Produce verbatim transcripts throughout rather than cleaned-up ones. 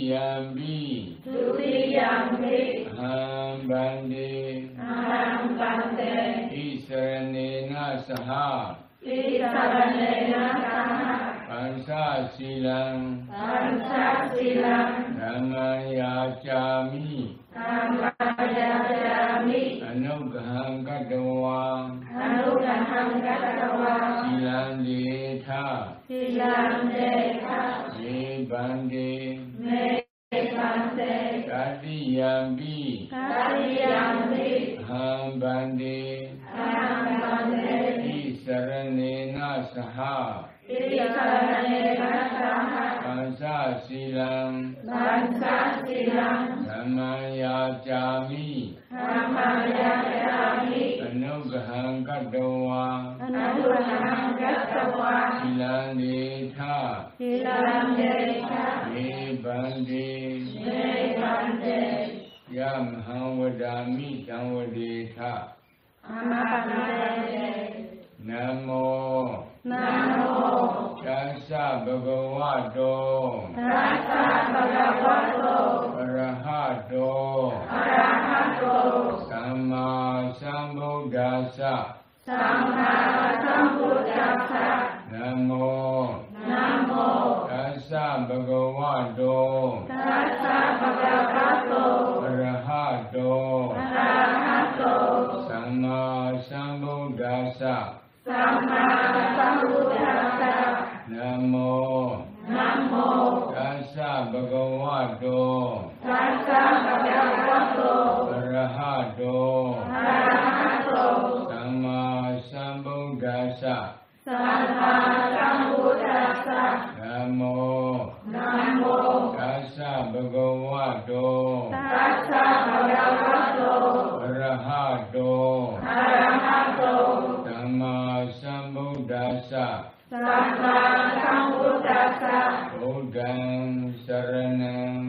Dutiyampi Dutiyampi Aham Bande Aham Bante Isaranena Saha Isaranena Saha Pansa Silang Pansa Silang Dhamayachami Dhamayachami Anugaham Katawa Anugaham Katawa Silang Detha Silang Detha Me Bande Me Bante Tatiyampi Tatiyampi Aham Bande Aham Bante Isaranena Saha Isaranena Saha Pansa Silang Pansa Silang Dhamayachami Dhamayachami Anugaham Katawa Anugaham Katawa Silang Detha Silang Detha Me Bande Me Bante Yamham Vadami Tamvadetha Amapante Namo Namo Tassa Bhagavato Tassa Bhagavato Arahato Arahato Samma Sambuddhassa Samma Sambuddhassa Namo Namo Tassa Bhagavato Tassa Bhagavato Arahato Arahato Samma Sambuddhassa Samma Sambuddhassa Namo Namo Tassa Bhagavato Tassa Bhagavato Arahato Arahato Samma Sambuddhassa Samma Sambuddhassa Namo Namo Tassa Bhagavato Tassa Bhagavato Arahato Arahato Samma Sambuddhassa Samma Sambuddhassa Buddham Saranam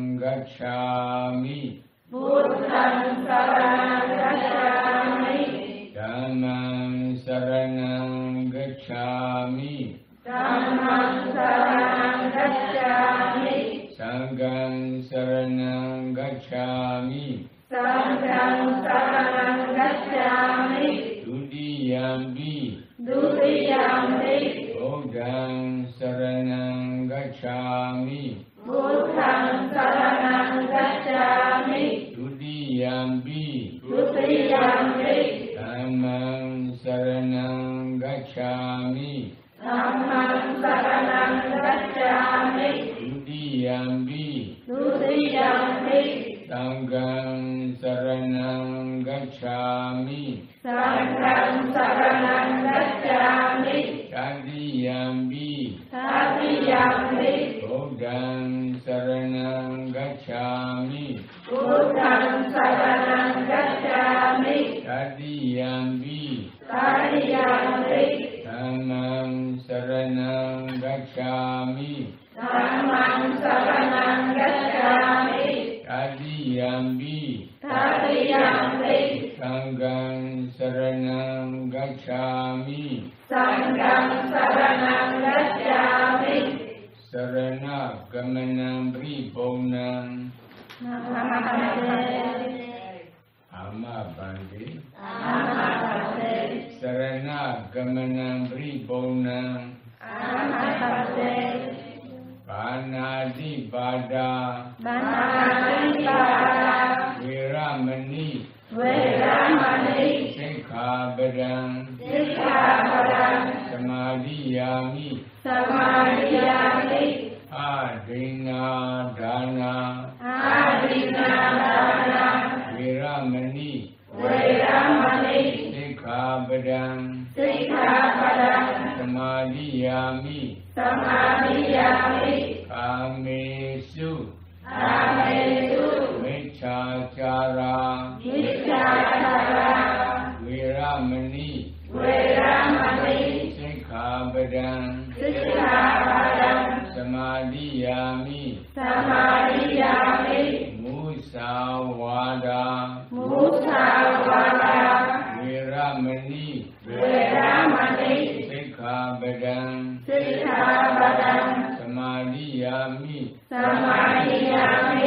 Gacchami Buddham Saranam Gacchami Dhammam Saranam Gacchami Dhammam Saranam Gacchami Sangham Saranam Gacchami Sangham Saranam Gacchami Dutiyampi Dutiyampi Buddham Saranam Gacchami Buddham Saranam Gacchami Dutiyampi Dutiyampi Dhammam Saranam Gacchami Dhammam Saranam Gacchami Dutiyampi Dutiyampi Sangham Saranam Gacchami Sangham Saranam Gacchami Tatiyampi Tatiyampi Buddham Saranam Gacchami Buddham Saranam Gacchami Tatiyampi Tatiyampi Dhammam Saranam Gacchami Dhammam Saranam Gacchami Tatiyampi Tatiyampi Sangham Saranam Gacchami Sangham Saranam Gacchami Sarana Gamanam Pribonam Namapante Amabande Amapante Sarana Gamanam Pribonam Amapante Panadi Bada Banadipara Viramani Veramani Sikkhapadam Sikkhapadam Samadhiyami Samadhiyami Adina Dana Adinadana Viramani Veramani Sikkhapadam Sikkhapadam Samadhiyami Samadhiyami Kamesu Amesu Miccācara Miccācara Viramani Veramani Sikkhapadam Sikkhapadam Samadhiyami Samadhiyami Musāvāda Musāvāda Viramani Veramani Sikkhapadam Sikkhapadam Samadhiyami Samadhiyami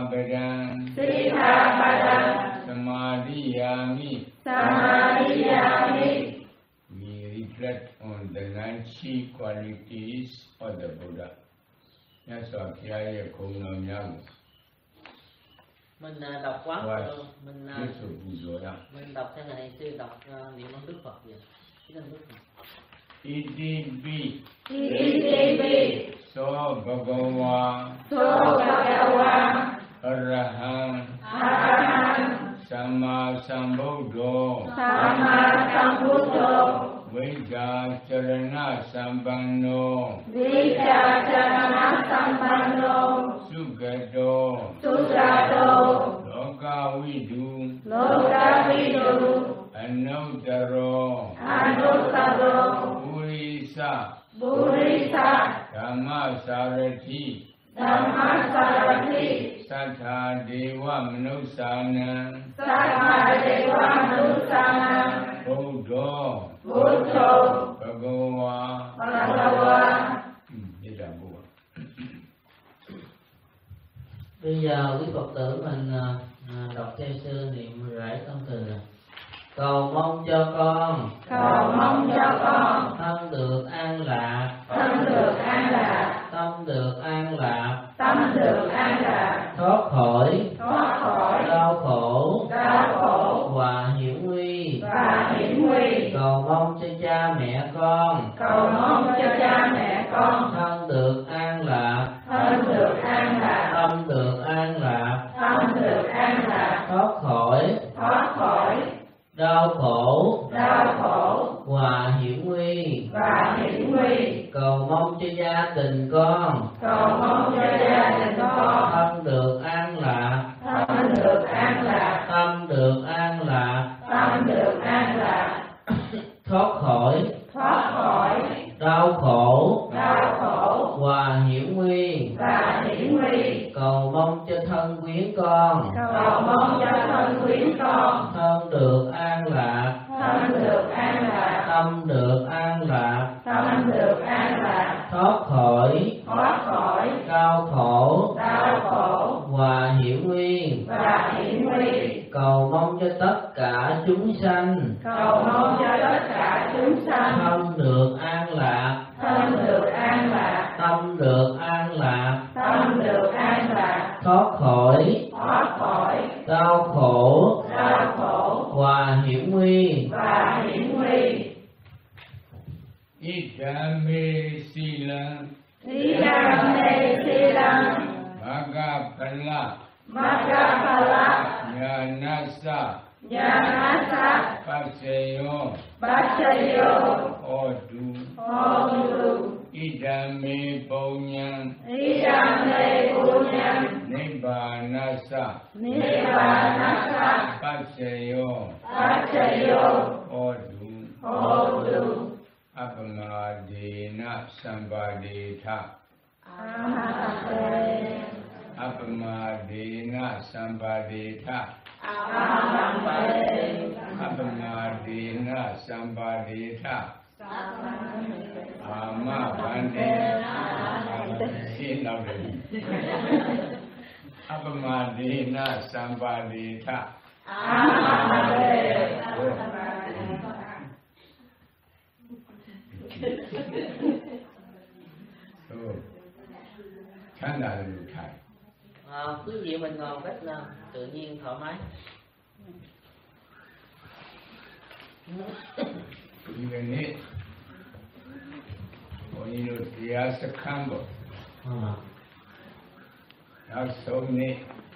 ปดังสิกขาปะทังสมาธิยามิสมาธิยามิ We reflect on the nine chief qualities of the Buddha. မြတ်စွာဘုရားရဲ့ဂုဏ်တော်များကို mình đọc quán Wow. mình ပြည့်စုံပူဇော်ရ mình đọc theo ngày sư đọc uh, niệm ơn Đức Phật vậy cái tên Đức Phật. ဣတိပိอิติปิသောဘဂဝါโสภะคะวะอรหังอะระหังสัมมาสัมพุทโธสัมมาสัมพุทโธဝိဇ္ဇာจรณะสัมปันโนวิชาจารณะสัมปันโนสุขโตสุขโตโลกวิดูโลกวิดูอนุตตโรอนุตตโรปุริสบุริสะธรรมสารถิธัมมสารถิสัทธาเทวมนุสสานังสัทธาเทวมนุสสานังพุทโธพุทโธบกวาภะคะวะမေတ္တာပို့ပါ Bây giờ quý Phật tử mình à, đọc theo sư niệm rải tâm từ là cầu mong cho con ขอมองเจ้าของ thân được an lạc ท่านเดือกอันดา tâm được an lạc ตั้มเดือกอันดา thoát khỏi ขอขอย đau khổ ดาวขอ và hiểm nguy ว่าหินวี cầu mong cho cha mẹ con ขอมองเจ้าจ้าแม่กอง thân được an lạc ท่านเดือกอันดา tâm được an lạc ตั้มเดือกอันดา thoát khỏi ขอขอย đau khổ ดาวขอ và hiểm nguy ว่าหินวี cầu mong cho gia đình con ขอมองเจ้าจ้าแม่กอง thân được an lạc ท่านเดือกอันดา tâm được an lạc ตั้มเดือกอันดา thoát khỏi ขอขอย đau khổ ดาวขอ và hiểm nguy ว่าหินวี cầu mong cho thân quyến con ขอมองเจ้าท่านวินกอง thân được an lạc ท่านเดือกอันดา tâm được an lạc ท่านเดือกอันดา thoát khỏi ขอขอย đau khổ ดาวขอ và hiểm nguy ว่าหินวี cầu mong cho tất cả chúng sanh ขอมองเจ้าtất cả chúng sanh thân được an lạc ท่านเดือกอันดา tâm được an lạc ท่านเดือกอันดา thoát khỏi ขอขอย đau khổ ดาวขอ và hiểm nguy ว่าหินวีဣဒံမေစီလံนิยังเมสิลังဘဂဖလมัคคะพละညာနသญาณัสสะပัจเจယောปัจจโยဩတုโหตุဣဒံမေပုံညံนิยังเมปุญญังနိဗ္ဗာနသนิพพานัสสะပัจเจယောปัจจโยဩတုโหตุအပမဒေနသံပါတိထอาหะเตအပမဒေနသံပါတိထอาหะเตအပမဒေနသံပါတိထအာမဗန္တေရှင်းတော့တယ်အပမဒေနသံပါတိထอาหะเตဟုတ်ချမ်းသာတယ်လို့ထိုင် à, quý vị mình ngồi một cách là tự nhiên thoải mái ဒီကနေ့ဘုန်းကြီးတို့တရားစခန်းပေါ့ à, နောက်ဆုံးနေ့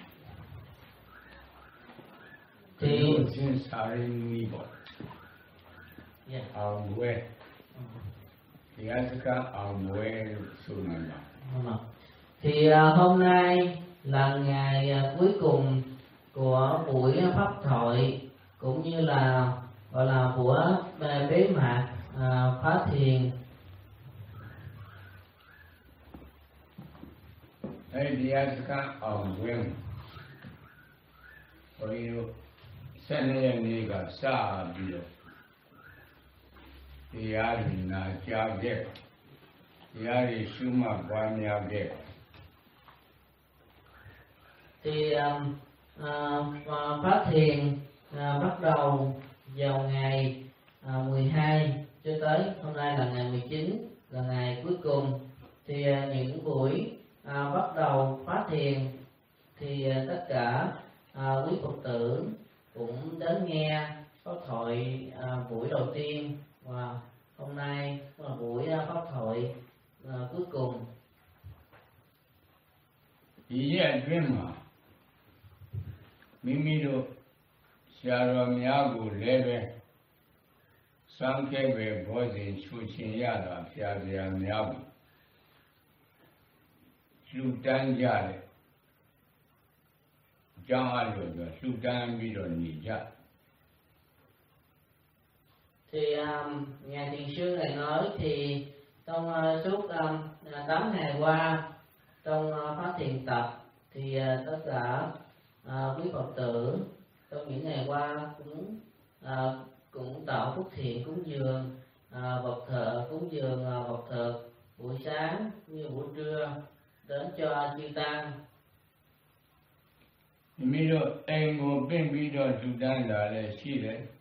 ဒီ thì စင်စာရင်းကြီးပေါ့ yeah. အောင်ဝဲတရားစခန်းအောင်ဝဲလို့ဆိုနေတာ À. Thì à, hôm nay là ngày à, cuối cùng của buổi pháp thoại cũng như là gọi là của bề bế mạc à, khóa thiền. အဲဒီတရားစခန်းအောင်ဝဲဘုန်းကြီးတို့ဆယ်နှစ်ရက်နေ့ကစပြီးတော့တရားဉာဏ်ကြားခဲ့တရားတွေရှုမှတ်ပွားများခဲ့ Thì à, à, phát thiền à, bắt đầu vào ngày à, mười hai cho tới hôm nay là ngày mười chín, là ngày cuối cùng. Thì à, những buổi à, bắt đầu phát thiền thì à, tất cả à, quý Phật tử cũng đến nghe pháp thoại à, buổi đầu tiên, và hôm nay là buổi à, pháp thoại à, cuối cùng. ဒီရက်အတွင်းမှာမိမိတို့ဆရာတော်များကိုလည်းပဲစံခဲ့ပဲဘောဇင်ချူချင်ရတာဆရာဆရာများကိုလှူဒန်းကြတယ်အကြောင်းအလို့ဆိုလှူဒန်းပြီးတော့နေကြ Thì um, Ngài Thiền Sư này nói thì trong uh, suốt um, tám ngày qua trong uh, phát thiền tập thì uh, tất cả uh, quý Phật tử trong những ngày qua cũng uh, cũng tạo phúc thiện cúng dường uh, vật thờ cúng dường uh, vật thờ buổi sáng như buổi trưa đến cho chư tăng. မိမိတို့အိမ်ကိုပင့်ပြီးတော့လှူဒန်းလာလည်းရှိတယ်။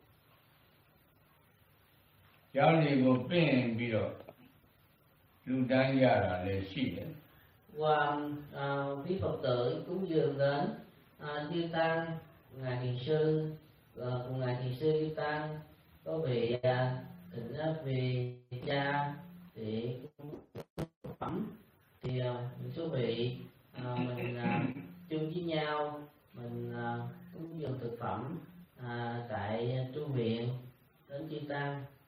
ကျောင်းတွေကိုပင့်ပြီးတော့လှူဒန်းရတာလည်းရှိတယ်။ Và uh, quý Phật tử cúng dường đến uh, chư tăng, Ngài Thiền Sư uh, cùng Ngài Thiền Sư chư tăng có vị uh, thỉnh uh, vì cha để cúng thực phẩm. Thì uh, những số vị uh, mình uh, chung với nhau mình uh, cúng dường thực phẩm uh, tại uh, tu viện đến chư tăng.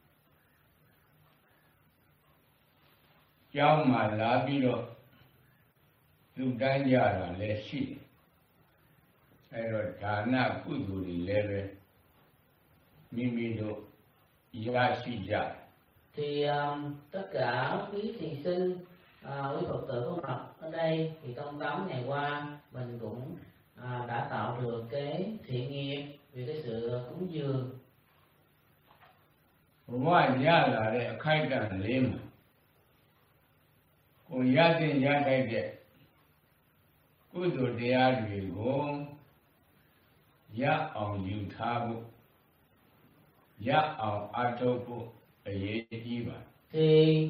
ကျောင်းမှာလာပြီးတော့လှူဒန်းကြတာလည်းရှိတယ်။အဲတော့ဒါနကုသိုလ်တွေလည်းပဲမိမိတို့ရရှိကြတယ်။ Thì um, tất cả quý thiền sinh, uh, quý Phật tử có mặt ở đây thì trong tám ngày qua mình cũng uh, đã tạo được cái thiện nghiệp vì cái sự cúng dường. ဘဝရလာတဲ့အခိုက်အတန့်လေးမှာကိုရတဲ့ရထိုက်တဲ့ကုသိုလ်တရားတွေကိုရအောင်ယူထားဖို့ရအောင်အထောက်ဖို့အရေးကြီးပါ Thì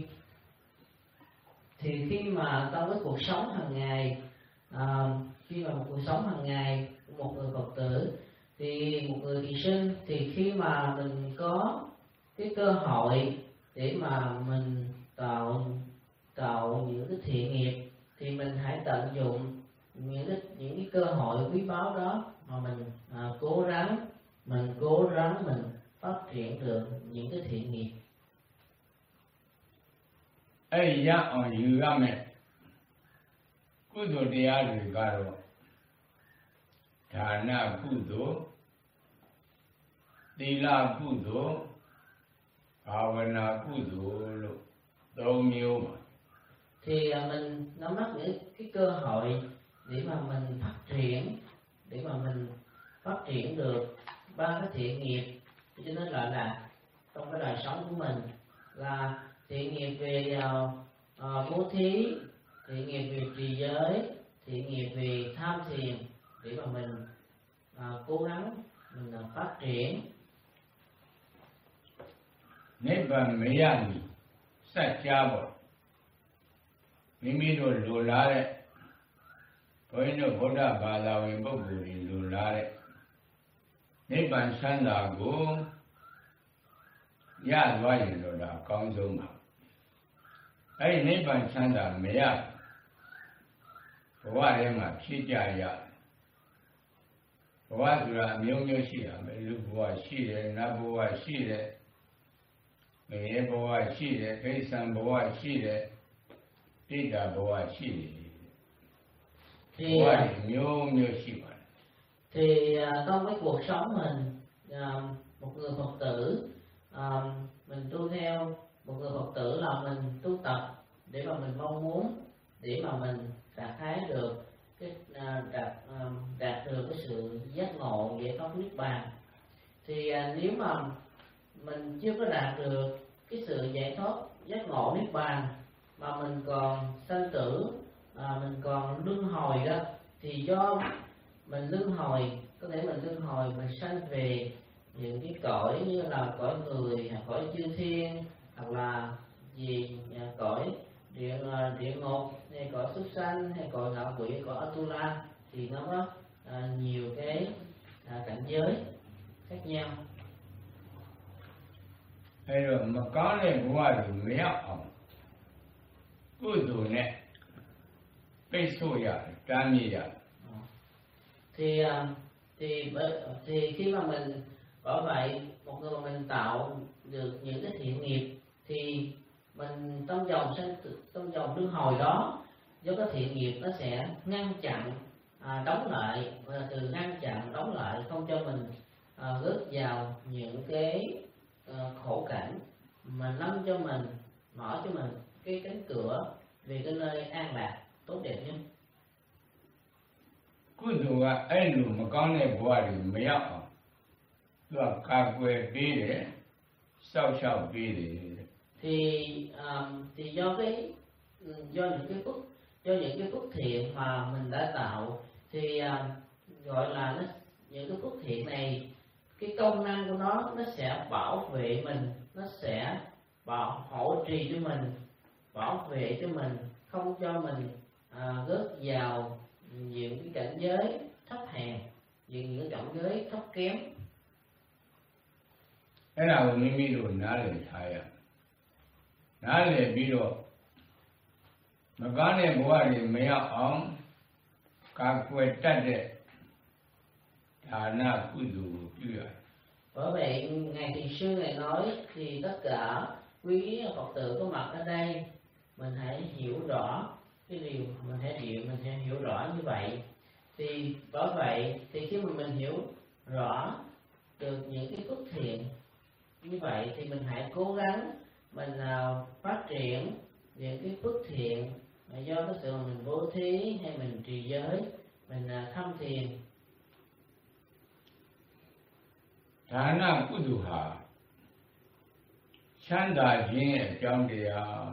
thì khi mà trong cái cuộc sống hàng ngày, uh, khi mà một cuộc sống hàng ngày của một người Phật tử thì một người thiền sinh, thì khi mà mình có cái cơ hội để mà mình tạo tạo những cái thiện nghiệp thì mình hãy tận dụng những cái, những cái cơ hội quý báu đó mà mình à, cố gắng mình cố gắng mình phát triển được những cái thiện nghiệp. အဲ့ဒီရအောင်ယူရမယ်ကုသိုလ်တရားတွေကတော့ဒါနကုသိုလ်သီလကုသိုလ်ဘာဝနာကုသိုလ်လို့သုံးမျိုးပါ Thì à, mình nắm bắt những cái cơ hội để mà mình phát triển, để mà mình phát triển được ba cái thiện nghiệp. Cho nên là là trong cái đời sống của mình là thiện nghiệp về uh, uh, bố thí, thiện nghiệp về trì giới, thiện nghiệp về tham thiền, để mà mình uh, cố gắng mình uh, phát triển. နိဗ္ဗာန်မရမီစัจ जा ပေါ့မိမိတို့လိုလားတဲ့ဘုန်းကြီးတို့ဗုဒ္ဓဘာသာဝင်ပုဂ္ဂိုလ်တွေလိုလားတဲ့နိဗ္ဗာန်ချမ်းသာကိုရသွားရင်တော့ဒါအကောင်းဆုံးပါအဲ့ဒီနိဗ္ဗာန်ချမ်းသာမရဘဝထဲမှာဖြစ်ကြရဘဝဆိုတာအမျိုးမျိုးရှိတာပဲလူဘဝရှိတယ်နတ်ဘဝရှိတယ်ငရေဘဝရှိတယ်ခိစ္ဆံဘဝရှိတယ်တိတ္တဘဝရှိတယ်ဘဝမျိုးမျိုးရှိပါတယ် Thì uh, trong cái cuộc sống mình uh, một người Phật tử uh, mình tu theo một người Phật tử là mình tu tập để mà mình mong muốn để mà mình đạt thấy được cái uh, đạt uh, đạt được cái sự giác ngộ giải thoát niết bàn. Thì uh, nếu mà mình chưa có đạt được cái sự giải thoát giác ngộ niết bàn mà mình còn sanh tử, à, mình còn luân hồi đó, thì do mình luân hồi, có thể mình luân hồi mình sanh về những cái cõi như là cõi người, cõi chư thiên, hoặc là gì cõi địa địa ngục, hay cõi súc sanh, hay cõi ngạ quỷ, cõi Atula, thì nó có à, nhiều cái à, cảnh giới khác nhau. အဲ့တော့မကောင်းတဲ့ဘဝတွေမရောက်အောင်ကုသိုလ်နဲ့ပိတ်ဆို့ရတယ်တားမြစ်ရတယ် thì thì thì khi mà mình bởi vậy một người mà mình tạo được những cái thiện nghiệp thì mình trong dòng sanh trong dòng luân hồi đó, do cái thiện nghiệp nó sẽ ngăn chặn à, đóng lại, và từ ngăn chặn đóng lại không cho mình à, rớt vào những cái à, khổ cảnh, mà nâng cho mình, mở cho mình cái cánh cửa về cái nơi an lạc tốt đẹp nhất. ကုသိုလ်ကအဲ့လိုမကောင်းတဲ့ဘဝတွေမရောက်အောင်သူကကာကွယ်ပေးတယ်စောင့်ရှောက်ပေးတယ် thì um, thì do cái do những cái phước do những cái phước thiện mà mình đã tạo thì um, gọi là nó những cái phước thiện này, cái công năng của nó nó sẽ bảo vệ mình, nó sẽ bảo hỗ trì cho mình, bảo vệ cho mình, không cho mình à, rớt vào những cái cảnh giới thấp hèn, những những cảnh giới thấp kém. အဲ့ဒါကိုမိမိတို့နားလည်ထားရနားလည်ပြီးတော့မကောင်းတဲ့ဘဝတွေမရောက်အောင်ကာကွယ်တတ်တဲ့ဒါနကုသိုလ်ကိုပြုရတယ် Bởi vậy ngài thiền sư ngài nói thì tất cả quý Phật tử có mặt ở đây mình hãy hiểu rõ cái điều, mình hãy hiểu mình hãy hiểu rõ như vậy. Thì bởi vậy thì khi mà mình hiểu rõ được những cái phước thiện như vậy thì mình hãy cố gắng mình uh, phát triển những cái phước thiện mà do cái sự mà mình bố thí hay mình trì giới, mình uh, thăm thiền. ဒါနကုသိုလ်ဟာချမ်းသာခြင်းရဲ့အကြောင်းတရား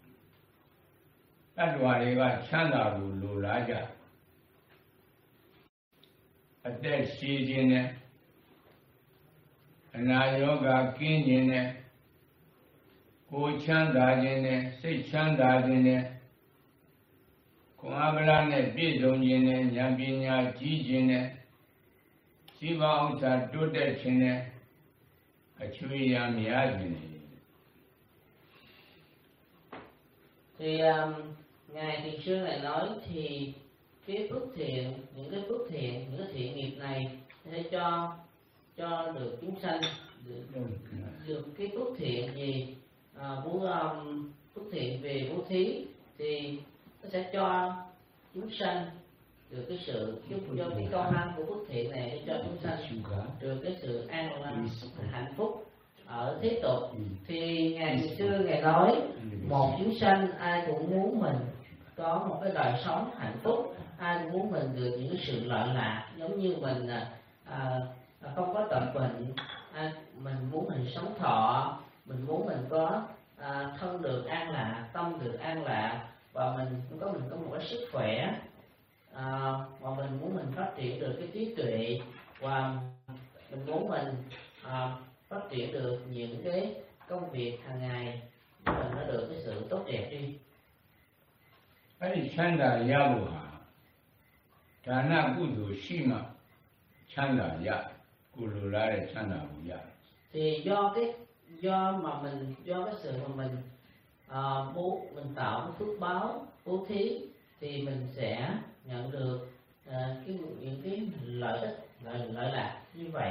တတ္တဝါတွေကချမ်းသာကိုလိုလားကြအသက်ရှိခြင်းနဲ့အနာရောဂါကင်းခြင်းနဲ့ကိုယ်ချမ်းသာခြင်းနဲ့စိတ်ချမ်းသာခြင်းနဲ့ခွန်အားဗလာနဲ့ပြည့်စုံခြင်းနဲ့ဉာဏ်ပညာကြီးခြင်းနဲ့စီးပွားဥစ္စာတိုးတက်ခြင်းနဲ့အချွေရများခြင်းနဲ့ Thì um, ngài thiền sư này nói thì cái phước thiện, những cái phước thiện, những cái thiện nghiệp này sẽ cho cho được chúng sanh được, được cái phước thiện gì à, bố um, phước thiện về bố thí thì nó sẽ cho chúng sanh được cái sự giúp cho cái công năng của phước thiện này để cho chúng sanh được cái sự an lành hạnh phúc ở thế tục. Thì ngài thiền sư ngài nói một chúng sanh ai cũng muốn mình có một cái đời sống hạnh phúc, ai cũng muốn mình được những sự lợi lạc, giống như mình à, không có tật bệnh, à, mình muốn mình sống thọ, mình muốn mình có à, thân được an lạc, tâm được an lạc, và mình có mình có một cái sức khỏe, à, và mình muốn mình phát triển được cái trí tuệ, và mình muốn mình à, phát triển được những cái công việc hàng ngày mình nó được cái sự tốt đẹp đi. အဲ့ဒီချမ်းသာရဖို့ဟာဒါနကုသိုလ်ရှိမှချမ်းသာရကိုလိုလားတဲ့ချမ်းသာကိုရ Thì do cái do mà mình do cái sự mà mình à, bố mình tạo cái phước báo bố thí thì mình sẽ nhận được à, cái những cái lợi ích lợi lợi lạc như vậy.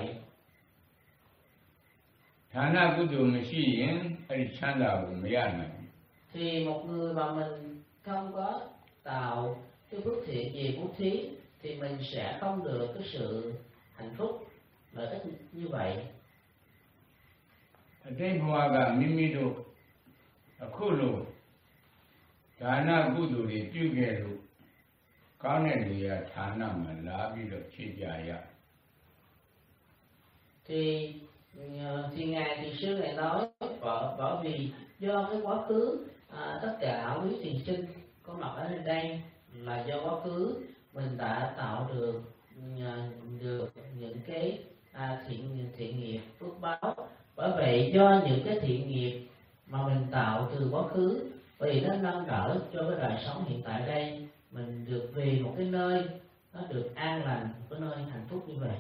ဒါနကုသိုလ်မရှိရင်အဲ့ဒီချမ်းသာကိုမရနိုင်ဘူး Thì một người mà mình không có tạo cái phước thiện gì bố thí thì mình sẽ không được cái sự hạnh phúc lợi ích như vậy. အတိတ်ဘဝကမိမိတို့အခုလိုဒါနကုသိုလ်တွေပြုခဲ့လို့ကောင်းတဲ့နေရာဌာနမှာလာပြီးတော့ဖြည့်ကြရ Thì thì ngài thiền sư ngài nói bởi bởi vì do cái quá khứ à, tất cả quý thiền sinh có mặt ở đây là do quá khứ mình đã tạo được à, được những cái à, thiện thiện nghiệp phước báo. Bởi vậy do những cái thiện nghiệp mà mình tạo từ quá khứ, vì nó nâng đỡ cho cái đời sống hiện tại đây, mình được về một cái nơi nó được an lành, một cái nơi hạnh phúc như vậy.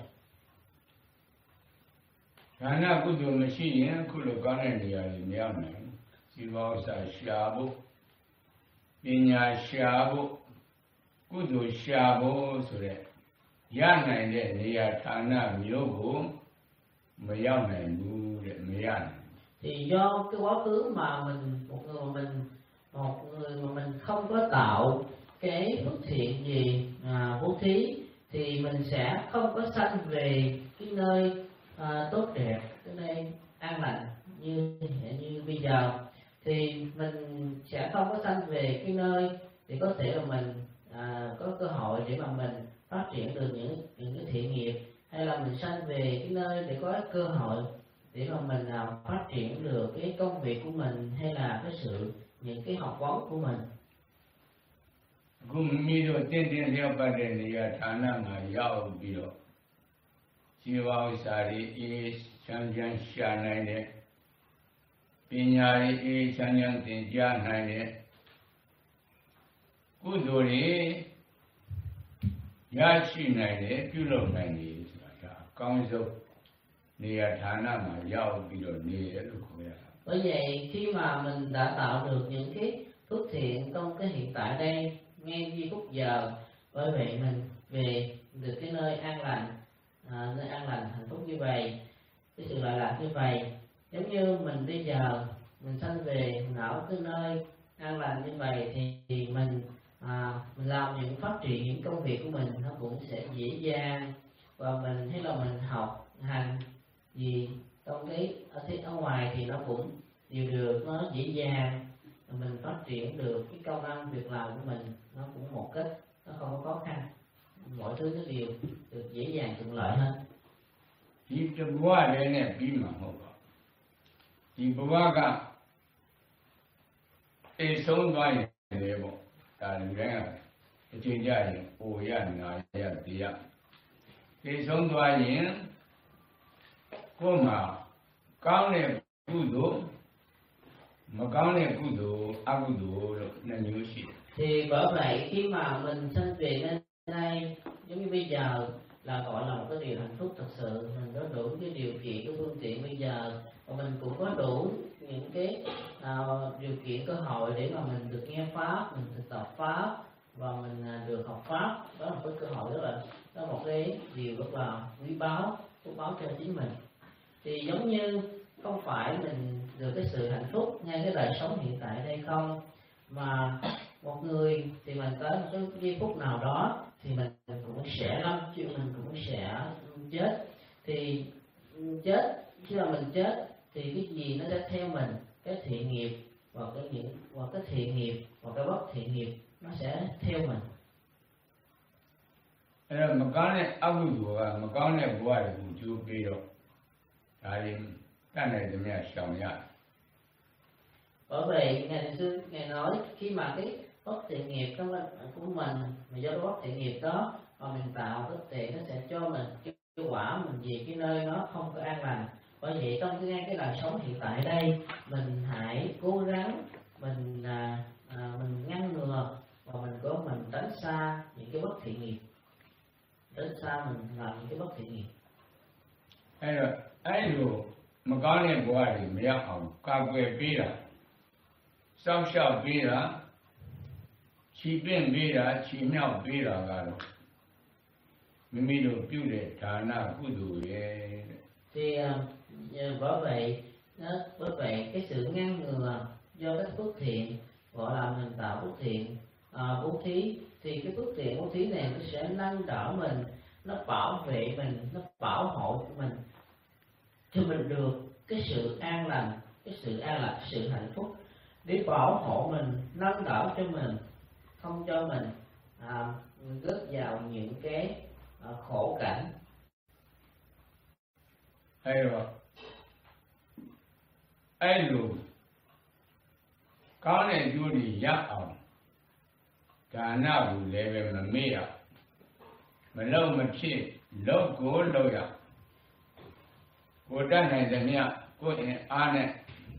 ဒါနကုသိုလ်မရှိရင်ခုလိုကောင်းတဲ့နေရာတွေမရောက်နိုင်ဘူး။ဇီဝဥစ္စာရှာဖို့ပညာရှာဖို့ကုသိုလ်ရှာဖို့ဆိုတဲ့ရနိုင်တဲ့နေရာဌာနမျိုးကိုမရောက်နိုင်ဘူးတဲ့မရနိုင် Thì do cái quá khứ mà mình một người mà mình một người mà mình không có tạo cái phước thiện gì à, bố thí thì mình sẽ không có sanh về cái nơi à, tốt đẹp, cái nơi an lành như như bây giờ. Thì mình sẽ không có sanh về cái nơi để có thể là mình à, có cơ hội để mà mình phát triển được những những cái thiện nghiệp, hay là mình sanh về cái nơi để có cơ hội để mà mình nào phát triển được cái công việc của mình, hay là cái sự những cái học vấn của mình. အခုမိမိတို့တင်းတင်းလျောက်ပတ်တဲ့နေရာဌာနမှာရောက်ပြီးတော့ဇီဝဥစ္စာတွေအေးချမ်းချမ်းရှာနိုင်တဲ့ပညာတွေအေးချမ်းချမ်းသင်ကြားနိုင်တဲ့ကုသိုလ်တွေရရှိနိုင်တဲ့ပြုလုပ်နိုင်တယ်ဆိုတာဒါအကောင်းဆုံးနေရာဌာနမှာရောက်ပြီးတော့နေရလို့ခေါ်ရတာ Bởi vậy khi mà mình đã tạo được những cái phước thiện trong cái hiện tại đây, ngay giây phút giờ, bởi vậy mình về được cái nơi an lành, à, nơi an lành hạnh phúc như vậy, cái sự lợi lạc như vậy. Giống như mình bây giờ mình sanh về mình ở cái nơi an lành như vậy thì, thì mình à, mình làm những phát triển những công việc của mình nó cũng sẽ dễ dàng, và mình hay là mình học hành gì trong cái ở thế ở ngoài thì nó cũng đều được, nó dễ dàng, mình phát triển được cái công ăn việc làm của mình nó cũng một cách nó không có khó khăn, mọi thứ nó đều được dễ dàng thuận lợi hơn. ဒီတဘဝလည်းနဲ့ပြီးမှာမဟုတ်ပါဘူးဒီဘဝကအေဆုံးသွားရင်လည်းပေါ့ဒါလူတိုင်းကအချိန်ကြရင်အိုရနာရတရားအေဆုံးသွားရင်ကိုယ်မှာကောင်းတဲ့ကုသိုလ်မကောင်းတဲ့ကုသိုလ်အကုသိုလ်လို့နှစ်မျိုးရှိတယ် Thì bởi vậy khi mà mình sanh về nơi đây giống như bây giờ là gọi là một cái điều hạnh phúc thật sự, mình có đủ cái điều kiện, cái phương tiện bây giờ, và mình cũng có đủ những cái uh, điều kiện cơ hội để mà mình được nghe pháp, mình thực tập pháp và mình uh, được học pháp. Đó là một cái cơ hội rất là đó là một cái điều rất là quý báu, phúc báo cho chính mình. Thì giống như không phải mình được cái sự hạnh phúc ngay cái đời sống hiện tại đây không, mà một người thì mình tới một cái giây phút nào đó thì mình cũng sẽ lâm chuyện mình cũng sẽ chết. Thì chết khi mà mình chết thì cái gì nó sẽ theo mình, cái thiện nghiệp và cái những và cái thiện nghiệp và cái bất thiện nghiệp nó sẽ theo mình. အဲ့တော့မကောင်းတဲ့အကုသိုလ်ကမကောင်းတဲ့ဘဝတွေကိုကျိုးပေးတော့ဒါတွေတတ်နိုင်သမျှရှောင်ရတယ် Bởi vậy ngài sư ngài nói khi mà cái bất thiện nghiệp của mình, của mình mà do cái bất thiện nghiệp đó mà mình tạo bất thiện, nó sẽ cho mình cái quả mình về cái nơi nó không có an lành. Bởi vậy trong cái ngay cái đời sống hiện tại đây mình hãy cố gắng mình à, à, mình ngăn ngừa và mình có mình tránh xa những cái bất thiện nghiệp, tránh xa mình làm những cái bất thiện nghiệp. အဲ့တော့အဲ့လိုမကောင်းတဲ့ဘဝတွေမရောက်အောင်ကာကွယ်ပေးတာစောင့်ရှောက်ပေးတာခြိပင့်ပေးတာခြိမြောက်ပေးတာကတော့မိမိတို့ပြုတဲ့ဒါနကုသိုလ်ရဲ့တဲ့ Thì uh, bởi vậy nó bởi vậy cái sự ngăn ngừa do cái phước thiện gọi là mình tạo phước thiện à, bố thí, thì cái phước thiện bố thí này nó sẽ nâng đỡ mình, nó bảo vệ mình, nó bảo hộ mình cho mình được cái sự an lành, cái sự an lạc, sự hạnh phúc, để bảo hộ mình, nâng đỡ cho mình, không cho mình à, rớt vào những cái à, khổ cảnh. အဲ့တော့အဲ့လိုကောင်းတဲ့ကျိုးတွေရအောင်ဒါနကိုလည်းပဲမမေ့ရမ mà lâu mà chi lâu cố lâu ya cố đan này là nhá cố này an này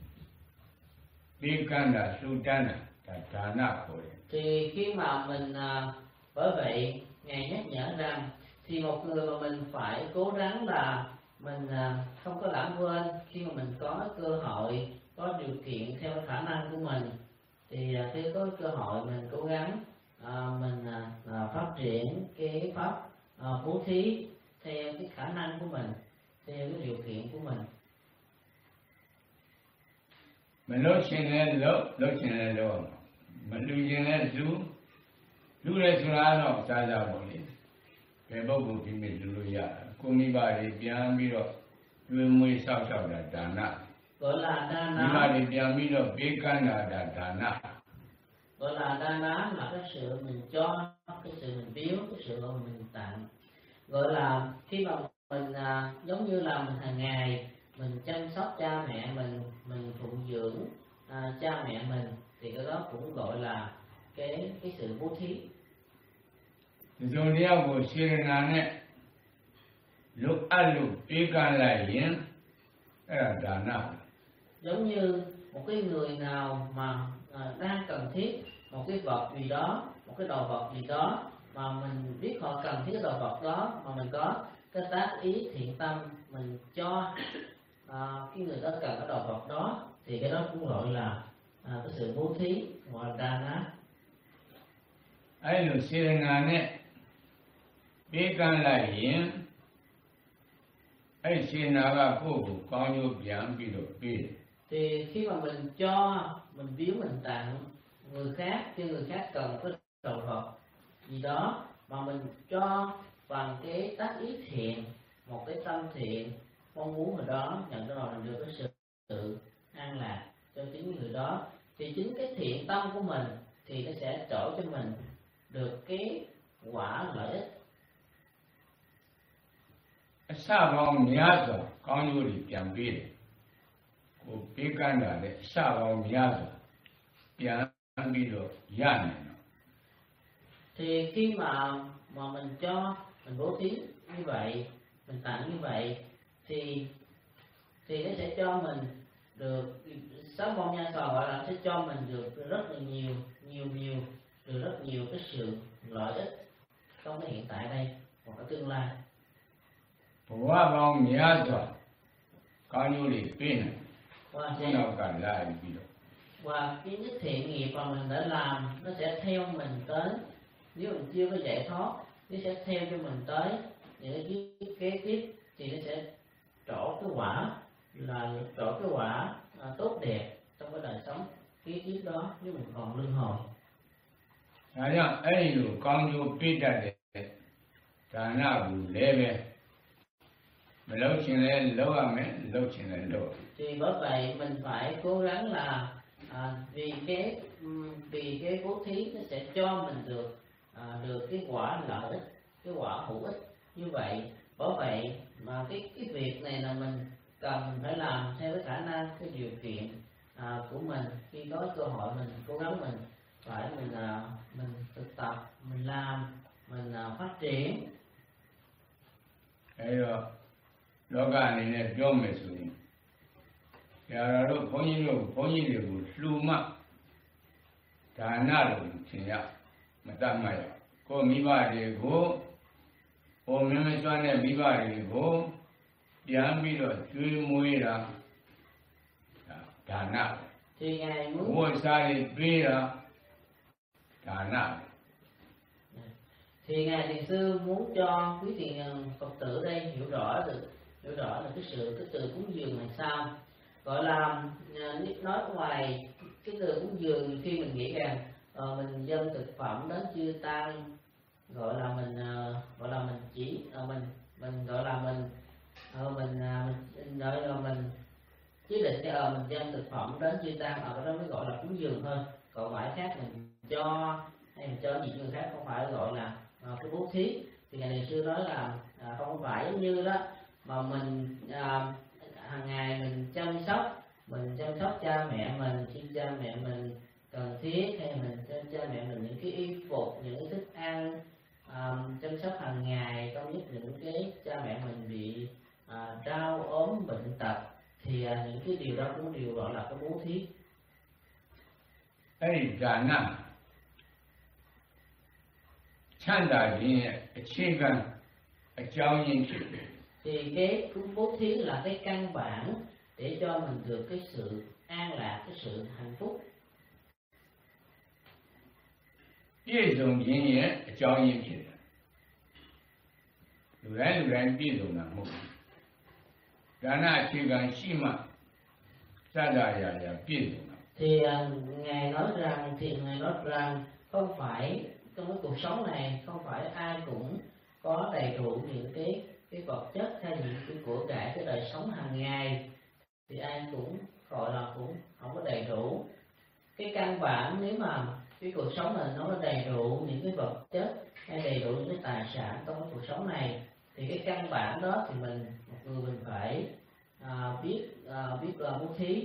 bi can là su đan là là đà na cố đấy. Thì khi mà mình à, bởi vậy ngài nhắc nhở rằng thì một người mà mình phải cố gắng là mình à, không có lãng quên khi mà mình có cơ hội, có điều kiện theo khả năng của mình, thì à, khi có cơ hội mình cố gắng à, mình à, à, phát triển cái pháp à, bố thí theo cái khả năng của mình, theo cái điều kiện của mình. Mình lâu chuyện này lâu lâu chuyện này lâu mình lưu chuyện này lưu lưu này chúng ta nó sao ra một đi cái bao gồm thì mình lưu ya cô mi ba đi biang mi đó lưu mui sao sao là đà na Gọi là đa mi ba ná. đi biang mi đó bi can là đà đà na. Gọi là đa ná là cái sự mình cho, cái sự mình biếu, cái sự mà mình tặng. Gọi là khi mà mình à, giống như là mình hàng ngày mình chăm sóc cha mẹ mình, mình phụng dưỡng à, cha mẹ mình, thì cái đó cũng gọi là cái cái sự bố thí. Rồi đi ao của Sirina này lúc ăn lúc bi can lại yên cái là đà na. Giống như một cái người nào mà à, đang cần thiết một cái vật gì đó, một cái đồ vật gì đó mà mình biết họ cần thiết cái đồ vật đó, mà mình có cái tác ý thiện tâm mình cho à, cái người đó cần cái đồ vật đó, thì cái đó cũng gọi là à, cái sự bố thí, gọi là đa ná. Ai lúc Sirina này bi can lại yên ai Sirina cái cô cô cao nhiêu biang bi đó bi. Thì khi mà mình cho, mình biếu, mình tặng người khác, khi người khác cần cái đồ vật gì đó mà mình cho bằng cái tác ý thiện, một cái tâm thiện, mong muốn người đó nhận được mình được cái sự, sự an lạc cho chính người đó, thì chính cái thiện tâm của mình thì nó sẽ trổ cho mình được cái quả lợi ích. Sa vong miya so cao nhiêu đi biang bi đấy. Cô bi can là đấy sa vong miya so biang bi đó ya này nó. Thì khi mà mà mình cho, mình bố thí như vậy, mình tặng như vậy, thì thì nó sẽ cho mình được sáu vong nha sò, gọi là sẽ cho mình được rất là nhiều nhiều nhiều được rất nhiều cái sự lợi ích trong cái hiện tại đây hoặc ở tương lai. Bùa vong miya so cao nhiêu đi bi này. Qua Cô sẽ nào cả lại bi đó. qua cái những thiện nghiệp mà mình đã làm, nó sẽ theo mình tới, nếu mình chưa có giải thoát, nó sẽ theo cho mình tới những cái kế tiếp, thì nó sẽ trổ cái quả là trổ cái quả à, tốt đẹp trong cái đời sống kế tiếp đó nếu mình còn luân hồi. Đó nhá, ấy lúc cao nhiêu bi ra đấy đà na bu lệ về mà lâu chuyện này lâu à mấy lâu chuyện này lâu. Thì bởi vậy mình phải cố gắng là à, vì cái vì cái bố thí nó sẽ cho mình được à, được cái quả lợi ích, cái quả hữu ích như vậy. Bởi vậy mà cái cái việc này là mình cần phải làm theo cái khả năng, cái điều kiện à, của mình. Khi có cơ hội mình cố gắng, mình phải mình à, mình thực tập, mình làm, mình à, phát triển. Ấy rồiလောကအနေနဲ့ပြောမယ်ဆိုရင်ဆရာတော်တို့ဘုန်းကြီးတို့ဘုန်းကြီးတွေကိုလှူမှဒါနလို့ထင်ရမတတ်မှရကိုမိဘတွေကိုဟိုမင်းမစွမ်းတဲ့မိဘတွေကိုပြန်ပြီးတော့ကျွေးမွေးတာဒါန Thì ngài muốn ဘုရားစားတွေပေးတာဒါန thì ngài thiền sư muốn cho quý thiền Phật tử đây hiểu rõ được hiểu rõ được cái sự cái từ cúng dường là sao. Gọi là nói ngoài cái từ cúng dường, khi mình nghĩ rằng uh, mình dâng thực phẩm đến chư tăng, gọi là mình uh, gọi là mình chỉ uh, mình mình gọi là mình uh, mình, uh, mình gọi là mình chứ định cho uh, mình dâng thực phẩm đến chư tăng, ở đó mới gọi là cúng dường thôi. Còn phải khác mình cho hay mình cho gì người khác không phải gọi là uh, cái bố thí. Thì ngài thiền sư nói là uh, không phải giống như đó mà mình à, hàng ngày mình chăm sóc mình chăm sóc cha mẹ mình, khi cha mẹ mình cần thiết, hay mình cho cha mẹ mình những cái y phục, những cái thức ăn à, chăm sóc hàng ngày, trong nhất những cái cha mẹ mình bị à, đau ốm bệnh tật, thì à, những cái điều đó cũng đều gọi là cái bố thí. အဲ့ဒီဒါနချမ်းသာခြင်းရဲ့အခြေခံအကြောင်းရင်းဖြစ်တယ် Thì cái cúng bố thí là cái căn bản để cho mình được cái sự an lạc, cái sự hạnh phúc. ပြည့်စုံခြင်းရဲ့အကြောင်းရင်းဖြစ်တယ်လူတိုင်းလူတိုင်းပြည့်စုံတာမဟုတ်ဘူးဒါနအခြေခံရှိမှစတာရာရာပြည့်စုံတာ Thì à, Ngài nói rằng thì Ngài nói rằng không phải trong cái cuộc sống này không phải ai cũng có đầy đủ những cái cái vật chất hay những cái của cải cái đời sống hàng ngày, thì ai cũng gọi là cũng không có đầy đủ. Cái căn bản nếu mà cái cuộc sống mình nó có đầy đủ những cái vật chất hay đầy đủ những cái tài sản trong cái cuộc sống này, thì cái căn bản đó thì mình một người mình phải à, biết à, biết là bố thí.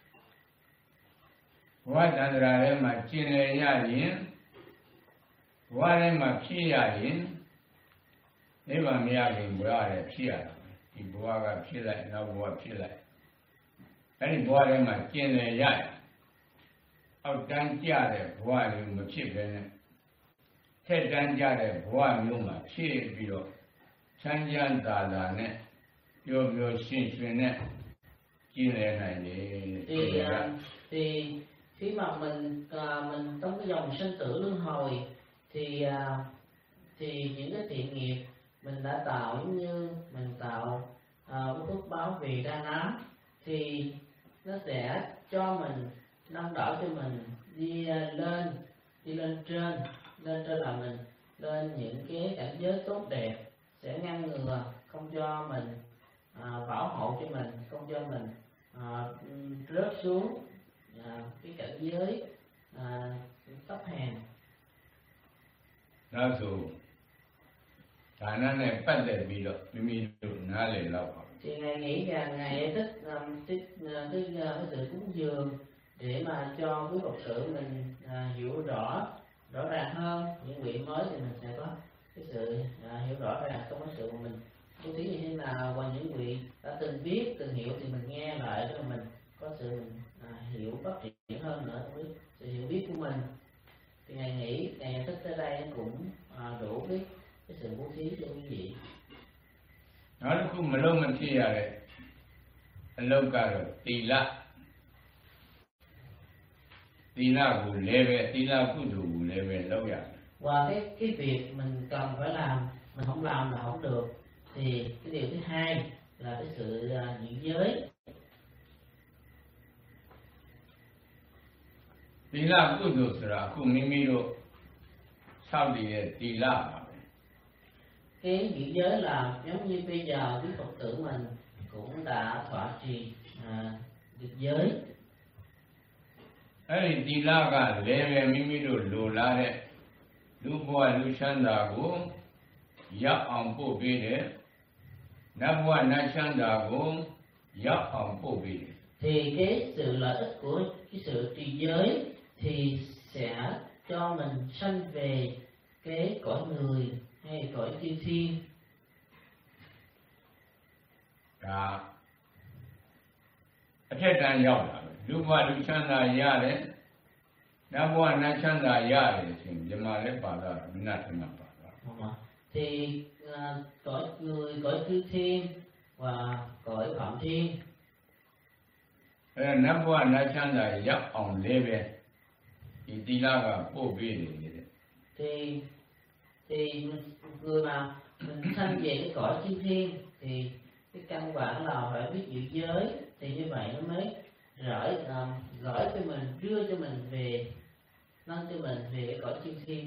ဘဝတန္တရာထဲမှာကျင်လည်ရရင်ဘဝထဲမှာဖြစ်ရရင်နိဗ္ဗာန်မရခင်ဘဝထဲဖြစ်ရတာဒီဘဝကဖြစ်လိုက်နောက်ဘဝဖြစ်လိုက်အဲ့ဒီဘဝထဲမှာကျင်လည်ရရင်အောက်တန်းကျတဲ့ဘဝမျိုးမဖြစ်ဘဲနဲ့ထက်တန်းကျတဲ့ဘဝမျိုးမှာဖြစ်ပြီးတော့ချမ်းချမ်းသာသာနဲ့ပျော်ပျော်ရွှင်ရွှင်နဲ့ကျင်လည်နိုင်တယ် Thì à, thì khi mà mình à, mình trong cái dòng sinh tử luân hồi thì à, thì những cái thiện nghiệp mình đã tạo, giống như mình tạo à, cái phước báo vì đa nám, thì nó sẽ cho mình nâng đỡ cho mình đi à, lên đi lên trên lên trên là mình lên những cái cảnh giới tốt đẹp, sẽ ngăn ngừa không cho mình à, bảo hộ cho mình, không cho mình à, rớt xuống à, cái cảnh giới à, thấp hèn. နောက်ဆိုဒါနနဲ့ပတ်သက်ပြီးတော့မိမိတို့နားလည်လောက်ပါ Thì ngài nghĩ rằng ngài giải thích um, cái, uh, cái, uh, cái sự cúng dường để mà cho quý Phật tử mình uh, hiểu rõ rõ ràng hơn. Những vị mới thì mình sẽ có cái sự uh, hiểu rõ ràng trong cái sự mà mình bố thí như thế nào, và những vị đã từng biết từng hiểu thì mình nghe lại để mà mình có sự uh, hiểu phát triển hơn nữa với sự hiểu biết của mình. Thì ngài nghĩ ngài giải thích tới đây cũng uh, đủ cái cái sự bố thí cho quý vị. နောက်တစ်ခုမလုံးမဖြစ်ရတဲ့အလုပ်ကတော့သီလသီလကိုလည်းပဲသီလကုသိုလ်ကိုလည်းပဲလုပ်ရတယ် Và cái cái việc mình cần phải làm, mình không làm là không được. Thì cái điều thứ hai là cái sự uh, giữ giới. သီလကုသိုလ်ဆိုတာအခုမိမိတို့စောင့်တည်တဲ့သီလပါပဲ Cái giữ giới là giống như bây giờ quý Phật tử mình cũng đã thỏa trì à, được giới. အဲ့ဒီသီလကလည်းပဲမိမိတို့လိုလားတဲ့လူဘဝလူချမ်းသာကိုရောက်အောင်ပို့ပေးတယ်နတ်ဘဝနတ်ချမ်းသာကိုရောက်အောင်ပို့ပေးတယ် Thì cái sự lợi ích của cái sự trì giới thì sẽ cho mình sanh về cái cõi người hay cõi chư thiên. ဒါအထက်တန်းရောက်လာတယ်လူဘဝလူချမ်းသာရတယ်နတ်ဘဝနတ်ချမ်းသာရတယ်ဆိုရင်ဒီမှာလည်းပါတာမနတ်ထမပါတာ Thì à, cõi người, cõi chư thiên và cõi phạm thiên. အဲနတ်ဘဝနတ်ချမ်းသာရောက်အောင်လည်းပဲဒီသီလကပို့ပေးနေတယ် Thì thì người mà mình sanh về cái cõi chư thiên thì cái căn bản là phải biết giữ giới, thì như vậy nó mới gửi um, gửi cho mình, đưa cho mình về, nâng cho mình về cái cõi chư thiên.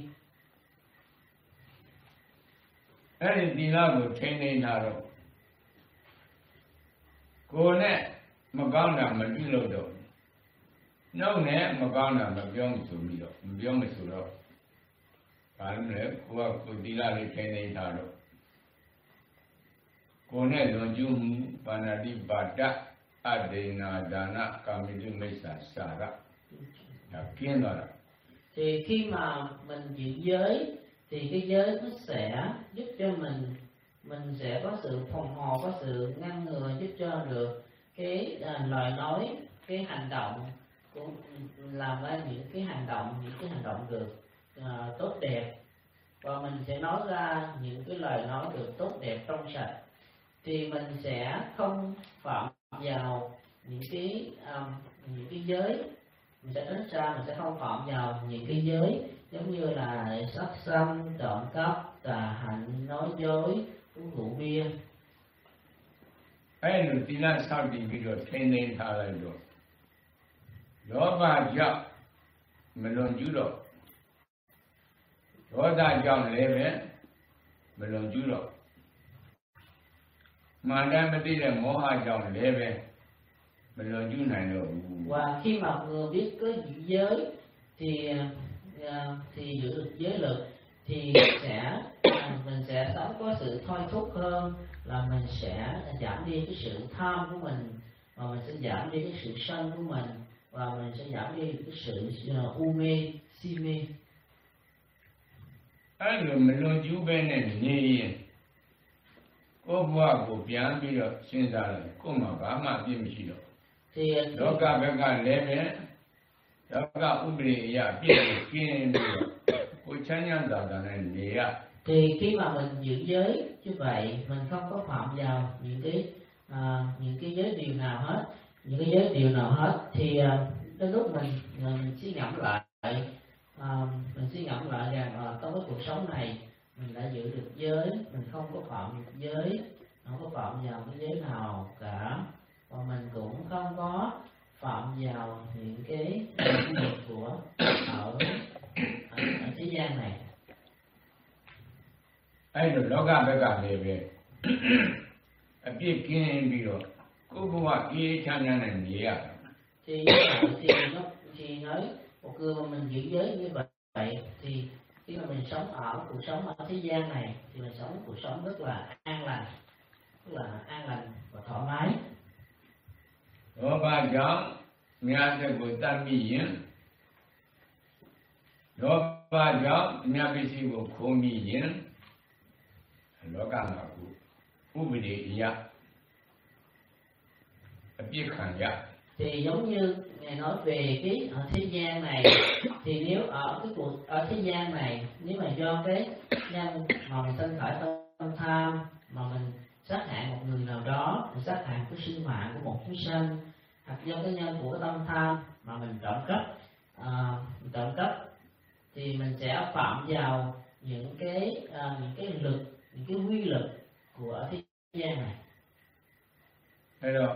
အဲ့ဒီသီလကိုထိန်းသိမ်းထားတော့ကိုယ်နဲ့မကောင်းတာမပြုလုပ်တော့နှုတ်နဲ့မကောင်းတာမပြောမဆိုပြီးတော့မပြောမဆိုတော့ဘာလို့လဲကိုကကိုသီလလေးထိန်းသိမ်းထားတော့ကိုယ်နဲ့လွန်ကျူးမှုပါဏာတိပါဒအဒိနာဒါနကာမိတုမိစ္ဆာစာရဒါကျင်းသွားတာ Thì khi mà mình giữ giới thì cái giới nó sẽ giúp cho mình mình sẽ có sự phòng hộ, có sự ngăn ngừa, giúp cho được cái à, lời nói, cái hành động cũng làm ra những cái hành động những cái hành động được à, tốt đẹp, và mình sẽ nói ra những cái lời nói được tốt đẹp trong sạch, thì mình sẽ không phạm vào những cái um, những cái giới, mình sẽ tránh xa, mình sẽ không phạm vào những cái giới giống như là sát sanh, trộm cắp, tà hạnh, nói dối, uống rượu bia. အဲ့လိုသီလဆောက်တည်ပြီးတော့ထိန်းသိမ်းထားလိုက်တော့လောဘကြောင့်မလွန်ကျူးတော့ဒေါသကြောင့်လည်းပဲမလွန်ကျူးတော့မှန်တယ်မသိတဲ့မောဟကြောင့်လည်းပဲမလွန်ကျူးနိုင်တော့ဘူး Và khi mà người biết có giữ giới thì thì giữ được giới lực thì sẽ mình sẽ sống có sự thôi thúc hơn, là mình sẽ giảm đi cái sự tham của mình, và mình sẽ giảm đi cái sự sân của mình, và mình sẽ giảm đi cái sự uh, u mê, si mê. အဲ့လိုမလွန်ကျူးပဲနဲ့နေရင်ကိုယ့်ဘဝကိုပြန်ပြီးတော့စဉ်းစားလိုက်ကိုယ်မှာဘာမှအပြစ်မရှိတော့ thì လောကဘက်ကလည်းပဲလောကဥပဒေအရပြည့်စုံကျင်းပြီးတော့ကိုချမ်းချမ်းသာသာနဲ့နေရ thì khi mà mình giữ giới như vậy, mình không có phạm vào những cái à, những cái giới điều nào hết, những cái giới điều nào hết, thì à, đến lúc mình mình suy ngẫm lại, à, mình suy ngẫm lại rằng à, trong cái cuộc sống này mình đã giữ được giới, mình không có phạm giới, không có phạm vào cái giới nào cả, và mình cũng không có phạm vào những cái luật của ở, ở, ở thế gian này. အဲ့လိုလောကဘက်ကလည်းပဲအပြစ်ကင်းပြီးတော့ကိုယ့်ဘဝအေးချမ်းချမ်းနဲ့နေရ thì như vậy thì nó thì nói một người mà mình giữ giới như vậy thì khi mà mình sống ở cuộc sống ở thế gian này thì mình sống cuộc sống rất là an lành, rất là an lành và thoải mái. လောဘကြောင့်မြတ်တဲ့ကိုတတ်မိရင်လောဘကြောင့်မြတ်ပစ္စည်းကိုခိုးမိရင်လောကမှာကိုဥပဒေအရအပြစ်ခံရ thì giống như ngài nói về cái ở thế gian này, thì nếu ở cái cuộc ở thế gian này, nếu mà do cái nhân mà mình sinh khởi tâm tham mà mình sát hại một người nào đó, mình sát hại cái sinh mạng của một chúng sanh, hoặc do cái nhân của cái tâm tham mà mình trộm cắp, à, mình trộm cắp thì mình sẽ phạm vào những cái à, những cái lực, những cái quy lực của thế gian này. အဲ့တော့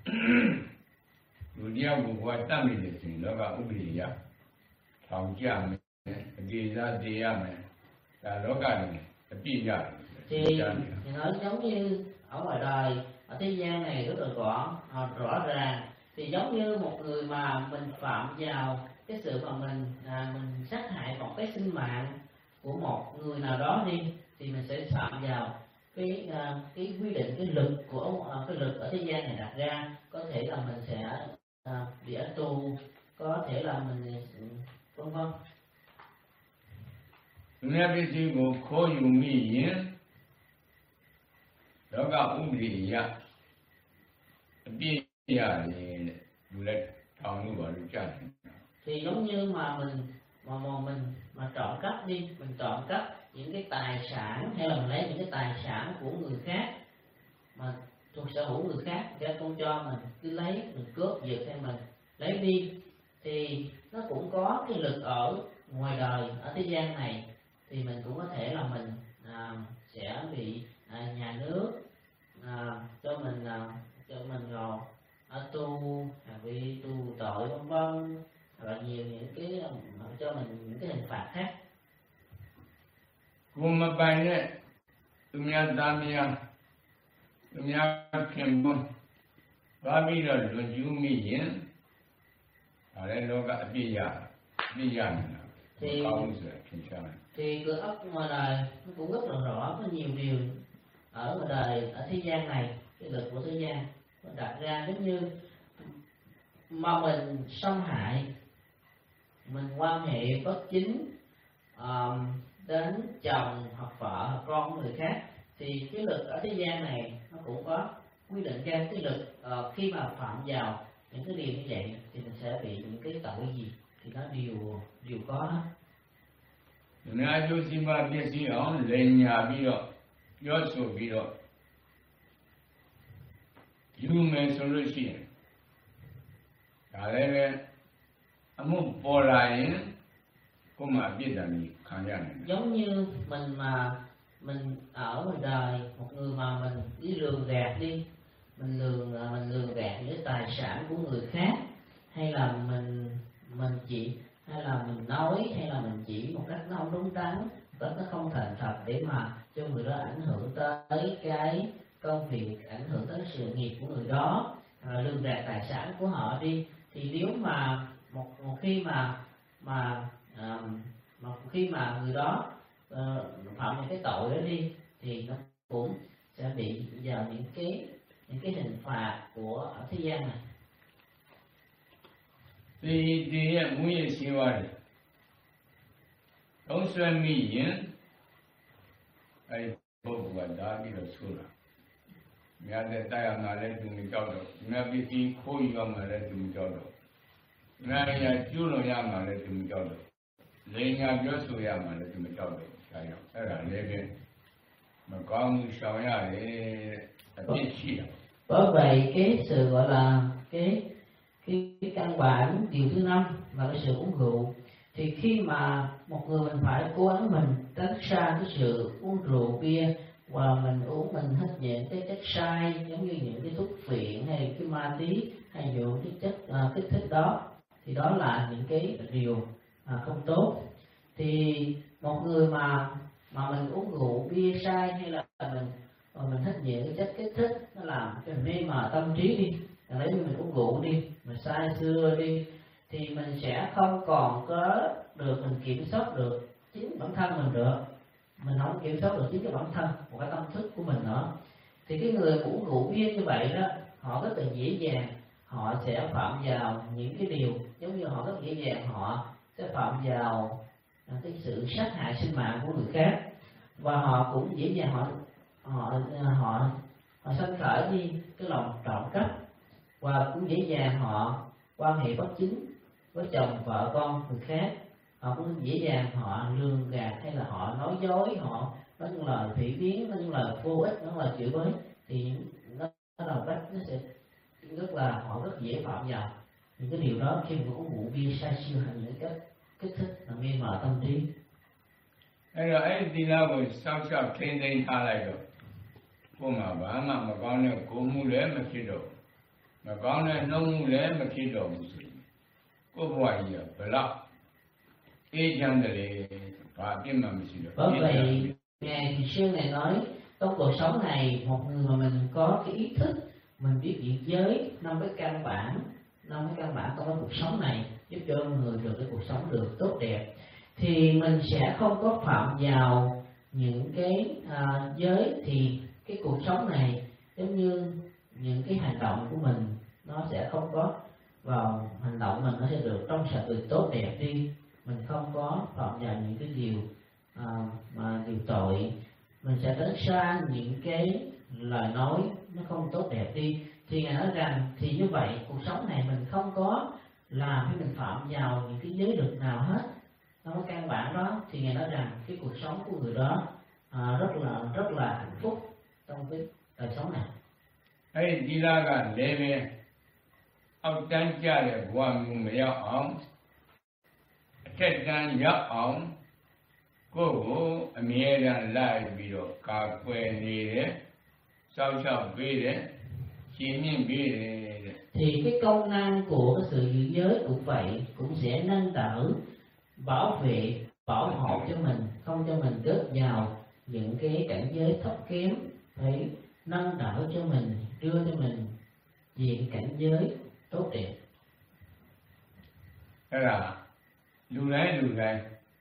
လူတရားကိုဘဝတတ်မိတယ်ဆိုရင်လောကဥပဒေအရထောင်ကြမယ်အကြေစားတည်ရမယ်ဒါလောကနဲ့အပြည့်ရတယ် thì thì nói giống như ở ngoài đời, ở thế gian này rất là rõ rõ ràng, thì giống như một người mà mình phạm vào cái sự mà mình à, mình sát hại một cái sinh mạng của một người nào đó đi, thì mình sẽ phạm vào cái à, cái quy định, cái lực của à, cái lực ở thế gian này đặt ra, có thể là mình sẽ à, bị ở tù, có thể là mình vân vân. မြတ်ပစ္စည်းကိုခိုးယူမိရင်လောကဥပဒေအရအပြည့်ရတယ်လူလည်းထောင်လို့ပါလို့ကြားတယ် thì giống như mà mình mà, mà mình mà trộm cắp đi, mình trộm cắp những cái tài sản, hay là mình lấy những cái tài sản của người khác mà thuộc sở hữu người khác, cho không cho mình cứ lấy, mình cướp giật hay mình lấy đi, thì nó cũng có cái lực ở ngoài đời, ở thế gian này, thì mình cũng có thể là mình à, sẽ bị à, nhà nước à, cho mình à, cho mình rồi ở tu, à, bị tù tội vân vân, và nhiều những cái cho mình những cái hình phạt khác. ကိုမပိုင်တဲ့သူများသားများသူများခင်ပွန်းသွားပြီးတော့လွန်ကျူးမိရင်ဒါလည်းလောကအပြည့်ရအပြည့်ရနေတာကောင်းဆိုထင်ရှားတယ် thì cơ ấp ngoài đời nó cũng rất là rõ, có nhiều điều ở ngoài đời, ở thế gian này, cái lực của thế gian nó đặt ra, giống như mà mình xâm hại, mình quan hệ bất chính, uh, đến chồng hoặc vợ hoặc con của người khác, thì cái lực ở thế gian này nó cũng có quy định ra cái lực uh, khi mà phạm vào những cái điều như vậy thì mình sẽ bị những cái tội gì thì nó đều đều có hết. သူများအကျိုးစီးပွားပျက်စီးအောင်လိမ်ညာပြီးတော့ပြောဆိုပြီးတော့ယူမယ်ဆိုလို့ရှိရင်ဒါလည်းပဲအမှုပေါ်လာရင်ကိုယ်မှာအပြစ်ဒဏ်ကြီးခံရနိုင်တယ် Giống như mình mà mình ở ngoài đời, một người mà mình đi lường gạt đi, mình lường mình lường gạt những tài sản của người khác, hay là mình mình chỉ hay là mình nói hay là mình chỉ một cách nó không đúng đắn, nó không thành thật để mà cho người đó ảnh hưởng tới cái công việc, ảnh hưởng tới sự nghiệp của người đó, à, lường gạt tài sản của họ đi, thì nếu mà một một khi mà mà à, mà khi mà người đó uh, phạm những cái tội đó đi thì nó cũng sẽ bị vào những cái những cái hình phạt của ở thế gian này. ဒီဒီရဲ့မူရရှိဝါတွေသုံးဆွဲမိရင်အဲဒီပုဂ္ဂိုလ်ကဒါပြီးတော့ဆိုးတာများတဲ့တိုက်ရမှာလည်းသူမကြောက်တော့များပစ္စည်းခိုးယူရမှာလည်းသူမကြောက်တော့များရကျူးလွန်ရမှာလည်းသူမကြောက်တော့လိမ်ညာပြောဆိုရမှာလည်းသူမကြောက်တော့ဒါကြောင့်အဲ့ဒါလည်းပဲမကောင်းမှုရှောင်ရတယ်အပြစ်ရှိတာ Bởi vậy cái sự gọi là cái cái, cái căn bản điều thứ năm là cái sự uống rượu, thì khi mà một người mình phải cố gắng mình tránh xa cái sự uống rượu bia, và mình uống mình hít những cái chất sai giống như những cái thuốc phiện hay cái ma túy hay những cái chất uh, kích thích đó, thì đó là những cái điều uh, không tốt. Thì một người mà mà mình uống rượu bia sai hay là mình mà mình hít những cái chất kích thích nó làm cho mình mê mờ tâm trí đi, lấy như mình uống rượu đi, mình say xưa đi, thì mình sẽ không còn có được mình kiểm soát được chính bản thân mình được, mình không kiểm soát được chính cái bản thân một cái tâm thức của mình nữa. Thì cái người uống rượu bia như vậy đó, họ rất là dễ dàng họ sẽ phạm vào những cái điều giống như họ rất dễ dàng họ sẽ phạm vào cái sự sát hại sinh mạng của người khác, và họ cũng dễ dàng họ họ họ họ sanh khởi đi cái lòng trộm cắp, và cũng dễ dàng họ quan hệ bất chính với chồng vợ con người khác, họ cũng dễ dàng họ lường gạt hay là họ nói dối, họ nói những lời phỉ biến, nói những lời vô ích, nói lời chửi bới, thì nó đầu cách nó sẽ rất là họ rất dễ phạm vào những cái điều đó khi mà uống rượu bia say siêu hành những cách kích thích là mê mờ tâm trí. အဲ့တော့အဲ့ဒီသီလကိုစောင့်ရှောက်ထိန်းသိမ်းထားလိုက်တော့ကိုယ်မှာဘာမှမကောင်းတဲ့ကိုယ်မှုလည်းမဖြစ်တော့မကောင်းတဲ့နှုတ်မှုလည်းမဖြစ်တော့ဘူးဆိုရင်ကိုယ်ဘဝကြီးကဘလောက်အေးချမ်းတယ်လေဘာအပြစ်မှမရှိတော့ Bởi vậy ngài Thiền sư này nói trong cuộc sống này một người mà mình có cái ý thức mình biết diện giới năm cái căn bản năm cái căn bản trong cái cuộc sống này giúp cho người được cái cuộc sống được tốt đẹp, thì mình sẽ không có phạm vào những cái à, giới, thì cái cuộc sống này giống như những cái hành động của mình nó sẽ không có vào hành động mình nó sẽ được trong sạch được tốt đẹp đi, mình không có phạm vào những cái điều à, mà điều tội, mình sẽ tránh xa những cái lời nói nó không tốt đẹp đi. Thì ngài nói rằng thì như vậy cuộc sống này mình không có làmให้mình phạm vào những cái giới luật nào hết. Trong cái căn bản đó thì ngài nói rằng cái cuộc sống của người đó à, rất là rất là hạnh phúc trong cái đời sống này. အဲ့ဒီသီလကလည်းပဲအောက်တန်းကြတဲ့ဘဝမျိုးမရောက်အောင်အထက်တန်းရောက်အောင်ကိုယ့်ကိုအမြဲတမ်းလိုက်ပြီးတော့ကာကွယ်နေတယ်စောင့်ရှောက်ပေးတယ်ရှင်းမြင့်ပေးတယ်တဲ့ Thì cái công năng của cái sự giữ giới cũng vậy, cũng sẽ nâng đỡ, bảo vệ, bảo hộ cho mình, không cho mình rớt vào những cái cảnh giới thấp kém, phải nâng đỡ cho mình, đưa cho mình về cái cảnh giới tốt đẹp. အဲ့ဒါလူတိုင်းလူတိုင်း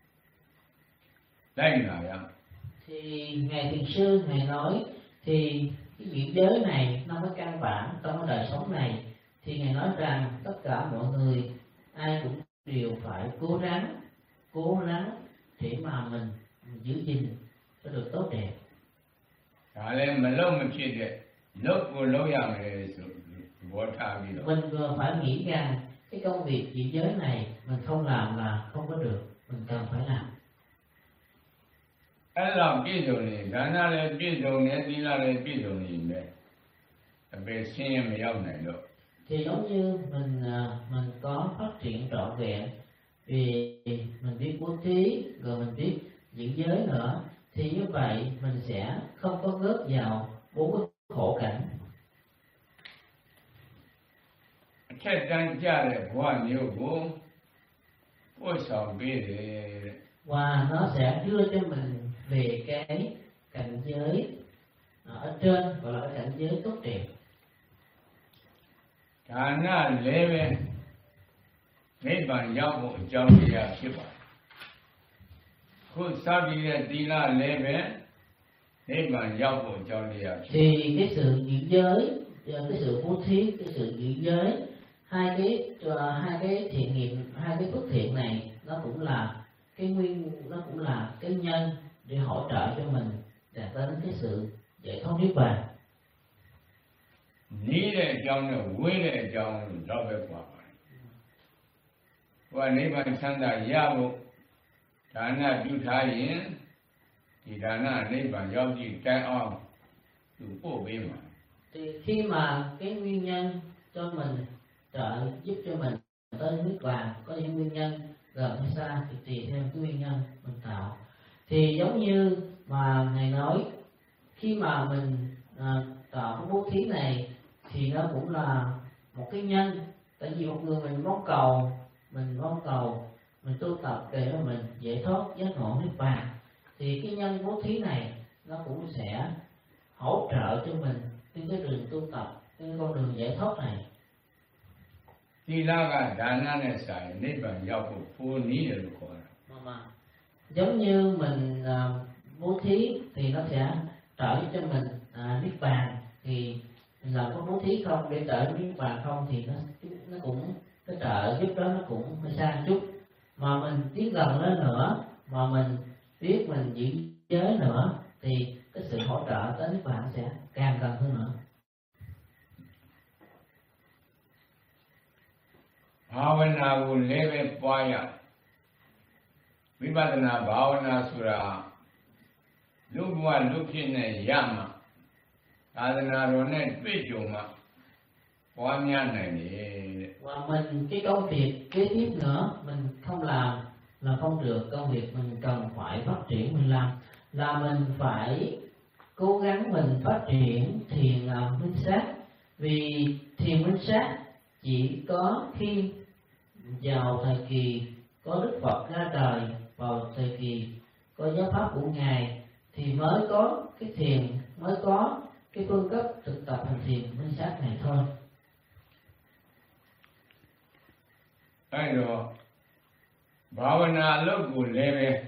လိုက်နာရ Thì ngài Thiền sư ngài nói thì cái giữ giới này nó cái căn bản trong cái đời sống này, thì ngài nói rằng tất cả mọi người ai cũng đều phải cố gắng cố gắng để mà mình giữ gìn cho được tốt đẹp. Đó là mình lâu mìnhဖြစ်đấy, lúc của lâu dạng này vô tha đi đó. Mình vừa phải nghĩ rằng cái công việc giữ giới này mình không làm là không có được, mình cần phải làm. Cái làm biết rồi này, đàn na lại biết rồi này, đi la lại biết rồi này đấy, về sinh em yêu này đó. Thì giống như mình mình có phát triển trọn vẹn vì mình biết bố thí rồi mình biết giữ giới nữa, thì như vậy mình sẽ không có rớt vào bốn cái khổ cảnh. Cái đàn gia này quá nhiều vô, vô sao biết đấy. Và nó sẽ đưa cho mình về cái cảnh giới ở trên, gọi là cái cảnh giới tốt đẹp. Đàn na lễ về, mấy bạn giáo bộ giáo đi ra xếp vào. Khu sao đi ra đi la lễ về, mấy bạn giáo bộ giáo đi ra. Thì cái sự giữ giới, cái sự bố thí, cái sự giữ giới, hai cái hai cái thiện nghiệp, hai cái phước thiện này nó cũng là cái nguyên, nó cũng là cái nhân để hỗ trợ cho mình đạt đến cái sự giải thoát niết bàn. Ní để trong là quê để trong đó về quả. Và nếu bạn sang đại gia bộ, đã là chú thái yến, thì đã là nếu bạn giáo gì trái ong, từ bộ bê mà. Thì khi mà cái nguyên nhân cho mình trợ giúp cho mình tới niết bàn có những nguyên nhân gần hay xa thì tùy theo cái nguyên nhân mình tạo. Thì giống như mà Ngài nói, khi mà mình à, tạo cái bố thí này thì nó cũng là một cái nhân. Tại vì một người mình mong cầu, mình mong cầu, mình tu tập để mà mình giải thoát giác ngộ niết bàn, thì cái nhân bố thí này nó cũng sẽ hỗ trợ cho mình trên cái đường tu tập, trên con đường giải thoát này. Thì là cái đàn na này xài nếu bạn giáo bộ phô ní để được gọi. Giống như mình à, bố thí thì nó sẽ trợ giúp cho mình à, niết bàn, thì mình làm có bố thí không để trợ niết bàn không thì nó nó cũng cái trợ giúp đó nó cũng hơi xa chút. Mà mình tiến gần lên nữa, mà mình biết mình giữ giới nữa, thì cái sự hỗ trợ tới niết bàn sẽ càng gần hơn nữa. Bhavana को लेवे पाया विपदना भावना सुरा लुकवा लुकी ने यामा साधना रोने पिजुमा पाम्या này. Và mình cái công việc kế tiếp nữa mình không làm là không được. Công việc mình cần phải phát triển, mình làm là mình phải cố gắng mình phát triển thiền minh sát. Vì thiền minh sát chỉ có khi vào thời kỳ có Đức Phật ra đời, vào thời kỳ có giáo pháp của Ngài thì mới có cái thiền, mới có cái phương cấp thực tập hành thiền minh sát này thôi. Đấy rồi, Bhavana lúc của lễ về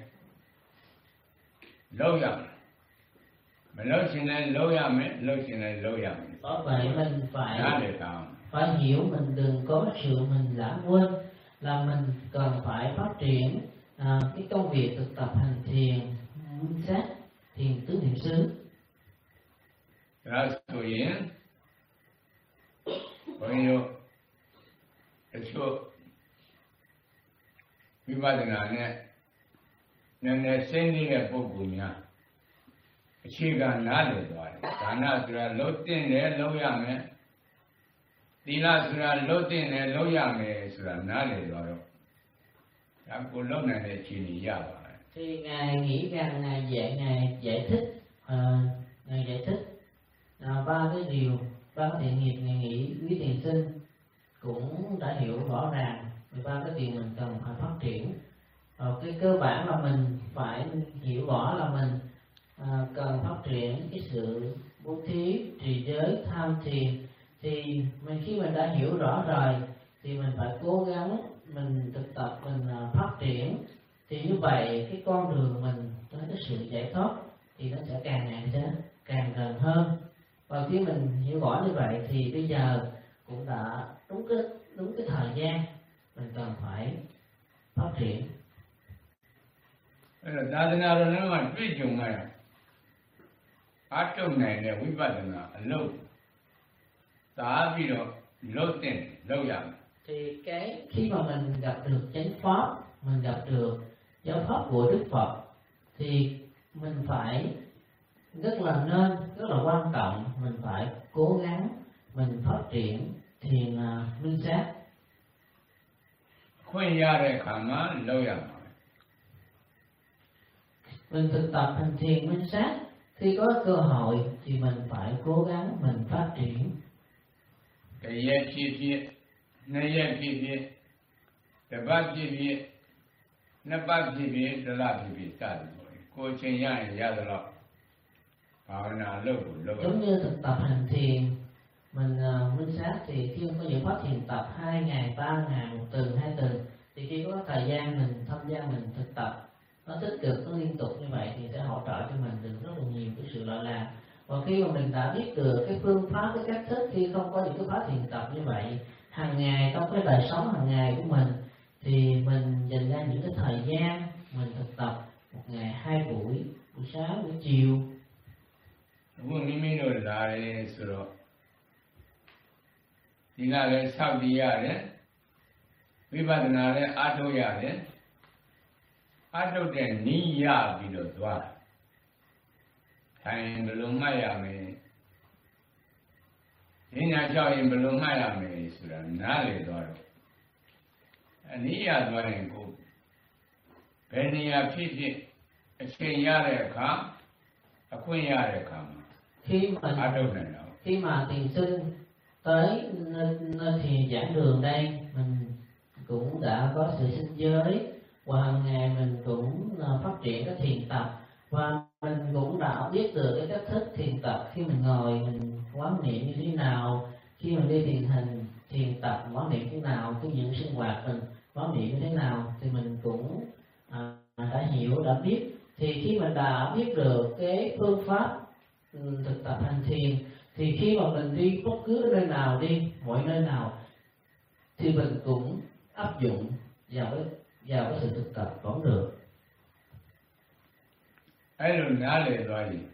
lâu dặm, mà lâu xin này lâu dặm ấy, lâu xin này lâu dặm. Bởi vậy mình phải để phải hiểu, mình đừng có sự mình lãng quên là mình cần phải phát triển à, cái công việc thực tập hành thiền minh sát, thiền tứ niệm xứ. Đó là yến, bao nhiêu cái số vipassana này nên là sinh đi là vô cùng nha. Chỉ cần nã để rồi, cả na sura lâu tin để lâu yam ấy, Tila sura lâu tin để lâu yam ấy sura nã để rồi, các cô lâu này để chỉ lý giải. Thì ngài nghĩ rằng ngài dạy ngài giải thích, uh, ngài giải thích uh, ba cái điều, ba cái thiện nghiệp. Ngài nghĩ quý thiền sinh cũng đã hiểu rõ ràng về ba cái điều mình cần phải phát triển. Và cái cơ bản là mình phải hiểu rõ là mình À, cần phát triển cái sự bố thí, trì giới, tham thiền. Thì mình khi mình đã hiểu rõ rồi thì mình phải cố gắng mình thực tập, mình à, phát triển. Thì như vậy cái con đường mình tới cái sự giải thoát thì nó sẽ càng ngày sẽ càng gần hơn. Và khi mình hiểu rõ như vậy thì bây giờ cũng đã đúng cái đúng cái thời gian mình cần phải phát triển. Đó là nó nó mà truy chung này áp trong này là quý bà là lâu đã bị rồi lâu tiền lâu dài. Thì cái khi mà mình gặp được chánh pháp, mình gặp được giáo pháp của Đức Phật thì mình phải rất là nên rất là quan trọng, mình phải cố gắng mình phát triển thiền uh, minh sát. Khuyên ra để khả má lâu dài. Mình thực tập hành thiền minh sát, khi có cơ hội thì mình phải cố gắng mình phát triển. Cái gì chi tiết, này gì chi tiết, cái bát chi tiết, nó bát chi tiết, đó là chi tiết sao rồi? Cô chuyện gì vậy đó là bảo là lâu lâu. Giống như thực tập hành thiền, mình uh, minh sát thì khi có những pháp thiền tập hai ngày, ba ngày, một tuần, hai tuần, thì khi có thời gian mình tham gia mình thực tập nó tích cực, nó liên tục như vậy thì sẽ hỗ trợ cho mình được rất là nhiều cái sự lợi lạc. Và khi mà mình đã biết được cái phương pháp, cái cách thức khi không có những cái pháp thiền tập như vậy hàng ngày trong cái đời sống hàng ngày của mình, thì mình dành ra những cái thời gian mình thực tập một ngày hai buổi, buổi sáng, buổi chiều. Đúng mình mình nói là đấy rồi. Thì là cái sao đi à đấy, Vipassana đấy, áp dụng à đấy. Áp dụng để ni ya bị được toa, thành belum maya mình, hiện nay cho em belum maya mình sửa nã lệ toa rồi, ni ya toa này cũng, bên ni ya phi phi, cái ya đấy khám, cái ya đấy khám, khi mà áp dụng này nào, khi mà thiền sinh tới nơi thiền giảng đường đây, mình cũng đã có sự sinh giới và hàng ngày mình cũng phát triển cái thiền tập, và mình cũng đã biết được cái cách thức thiền tập. Khi mình ngồi mình quán niệm như thế nào, khi mình đi thiền hành thiền tập quán niệm thế nào, khi những sinh hoạt mình quán niệm như thế nào thì mình cũng à, đã hiểu, đã biết. Thì khi mình đã biết được cái phương pháp thực tập hành thiền thì khi mà mình đi bất cứ nơi nào đi, mọi nơi nào thì mình cũng áp dụng vào cái vào cái sự thực tập vẫn được. Ấy rồi nã lệ toa gì,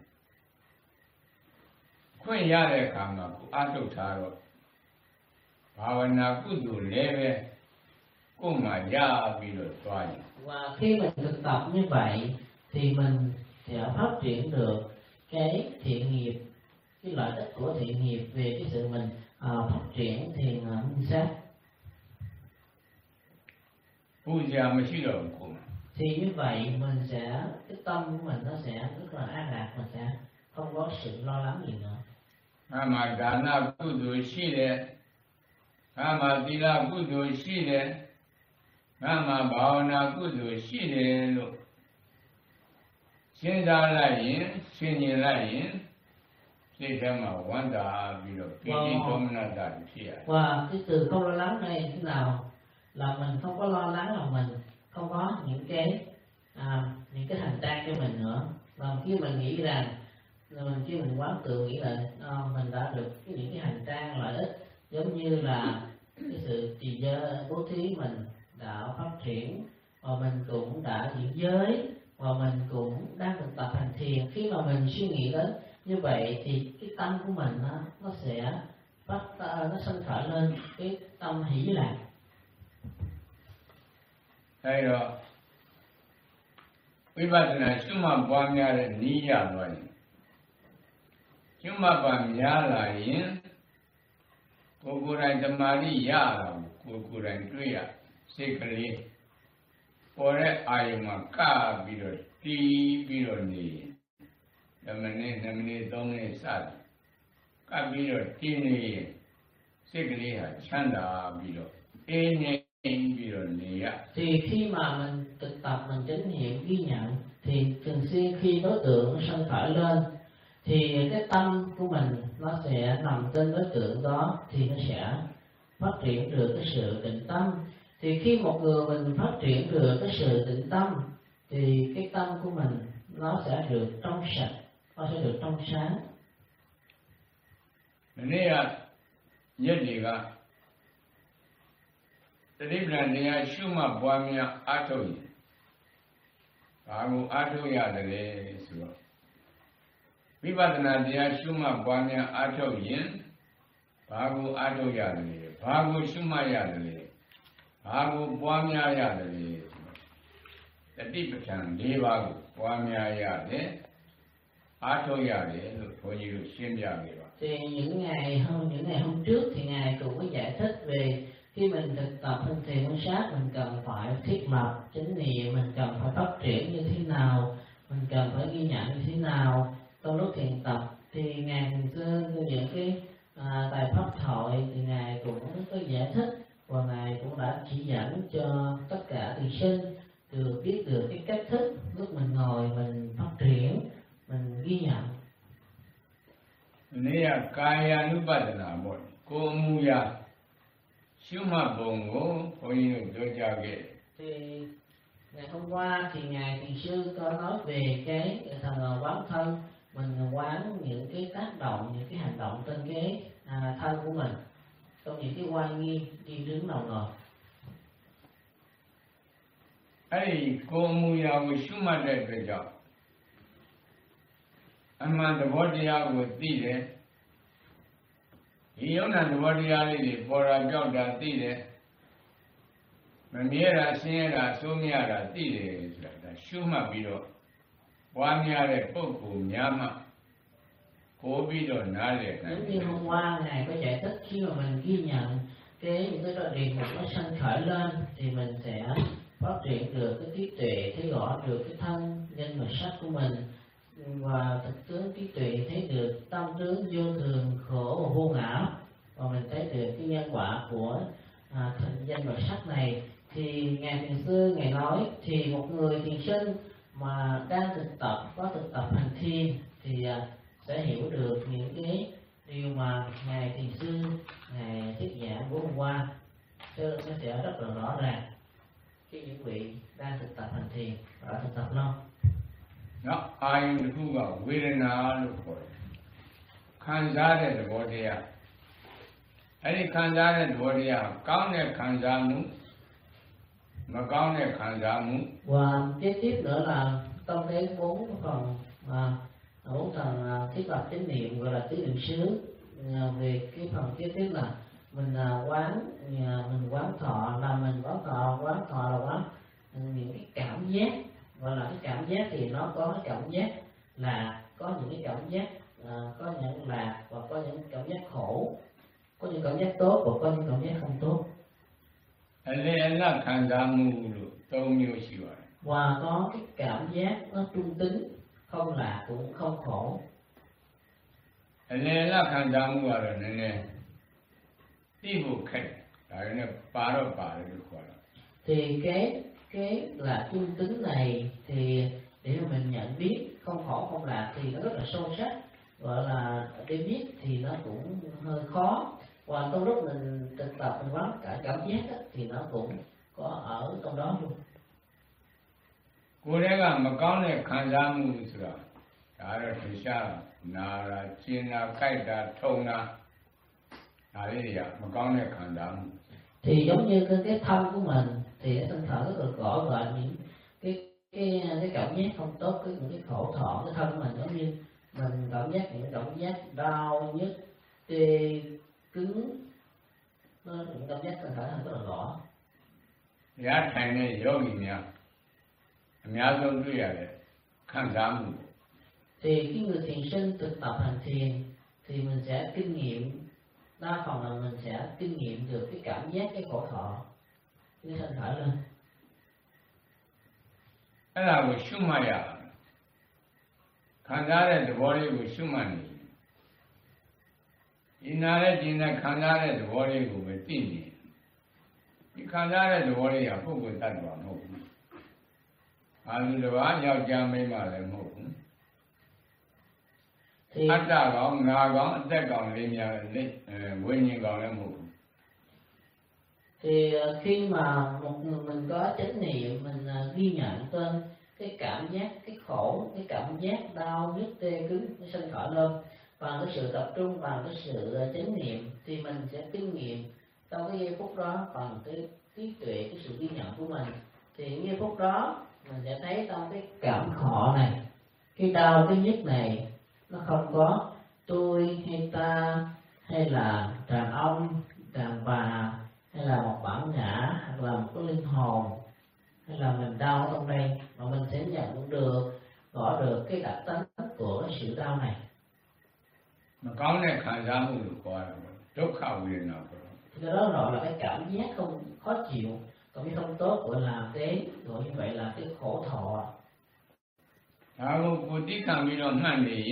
khuyên ra để khám mà cũng áp dụng thà rồi, bhavana cũng đủ lệ về, cũng mà ra bị được toa gì. Và khi mình thực tập như vậy thì mình sẽ phát triển được cái thiện nghiệp, cái lợi ích của thiện nghiệp về cái sự mình uh, phát triển thiền uh, minh sát. Puja mà chỉ được cũng. Thì như vậy mình sẽ, cái tâm của mình nó sẽ rất là an lạc, mình sẽ không có sự lo lắng gì nữa. Ama dana kudu shi de, ama tila kudu shi de, ama bhavana kudu shi de lo. Sinh ra lại yin, sinh nhiên lại yin, thế thế mà quan đã bị được cái gì đó mình đã đạt được. Và cái từ không lo lắng này thế nào? Là mình không có lo lắng là mình không có những cái à, những cái hành trang cho mình nữa. Và khi mình nghĩ rằng mình khi mình quán tự nghĩ là à, mình đã được cái, những cái hành trang lợi ích, giống như là cái sự trì giới bố thí mình đã phát triển, và mình cũng đã giữ giới, và mình cũng đang thực tập hành thiền. Khi mà mình suy nghĩ đến như vậy thì cái tâm của mình nó, nó sẽ phát nó sanh khởi lên cái tâm hỷ lạc. Hay rồi, Vipassana chúng mà quan nhà là ni ya rồi, chúng mà quan nhà là yin, cô cô này tâm ma đi ya là cô cô nàyတွေ့ရ စိတ်ကလေးပေါ်တဲ့အာယုံမှာကပြီးတော့တီးပြီးတော့နေဓမ္မနဲ့နမနဲ့သုံးနဲ့စတယ်ကပြီးတော့တင်းနေစိတ်ကလေးဟာချမ်းသာပြီးတော့အေးငြိမ်ပြီးတော့နေရ Thì khi mà mình thực tập mình chánh niệm ghi nhận thì thường xuyên khi đối tượng nó sân khởi lên thì cái tâm của mình nó sẽ nằm trên đối tượng đó, thì nó sẽ phát triển được cái sự tịnh tâm. Thì khi một người mình phát triển được cái sự tịnh tâm thì cái tâm của mình nó sẽ được trong sạch, nó sẽ được trong sáng. ဒီနေ့ကရက်တွေကသတိပ္ပံတရားရှုမှတ်ပွားများအားထုတ်ရင်ဘာကိုအားထုတ်ရတယ်ဆိုတော့ဝိပဿနာတရားရှုမှတ်ပွားများအားထုတ်ရင်ဘာကိုအားထုတ်ရတယ်ဘာကိုရှုမှတ်ရတယ်ဘာကိုပွားများရတယ်ဆိုတော့တတိပဋ္ဌာန်၄ပါးကိုပွားများရတယ်အားထုတ်ရတယ်လို့ဘုန်းကြီးတို့ရှင်းပြခဲ့ပါ Thì những ngày hôm những ngày hôm trước thì ngài cũng có giải thích về khi mình thực tập hành thiền quan sát mình cần phải thiết lập chánh niệm, mình cần phải phát triển như thế nào, mình cần phải ghi nhận như thế nào trong lúc thiền tập. Thì ngài thường xưa những cái à, tài pháp thoại thì ngài cũng có giải thích và ngài cũng đã chỉ dẫn cho tất cả thiền sinh được biết được cái cách thức lúc mình ngồi mình phát triển, mình ghi nhận. နေရကာယ ानु ပဒနာပေါ့ကိုယ်မူရာရှုမှတ်ပုံကိုဘုန်းကြီးတို့ပြောကြခဲ့ Thì ngày hôm qua thì ngài thiền sư có nói về cái thần quán thân, mình quán những cái tác động, những cái hành động trên cái à, thân của mình trong những cái oai nghi đi đứng đầu ngồi. အဲ့ဒီကိုယ်မူရာကိုရှုမှတ်တဲ့အတွက်ကြောင့်အမှန်သဘောတရားကိုသိတယ်ဒီယုံနာသဘောတရားလေးတွေပေါ်တာပြောက်တာသိတယ်မမြဲတာဆင်းရဲတာဆိုးမြတာသိတယ်ဆိုတာဒါရှုမှတ်ပြီးတော့ပွားများတဲ့ပုဂ္ဂိုလ်များမှcố biết rồi nói liền. Giống như hôm qua ngài có giải thích khi mà mình ghi nhận cái những cái đoạn điền nó sanh khởi lên thì mình sẽ phát triển được cái trí tuệ, thấy rõ được cái thân nhân và sắc của mình, và thực tướng trí tuệ thấy được tâm tướng vô thường khổ và vô ngã, và mình thấy được cái nhân quả của à, thân danh và sắc này. Thì ngài thiền sư ngài nói thì một người thiền sinh mà đang thực tập, có thực tập hành thiền thì à, sẽ hiểu được những cái điều mà ngài thiền sư ngài thuyết giảng của hôm qua, cho nó sẽ rất là rõ ràng khi những vị đang thực tập hành thiền và thực tập lâu. Nó ai cũng thu vào Vedana lúc rồi khán giả để đồ đi à, ấy khán giả để đồ đi à, cao này khán giả mu, mà cao này khán giả mu. Và tiếp tiếp nữa là trong cái bốn phần mà bốn phần thiết lập chánh niệm gọi là tứ niệm xứ, về cái phần tiếp tiếp là mình quán mình quán thọ là mình quán thọ quán thọ là quán những cái cảm giác, gọi là cái cảm giác thì nó có cái cảm giác là có những cái cảm giác à, có những lạc và có những cảm giác khổ, có những cảm giác tốt và có những cảm giác không tốt. Và có cái cảm giác nó trung tính, không lạc cũng không khổ. Thì cái cái là trung tính này thì để mà mình nhận biết không khổ không lạc thì nó rất là sâu sắc, gọi là để biết thì nó cũng hơi khó. Và trong lúc mình thực tập mình quán cả cảm giác đó, thì nó cũng có ở trong đó luôn. Cô đấy là mà có này khán giả mu rồi, đó là thực ra là là chiên là cay là thôn là, là cái gì ạ? Mà có này khán giả mu. Thì giống như cái cái thân của mình thì thân thở rất là rõ và những cái cái cái cảm giác không tốt, cái những cái khổ thọ cái thân của mình giống như mình cảm giác những cảm giác đau nhức tê cứng, nó những cảm giác thân thở rất là rõ. Giá thành này yogi nha,များဆုံးတွေ့ရတယ်ခံစားမှု. Thì cái người thiền sinh thực tập hành thiền thì mình sẽ kinh nghiệm, đa phần là mình sẽ kinh nghiệm được cái cảm giác cái khổ thọ, cái thân thở lên. အဲ့ဒါကိုရှုမှတ်ရခံစားတဲ့သဘောလေးကိုရှုမှတ်နေဒီနာတဲ့ဒီနဲ့ခံစားတဲ့သဘောလေးကိုပဲသိနေဒီခံစားတဲ့သဘောလေးကပုဂ္ဂိုလ်တ attva မဟုတ်ဘူးအာလူတစ်ပါးယောက်ျားမိန်းမလည်းမဟုတ်ဘူးအတ္တကောင်ငါကောင်အသက်ကောင်လေးများလည်းဝိညာဉ်ကောင်လည်းမဟုတ်ဘူး Thì khi mà một người mình có chánh niệm mình ghi nhận trên cái cảm giác cái khổ, cái cảm giác đau nhức tê cứng nó sinh khởi lên, bằng cái sự tập trung bằng cái sự chánh niệm thì mình sẽ kinh nghiệm trong cái giây phút đó bằng cái trí tuệ, cái sự ghi nhận của mình. Thì giây phút đó mình sẽ thấy trong cái cảm thọ này, cái đau cái nhức này nó không có tôi hay ta hay là đàn ông đàn bà hay là một bản ngã hoặc là một cái linh hồn hay là mình đau trong đây, mà mình sẽ nhận được rõ được cái đặc tính của cái sự đau này. Mà có này khả giá mù được qua rồi, tốt khảo quyền nào rồi. Thì cái đó gọi là cái cảm giác không khó chịu, còn cái không tốt gọi là cái gọi như vậy là cái khổ thọ. Đó cô tí khẳng bị nó mạnh đi,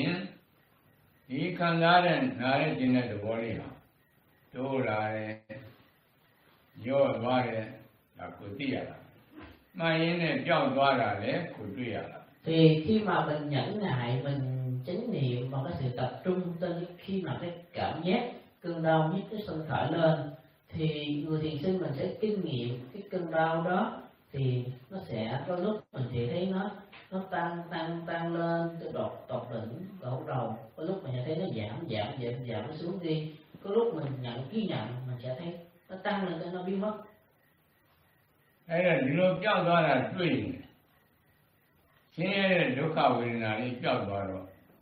ý khẳng giá đến nà đến trên này được bỏ đi hả? Tôi là vô qua đây là cô tí à. Mà yên này cho qua là đấy cô tí à. Thì khi mà mình nhẫn nại, mình chánh niệm và cái sự tập trung tới khi mà cái cảm giác cơn đau nhất cái sân khởi lên, thì người thiền sinh mình sẽ kinh nghiệm cái cơn đau đó, thì nó sẽ có lúc mình chỉ thấy nó nó tăng tăng tăng lên cái đột tột đỉnh đổ đầu, có lúc mình sẽ thấy nó giảm giảm giảm giảm nó xuống đi, có lúc mình nhận ghi nhận mình sẽ thấy nó tăng lên cho nó biến mất. Đây là lúc cho qua làတွေ့Xin nhớ duk khả vĩ nà đi cho qua rồi,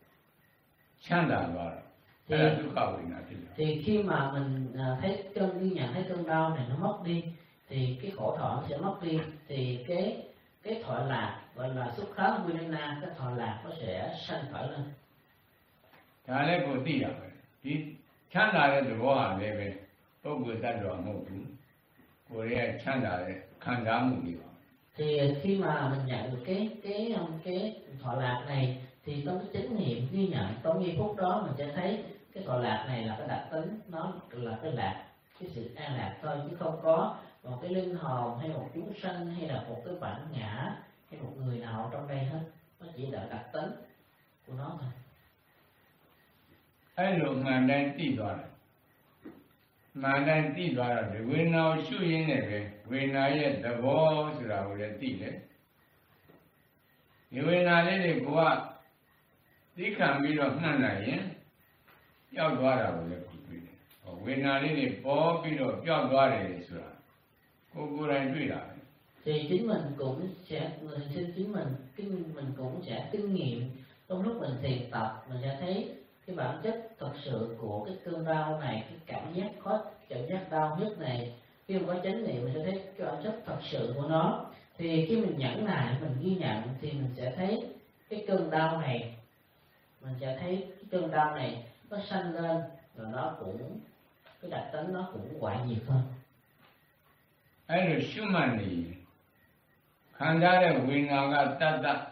chán đà qua rồi, đây là duk khả vĩ nà đi. Thì khi mà mình thấy cơn ghi nhận thấy cơn đau này nó mất đi, thì cái khổ thọ nó sẽ mất đi, thì cái cái thọ lạc gọi là xúc khá Vedana, cái thọ lạc nó sẽ sanh khởi lên. Đó là cô tí à, đi chán đà là được bỏ hẳn đấy về, bố cô ta rồi ngộ chú, cô ấy chán đà là khăn giá mù đi vào. Thì khi mà mình nhận được cái cái cái thọ lạc này, thì trong cái chánh niệm ghi nhận trong giây phút đó mình sẽ thấy cái thọ lạc này là cái đặc tính, nó là cái lạc, cái sự an lạc thôi, chứ không có một cái linh hồn hay một chúng sanh hay là một cái bản ngã hay một người nào trong đây hết, nó chỉ là đặc tính của nó thôi. Ấy lúc mà đang đi vào rồi, mà đang đi vào rồi, vì nào chú ý này về, vì nào ấy đập bó sự là về đi đấy, vì nào đấy thì cô ạ, đi khám bị rồi ngăn này, giao đoá ra về cụ bị đấy, vì nào đấy thì bó bị rồi giao đoá ra về sự là, cô cô đang truy ra. Thì chính mình cũng sẽ, người sinh chính mình, kinh mình cũng sẽ kinh nghiệm trong lúc mình thiền tập, mình sẽ thấy cái bản chất thật sự của cái cơn đau này, cái cảm giác khó, cảm giác đau nhất này, khi mà có chánh niệm mình sẽ thấy cái bản chất thật sự của nó. Thì khi mình nhẫn nại, mình ghi nhận thì mình sẽ thấy cái cơn đau này, mình sẽ thấy cái cơn đau này nó sanh lên, rồi nó cũng cái đặc tính nó cũng hoại diệt thôi. Ấy rồi chú mà đi, khán giả là vì nào cả tát tát,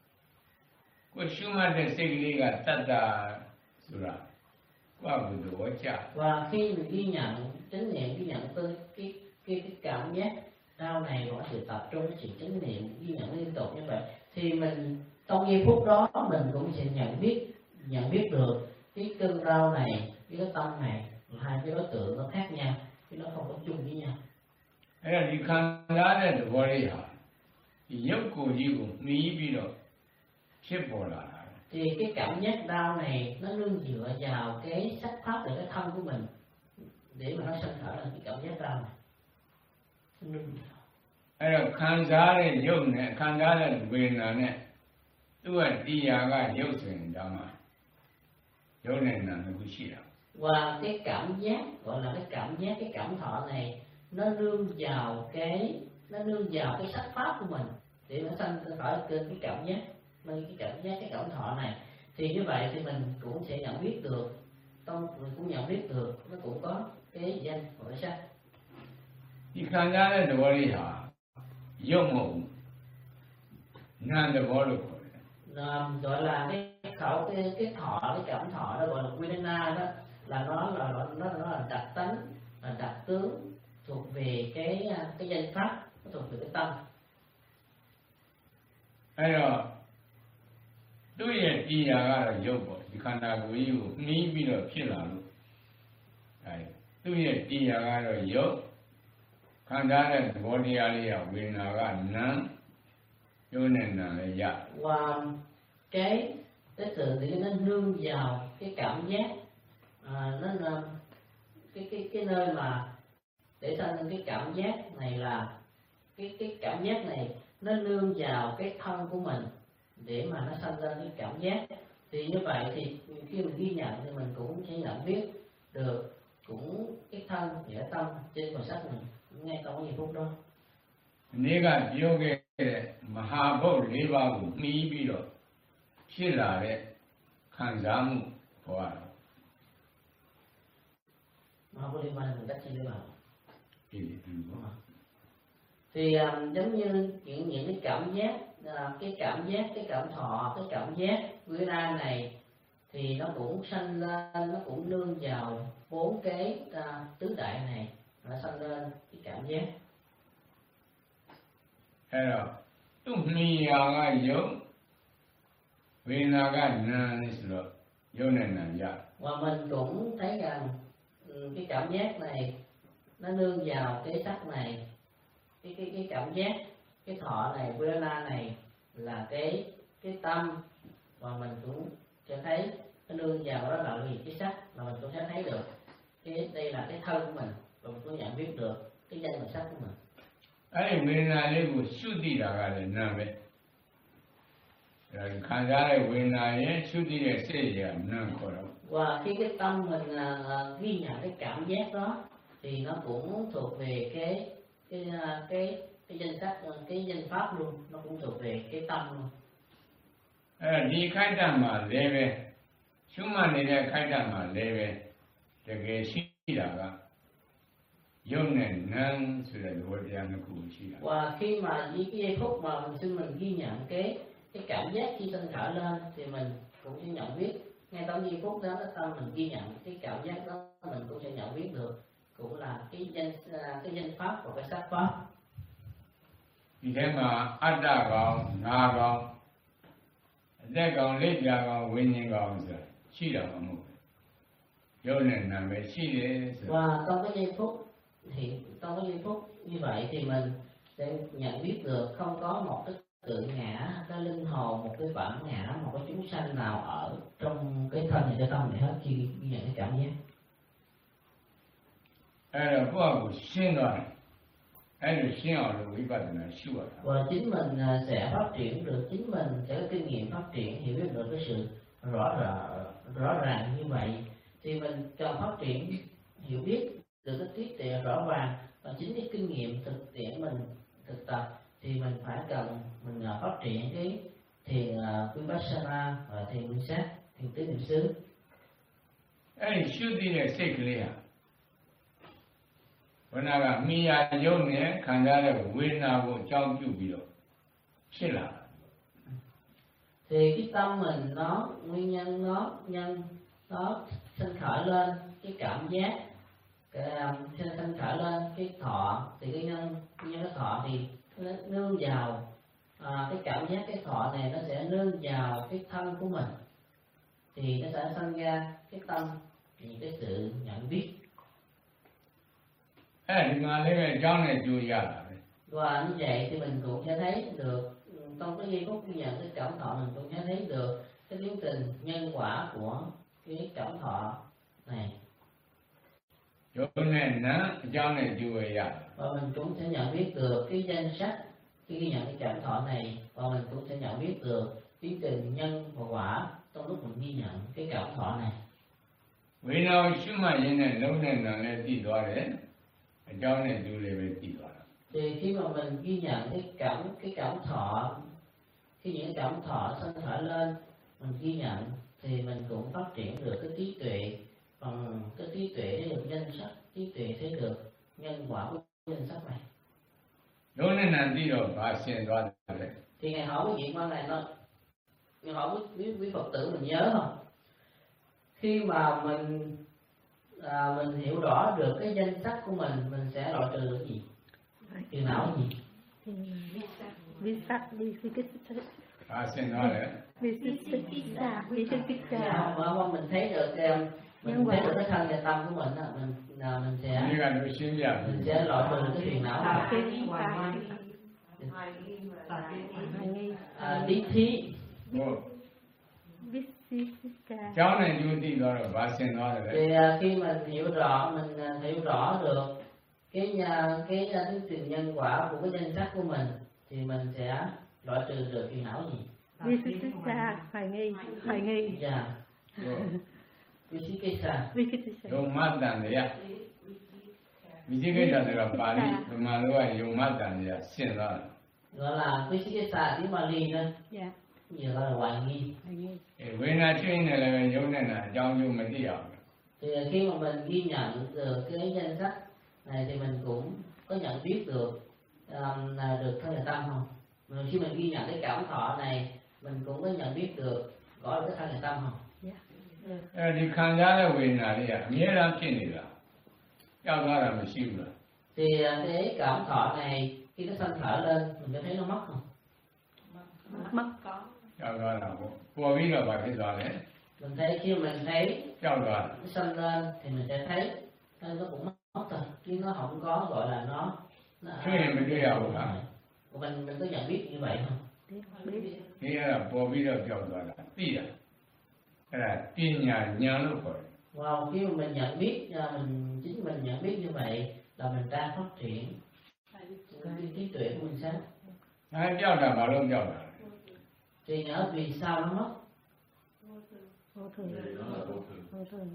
cô chú mà để xây đi cả tát tát sura, qua bữa đồ cha. Và khi mình ghi nhận chánh niệm, ghi nhận tới cái cái cái cảm giác đau này và sự tập trung cái sự chánh niệm ghi nhận liên tục như vậy, thì mình trong giây phút đó mình cũng sẽ nhận biết nhận biết được cái cơn đau này với cái tâm này là hai cái đối tượng nó khác nhau, chứ nó không có chung với nhau. Ấy là đi khán giả là đồ bỏ đi hả? Yếu cô gì cũng mỹ bị rồi, chết bỏ lại. Thì cái cảm giác đau này nó nương dựa vào cái sắc pháp để cái thân của mình để mà nó sinh khởi lên cái cảm giác đau này. Ấy là khán giả là yếu này, khán giả là quyền là này, tôi là đi ra cái yếu sinh đó mà, yếu này là nó cũng chỉ là. Và cái cảm giác gọi là cái cảm giác, cái cảm thọ này nó nương vào cái nó nương vào cái sắc pháp của mình để nó sinh khởi trên cái cảm giác, nên cái cảm giác, cái cảm thọ này. Thì như vậy thì mình cũng sẽ nhận biết được, trong mình cũng nhận biết được nó cũng có cái danh gọi sắc. Đi khán giả là đồ bỏ đi hả? Yếu mộ, nan đồ bỏ được. Gọi là cái khẩu cái cái thọ, cái cảm thọ đó gọi là Vedana đó, là nó là nó, nó, nó là đặc tính, là đặc tướng thuộc về cái cái danh pháp, nó thuộc về cái tâm. Ấy rồi, tôi là đi ra cái yếu bỏ, đi khán giả của yếu, mỹ bị rồiဖြစ်là luôn. Đấy, tôi là đi ra cái yếu, khán giả là bỏ đi ra đi à, vì nào cái nắng, yếu này là dạ. Và cái cái sự thì nó nương vào cái cảm giác, à, nó là cái cái cái nơi mà để cho nên cái cảm giác này là cái cái cảm giác này nó nương vào cái thân của mình để mà nó sanh lên cái cảm giác. Thì như vậy thì khi mình ghi nhận thì mình cũng sẽ nhận biết được cũng cái thân nghĩa tâm trên màu sắc mình ngay trong cái giây phút đó. နေ့ကပြောခဲ့တဲ့မဟာဘုတ်၄ပါးကိုမှီးပြီးတော့ဖြစ်လာတဲ့ခံစားမှုခေါ်ရတာ Mà có liên quan đến cách chi lý bảo. ဒီဒီပေါ့ Thì um, giống như những những cái cảm giác, uh, cái cảm giác, cái cảm thọ, cái cảm giác Vy Na này thì nó cũng sanh lên, nó cũng nương vào bốn cái uh, tứ đại này, nó sanh lên cái cảm giác. အဲ့တော့သူ့မှီရာကယုံဝေဒနာကနာဆိုတော့ယုံနဲ့နာရ Và mình cũng thấy rằng um, cái cảm giác này nó nương vào cái sắc này, cái cái cái cảm giác, cái thọ này, Vy Na này là cái cái tâm, và mình cũng sẽ thấy nó nương vào đó là gì, cái sắc, mà mình cũng sẽ thấy được cái đây là cái thân của mình, và mình cũng nhận biết được cái danh và sắc của mình. အဲ့ဒီဝေဒနာလေးကိုရှုသိတာကလည်းနာပဲအဲခံစားတဲ့ဝေဒနာရဲ့ရှုသိတဲ့စိတ်ရဲ့နာခေါ်တော့ Và khi cái tâm mình là, là ghi nhận cái cảm giác đó thì nó cũng thuộc về cái cái cái cái danh sắc, cái danh pháp luôn, nó cũng thuộc về cái tâm luôn. အဲ့ဒီခိုက်တတ်မှာလည်းပဲရှုမှတ်နေတဲ့ခိုက်တတ်မှာလည်းပဲတကယ်ရှိတာကယုံနဲ့နာဆိုတဲ့သဘောတရားနှစ်ခုရှိတာ Và khi mà với cái giây phút mà mình xin mình ghi nhận cái cái cảm giác khi sinh khởi lên thì mình cũng sẽ nhận biết ngay trong giây phút đó, cái tâm mình ghi nhận cái cảm giác đó, mình cũng sẽ nhận biết được cũng là cái danh cái danh pháp và cái sắc pháp. ဒီထဲမှာအတ္တကောင်ငါကောင်အသက်ကောင်လက်ပြကောင်ဝိညာဉ်ကောင်ဆိုတာရှိတာမဟုတ်ဘူးယုံနဲ့နာပဲရှိတယ်ဆို Và trong cái giây phút thì trong cái giây phút như vậy thì mình sẽ nhận biết được không có một cái tự ngã, cái linh hồn, một cái bản ngã, một cái chúng sanh nào ở trong cái thân này, cái tâm này hết khi ghi nhận cái cảm giác. အဲ့တော့ကိုယ့်အကိုရှင်းသွားတယ်အဲ့လိုရှင်းအောင်လို့ဝိပဿနာရှုရတာ Và chính mình sẽ phát triển được, chính mình sẽ có kinh nghiệm phát triển, hiểu biết được cái sự rõ ràng rõ ràng như vậy thì mình cần phát triển hiểu biết được cái trí tuệ rõ ràng, và chính cái kinh nghiệm thực tiễn mình thực tập thì mình phải cần mình phát triển cái thiền vipassana và thiền minh sát, thiền tứ niệm xứ. အဲ့ဒီရှုသိတဲ့စိတ်ကလေးဟာဘုနာကမိယာယုံနဲ့ခံစားတဲ့ဝေဒနာကိုအကြောင်းပြုပြီးတော့ဖြစ်လာတာ Thì cái tâm mình nó nguyên nhân nó nhân nó sinh khởi lên cái cảm giác, cái sinh sinh khởi lên cái thọ, thì cái nhân nhân cái thọ thì nó nương vào à, cái cảm giác, cái thọ này nó sẽ nương vào cái thân của mình thì nó sẽ sinh ra cái tâm, thì cái sự nhận biết. အဲ့ဒီမှာလည်းပဲအကြောင်းနဲ့ကျိုးရတာပဲ Và như vậy thì mình cũng sẽ thấy được trong cái giây phút ghi nhận cái cảm thọ, mình cũng sẽ thấy được cái tiến trình nhân quả của cái cảm thọ này. ယုံနဲ့နာအကြောင်းနဲ့ကျိုးရတာ Và mình cũng sẽ nhận biết được cái danh sắc khi ghi nhận cái cảm thọ này, và mình cũng sẽ nhận biết được tiến trình nhân và quả trong lúc mình ghi nhận cái cảm thọ này. ဝေဒနာကိုရှုမှတ်ရင်းနဲ့လုံးနဲ့နာနဲ့သိသွားတယ်အကြောင်းနဲ့ကျိုးလေးပဲသိသွားတာ Thì khi mà mình ghi nhận cái cảm cái cảm thọ, khi những cảm thọ sinh khởi lên mình ghi nhận thì mình cũng phát triển được cái trí tuệ, bằng cái trí tuệ thấy được danh sắc, trí tuệ thấy được nhân quả của danh sắc này. လုံးနဲ့နာသိတော့ဘာရှင်းသွားတယ် Thì ngày hỏi cái chuyện quan này nó, ngày hỏi quý, quý Phật tử mình nhớ không? Khi mà mình à, mình hiểu rõ được cái danh sắc của mình, mình sẽ loại trừ cái gì? Phiền não cái gì? Visa, visa, ဘာရှင်းသွားလဲ visa, visa, Mà mà mình thấy được em, mình Nhưng thấy mà- được cái thân và tâm của mình á, mình là mình ဒီ sẽ ကလို့ရှင်းပြပြီ mình sẽ loại trừ cái phiền não này. À, lý thí, ဟုတ် visa, အကြောင်းနဲ့ကျိုးသိသွားတော့ဘာရှင်းသွားတယ်လဲ thì à, khi mình hiểu rõ, mình à, hiểu rõ được cái nhà cái à, tiến trình nhân quả của cái danh sắc của mình thì mình sẽ loại trừ được phiền não gì? Visikisa, hoài nghi, hoài nghi. Dạ. Visikisa. Visikisa. Dùng mắt tàn đấy à? Visikisa là Pali, mà lúc ấy dùng mắt tàn đấy à, xin đó. Gọi là Visikisa tiếng Pali đó. Dạ. Nhiều gọi là hoài nghi. Hoài nghi. Vì na chuyên này là dùng này là trong dùng mới đi học. Thì khi mà mình ghi nhận được cái danh sách này thì mình cũng có nhận biết được um, là được thân hệ tâm không? Mà khi mình ghi nhận cái cảm thọ này mình cũng có nhận biết được gọi là cái thân hệ tâm không? Dạ. Đi khán giả là vì nào đi à? Nghĩa là chuyện gì là? Giao đó là mình siêu rồi. Thì cái cảm thọ này khi nó sanh khởi lên mình có thấy nó mất không? Mất có. Giao đó là vô vi là phải cái đó đấy. Mình thấy khi mình thấy Giao đó nó sanh lên thì mình sẽ thấy nó cũng mất, mất rồi, chứ nó không có gọi là nó. nó Chứ mình mới đi học hả? Mình mình có nhận biết như vậy không? Biết. Nghĩa là vô vi là giao đó là đi à? Cái là tin nhà nhà lúc rồi. Wow, khi mà mình nhận biết, mình chính mình nhận biết như vậy là mình đang phát triển cái trí tuệ của mình sao? Hai giao là bảo lúc giao là. Thì nhớ vì sao nó mất? Vô thường. Vô thường.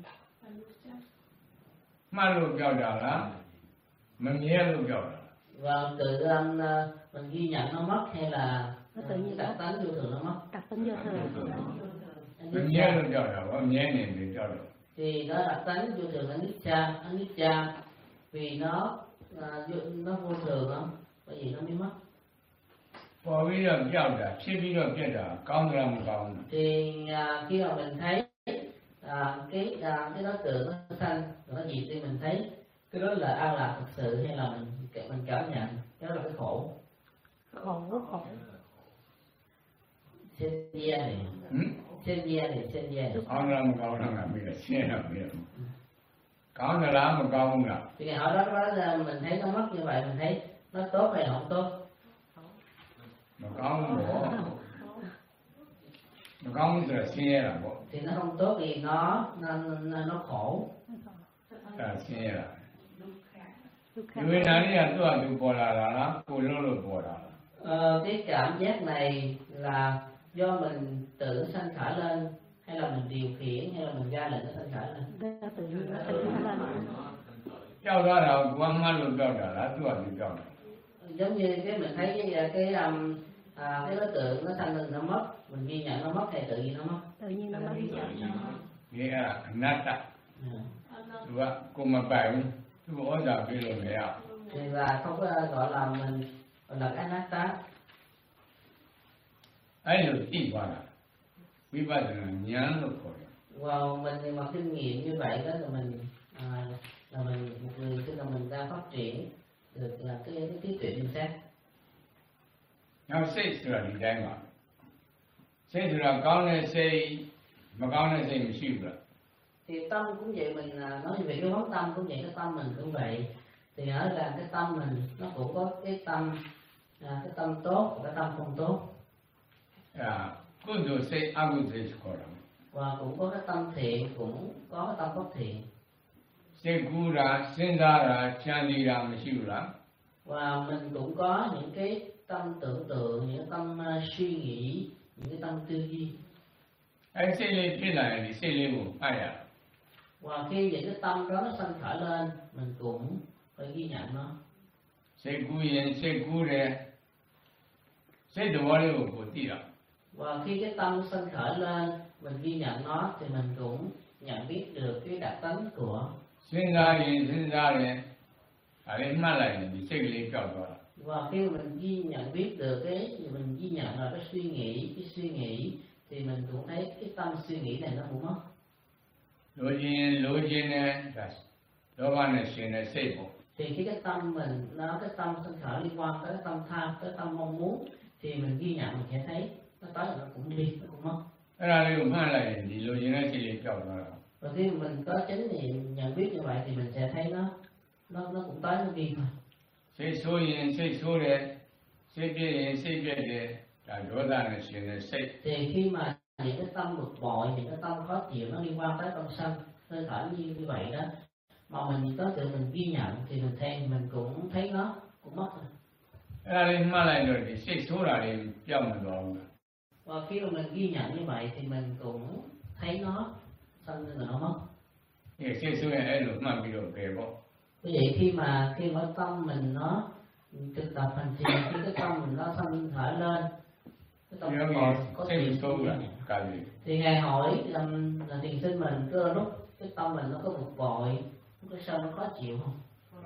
Mà lúc giao là mình nghe lúc giao là. Và tự um, mình ghi nhận nó mất hay là Nó tự nhiên đặc tánh vô thường nó mất? Đặc tính vô thường. Mình nghe lúc giao là, có nghe niệm thì giao là. Thì nó đặc tánh vô thường anicca, anicca vì nó à, nó vô thường đó, bởi vì nó mới mất. Vô vi là giao là, chi vi là biết là, cao là không cao. Thì à, khi mà mình thấy à, cái à, cái đối tượng nó sanh nó gì thì mình thấy cái đó là an lạc thực sự hay là mình mình cảm nhận đó là cái khổ. Khổ, khổ. Sinh ra này, sinh ra này, sinh ra này. Cao là không cao là biết là, xe là biết. Cao là làm mà cao không là. Thì ngày hỏi đó, đó mình thấy nó mất như vậy, mình thấy nó tốt hay không tốt? Mà cao không bỏ. Mà cao không là xe là bỏ. Thì nó không tốt thì nó nó, nó, nó khổ. Là xe là. Vì nào đi là tôi là bỏ ra là, cô lô lô bỏ ra. Ờ, cái cảm giác này là do mình tự sanh khởi lên hay là mình điều khiển hay là mình ra lệnh nó sanh khởi lên? Ra tự nhiên nó sanh khởi lên. Giao đó là quan mắt lúc giao đó là tôi là giao đó. Giống như cái mình thấy cái cái um, à, cái đối tượng nó sanh lên nó mất, mình ghi nhận nó mất hay tự nhiên nó mất? Tự nhiên nó mất. Nghĩa là nát. Ừ. Đúng không? Cô mà bài tôi có giờ bây giờ này à? Thì là không có gọi là mình gọi là cái nát tá. Ấy là đi qua là vì vậy là nhãn lúc rồi. Wow, mình thì mà kinh nghiệm như vậy đó là mình à, là mình một người tức là mình đang phát triển được là cái cái trí tuệ minh sát. Nhau xây sửa đi đây mà. Xây sửa cao này xây mà cao này xây mình siêu rồi. Thì tâm cũng vậy, mình nói về cái vấn tâm cũng vậy, cái tâm mình cũng vậy. Thì ở là cái tâm mình nó cũng có cái tâm à, cái tâm tốt và cái tâm không tốt. À, quân đồ xây ác quân xây sửa rồi. Và cũng có cái tâm thiện, cũng có cái tâm bất thiện. Xây cú ra, sinh ra ra, chán đi ra mình siêu ra. Và mình cũng có những cái tâm tưởng tượng, những cái tâm uh, suy nghĩ, những cái tâm tư duy. Ấy xây lên thế này thì xây lên một ai à? Và khi những cái tâm đó nó sanh khởi lên, mình cũng phải ghi nhận nó. Xây cú yên, xây cú ra, xây đồ vào đây của tí à? Và khi cái tâm sanh khởi lên, mình ghi nhận nó thì mình cũng nhận biết được cái đặc tính của. Sinh ra yên, sinh ra ra, ở đây mà lại thì xây lên cao đó. Và khi mình ghi nhận biết được cái mình ghi nhận là cái suy nghĩ, cái suy nghĩ thì mình cũng thấy cái tâm suy nghĩ này nó cũng mất. Lô nhiên, lô nhiên này, lô ban này xin này xây bộ. Thì khi cái tâm mình nó cái tâm sanh khởi liên quan tới cái tâm tham, tới tâm mong muốn thì mình ghi nhận mình sẽ thấy nó tới là nó cũng đi, nó cũng mất. Cái này cũng phải là thì lô nhiên này xây lên cao đó. Và khi mình có chính thì nhận biết như vậy thì mình sẽ thấy nó nó nó cũng tới nó đi thôi. Xây số yên, xây số này, xây biết yên, xây biết này, là lô đàn này xin này xây. Thì khi mà những cái tâm bực bội, những cái tâm khó chịu nó liên quan tới tâm sân, hơi thở như như vậy đó, mà mình có tự mình ghi nhận thì mình thấy mình cũng thấy nó cũng mất rồi. Ra đây mà lại rồi thì sẽ số ra đây cho mình rồi. Và khi mà mình ghi nhận như vậy thì mình cũng thấy nó sanh lên rồi nó mất. Thì sẽ số này ấy rồi mà bị rồi về bộ. Vì vậy khi mà khi mà tâm mình nó thực tập hành trì, khi cái tâm mình nó sanh khởi lên, cái tâm Nhớ bội nghe có sẽ tiền số là cả gì. thì ngài hỏi um, là thiền sinh mình cơ lúc cái tâm mình nó có bực bội, cái sao nó khó chịu không?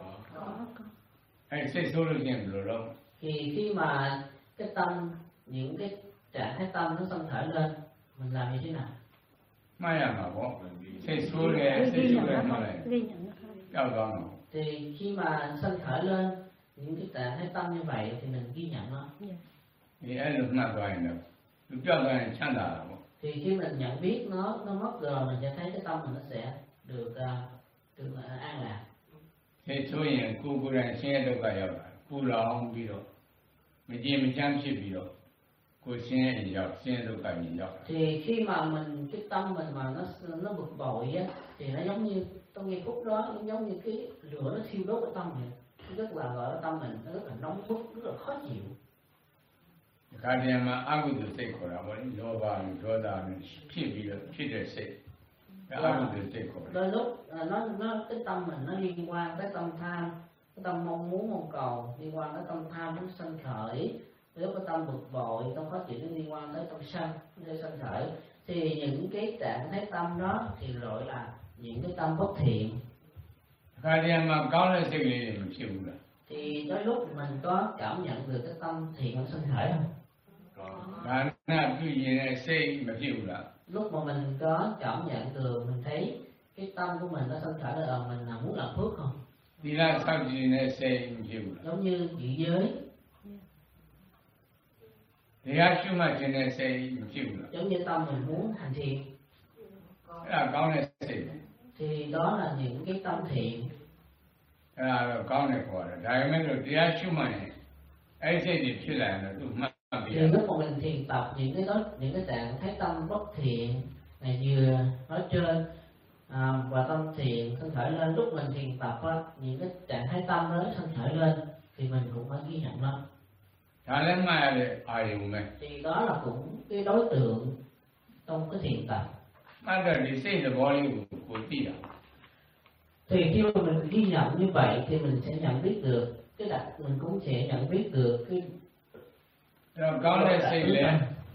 Hay sẽ số được nhận rồi đâu. Thì khi mà cái tâm, những cái trạng thái tâm nó sanh khởi lên, mình làm như thế nào? Mà là mà bộ. Sẽ số này, sẽ số này mà lại. Cao đó nó. Thì khi mà sanh khởi lên những cái trạng thái tâm như vậy thì mình ghi nhận nó. Thì ấy rồi mà rồi nữa. Lúc cho cái chán đã bộ. Thì khi mình nhận biết nó nó mất rồi, mình sẽ thấy cái tâm mình nó sẽ được uh, được uh, an lạc. Thế số này cô cô ra xe đâu cả rồi. Cô là ông bị rồi. Mình chỉ mình chán chịu bị rồi. Cô xe thì dọc, xe đâu cả nhìn dọc. Thì khi mà mình cái tâm mình mà nó nó bực bội á, thì nó giống như trong giây phút đó nó giống như cái lửa nó thiêu đốt cái tâm mình, rất là gọi là tâm mình nó rất là nóng bức, rất là khó chịu. Cái này mà ác quy được xây khổ là bởi do bà do đàဖြစ်bị đượcဖြစ်được xây. Cái ác quy được xây khổ. Đôi lúc nó nó cái tâm mình nó liên quan tới tâm tham, cái tâm mong muốn mong cầu liên quan tới tâm tham nó sanh khởi. Nếu có tâm bực bội, tâm khó chịu nó liên quan tới tâm sân, nó sanh khởi. Thì những cái trạng thái tâm đó thì gọi là những cái tâm bất thiện. Cái này mà có là xây này mình chịu được. Thì đôi lúc mình có cảm nhận được cái tâm thiện nó sanh khởi không? Cái này cứ gì này xây mà chịu được. Lúc mà mình có cảm nhận được, mình thấy cái tâm của mình nó sanh khởi là mình là muốn làm phước không? Thì là sao gì này xây mình chịu được. Giống như vị giới. Thì là chú mà chuyện này xây mình chịu được. Giống như tâm mình muốn hành thiện. Cái là có này xây. Thì đó là những cái tâm thiện. Cái là có này khổ là. Đại mấy rồi thì là chú mà này. Ấy xây thìဖြစ်lại là tụi mà. Thì lúc mà mình thiền tập những cái đó, những cái trạng thái tâm bất thiện này vừa nói trên à, và tâm thiện sanh khởi lên, lúc mình thiền tập á, những cái trạng thái tâm đó sanh khởi lên thì mình cũng phải ghi nhận nó. Thà lên mà để ai dùng này. Thì đó là cũng cái đối tượng trong cái thiền tập. Mà đời thì xây được bao nhiêu của tí đó. Thì khi mà mình ghi nhận như vậy thì mình sẽ nhận biết được cái đặc, mình cũng sẽ nhận biết được cái rồi có này xây lên.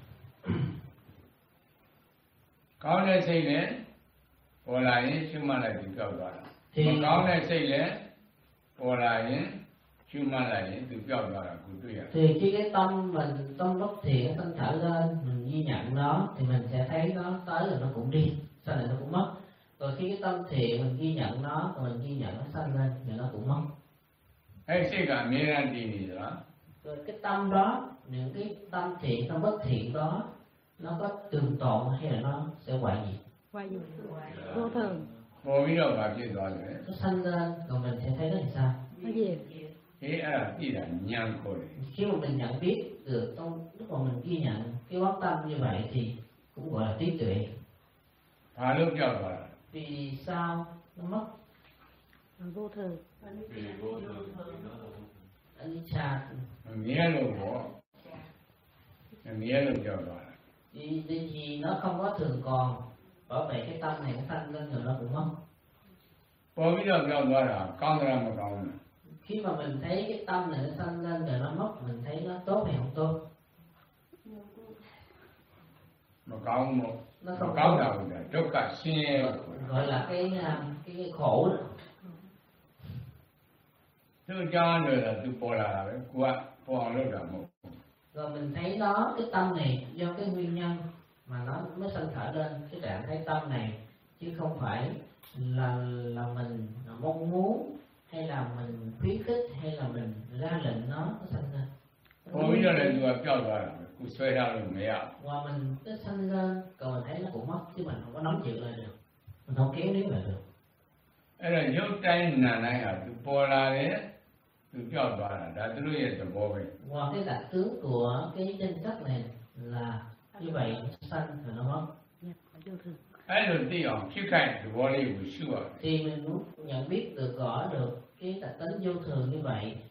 Có này xây lên. Ồ lại chứ mà lại thì cao đó. Mà có này xây lên. Ồ lại chứ mà lại thì cao đó là của tôi à. Thì khi cái tâm mình, tâm bất thiện sanh khởi lên, mình ghi nhận nó thì mình sẽ thấy nó tới rồi nó cũng đi, sau này nó cũng mất. Rồi khi cái tâm thiện mình ghi nhận nó, rồi mình ghi nhận nó sanh lên thì nó cũng mất. Hay xây cả mê ra đi đi đó. Rồi cái tâm đó, những cái tâm thiện, tâm bất thiện đó, nó có trường tồn hay là nó sẽ hoại diệt? Hoại diệt, vô thường. Vô biết đâu bà biết đó rồi. Nó sanh lên, rồi mình sẽ thấy nó thì sao? Nó diệt. Thế là tí là nhang khổ đấy. Khi mà mình nhận biết được, trong lúc mà mình ghi nhận cái quán tâm như vậy thì cũng gọi là trí tuệ. Thà lúc cho bà. Vì sao nó mất? Vô thường. Vì vô thường thì nó là vô thường. Anicca. Nghĩa lúc bỏ. Nghĩa lúc cho bà. Vì, vì nó không có thường còn, bởi vậy cái tâm này nó sanh lên rồi nó cũng mất. Vô biết đâu cho bà là con ra mà con. Khi mà mình thấy cái tâm này nó sanh lên rồi nó mất, mình thấy nó tốt hay không tốt? Mà con một. Nó Mà không con tốt. đâu là chốt cả xe. Gọi là cái cái, cái khổ đó. Tôi cho rồi là tôi bỏ là qua bỏ lúc là một. Rồi mình thấy nó, cái tâm này do cái nguyên nhân mà nó mới sanh khởi lên cái trạng thái tâm này, chứ không phải là là mình là mong muốn hay là mình khuyến khích hay là mình ra lệnh nó nó sanh lên. Vô biết đâu là tôi cho bà là cô xoay ra rồi mấy ạ. Và mình nó sanh lên, còn mình thấy nó cũng mất, chứ mình không có nắm chịu lại được, mình không kéo níu lại được. Ấy là dấu tay nà này à, tôi bỏ là đấy. Tôi cho bà là đã tôi nói là bỏ về. Qua cái đặc tướng của cái danh sách này là như vậy, sanh rồi nó mất. Vô thường. Ấy là tí ông khi khai tôi bỏ đi của sư ạ. Thì mình muốn nhận biết được, rõ được cái đặc tính vô thường như vậy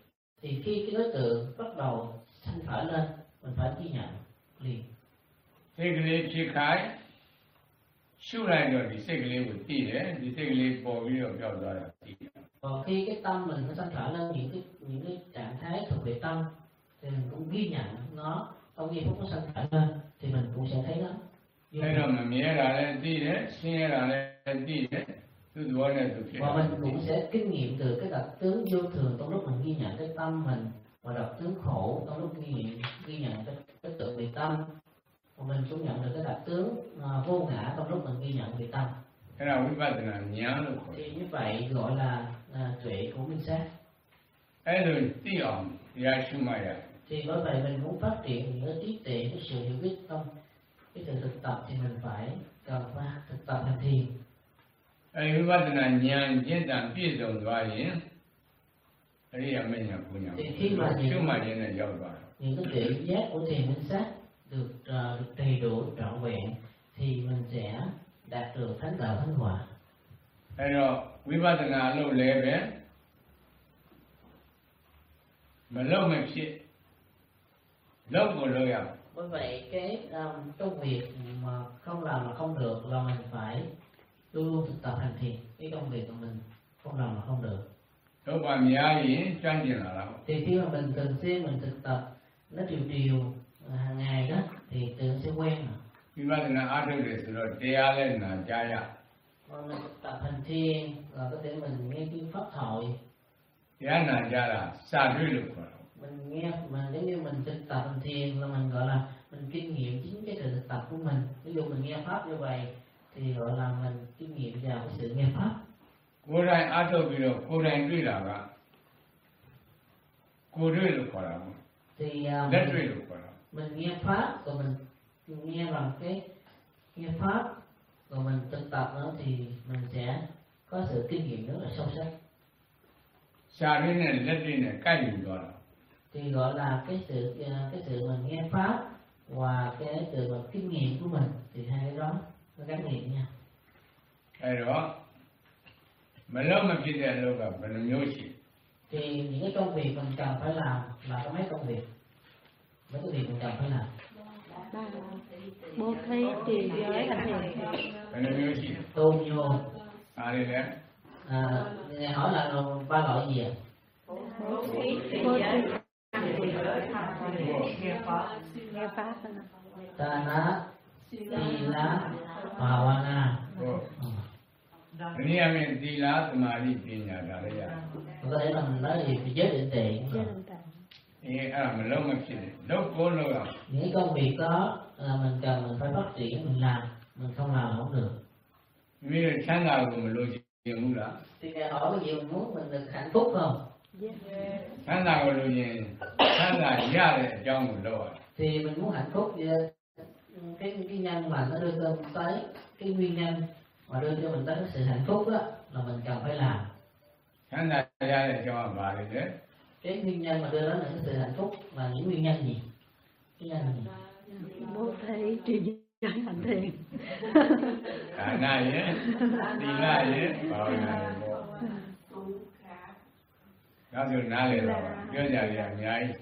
thì khi cái đối tượng bắt đầu sanh khởi lên, mình phải ghi nhận liền. စိတ်ကလေးဖြစ်ခိုင်းရှုလိုက်တော့ဒီစိတ်ကလေးကိုသိတယ်ဒီစိတ်ကလေးပေါ်ပြီးတော့ပြောက်သွားတာသိတယ် Còn khi cái tâm mình nó sanh khởi lên những cái những cái trạng thái thuộc về tâm thì mình cũng ghi nhận nó, trong giây phút nó sanh khởi lên thì mình cũng sẽ thấy nó. အဲ့တော့မမြဲတာလည်းသိတယ်ဆင်းရဲတာလည်းသိတယ်သူ့သဘောနဲ့သူဖြစ်တယ် Và mình cũng sẽ kinh nghiệm từ cái đặc tướng vô thường trong lúc mình ghi nhận cái tâm mình, và đặc tướng khổ trong lúc ghi nhận ghi nhận cái cái tự về tâm, và mình cũng nhận được cái đặc tướng uh, vô ngã trong lúc mình ghi nhận về tâm. အဲ့ဒါဝိပဿနာဉာဏ်လို့ခေါ်တယ် Thì như vậy gọi là uh, tuệ của minh sát. အဲ့လိုသိအောင်တရားရှုမှတ်ရတယ် Thì bởi vậy mình muốn phát triển những cái trí tuệ, cái sự hiểu biết trong cái sự thực tập thì mình phải cần qua thực tập hành thiền. အဲ့ဒီဝိပဿနာဉာဏ်ကျင့်တံပြည့်စုံသွားရင်အရိယာမဉ္ဇဉ်ပူညာရှုမှတ်ခြင်းနဲ့ရောက်သွားတယ် Những cái tuệ giác của thiền minh sát được, uh, được đầy đủ trọn vẹn thì mình sẽ đạt được thánh đạo thánh quả. အဲ့တော့ဝိပဿနာအလုပ်လည်းပဲမလုပ်မဖြစ်လုပ်ကိုလုပ်ရ Bởi vậy cái um, công việc mà không làm mà không được là mình phải luôn luôn thực tập hành thiền. Cái công việc của mình không làm mà không được. လုပ်ပါများရင်ကြံ့ကျင်လာတာပေါ့ Thì khi mà mình thường xuyên mình thực tập nó điều điều uh, hàng ngày đó thì tự sẽ quen rồi. ဝိပဿနာအားထုတ်တယ်ဆိုတော့တရားလည်းနာကြားရ Mà mình thực tập hành thiền là có thể mình nghe kinh pháp thoại, တရားနာကြားတာစာတွေ့လို့ခေါ်တာ mình nghe mà nếu như mình thực tập hành thiền là mình gọi là mình kinh nghiệm chính cái sự thực tập của mình. Ví dụ mình nghe pháp như vậy thì gọi là mình kinh nghiệm vào cái sự nghe pháp. ကိုယ်တိုင်အားထုတ်ပြီးတော့ကိုယ်တိုင်တွေ့တာကကိုယ်တွေ့လို့ခေါ်တာပေါ့ Thì uh, လက် mình, တွေ့လို့ခေါ်တာ mình nghe pháp rồi mình nghe bằng cái nghe pháp rồi mình thực tập nữa thì mình sẽ có sự kinh nghiệm rất là sâu sắc. စာတွေ့နဲ့လက်တွေ့နဲ့ကိုက်ယူသွားတာ Thì gọi là cái sự uh, cái sự mình nghe pháp và cái sự mà kinh nghiệm của mình thì hai cái đó nó gắn liền nha. အဲ့တော့မလုံးမဖြစ်တဲ့အလုပ်ကဘယ်နှမျိုးရှိ Thì những cái công việc mình cần phải làm là có mấy công việc, mấy cái việc mình cần phải làm. Bố thí trì giới hành thiền. ဘယ်နှမျိုးရှိ Tôn vô အားလေးလည်း à, nghe hỏi là ba loại gì ạ? Bố thí trì giới nghe pháp. Nghe pháp. Dana, Sila, Bhavana. ဟုတ်ဒီနေ့အမြင်သီလသမာဓိပညာဒါလည်းရတယ် Có thể là mình nói gì về giới định tuệ. အေးအဲ့ဒါမလုံးမဖြစ်တယ်လုပ်ကိုလုပ်ရ Những cái công việc đó là mình cần mình phải phát triển mình làm, mình không làm là không được. မိမိချမ်းသာကိုမလို့ခြင်းဘူးလား Thì ngài hỏi cái gì mình muốn mình được hạnh phúc không? ချမ်းသာကိုလို့ရင်ချမ်းသာရတဲ့အကြောင်းကိုလုပ်ရ Thì mình muốn hạnh phúc thì cái cái nhân mà nó đưa cho mình tới cái nguyên nhân mà đưa cho mình tới cái sự hạnh phúc đó là mình cần phải làm. ချမ်းသာရတဲ့အကြောင်းကဘာလဲလဲ Cái nguyên nhân mà đưa đến những sự hạnh phúc là những nguyên nhân gì? Cái nhân gì? Bố thí trì giới hành thiền. ဒါနရဲ့သီလရဲ့ဘာဝနာရဲ့ပေါ့ဒါဆိုနားလေတော့ပြောကြရအများကြီး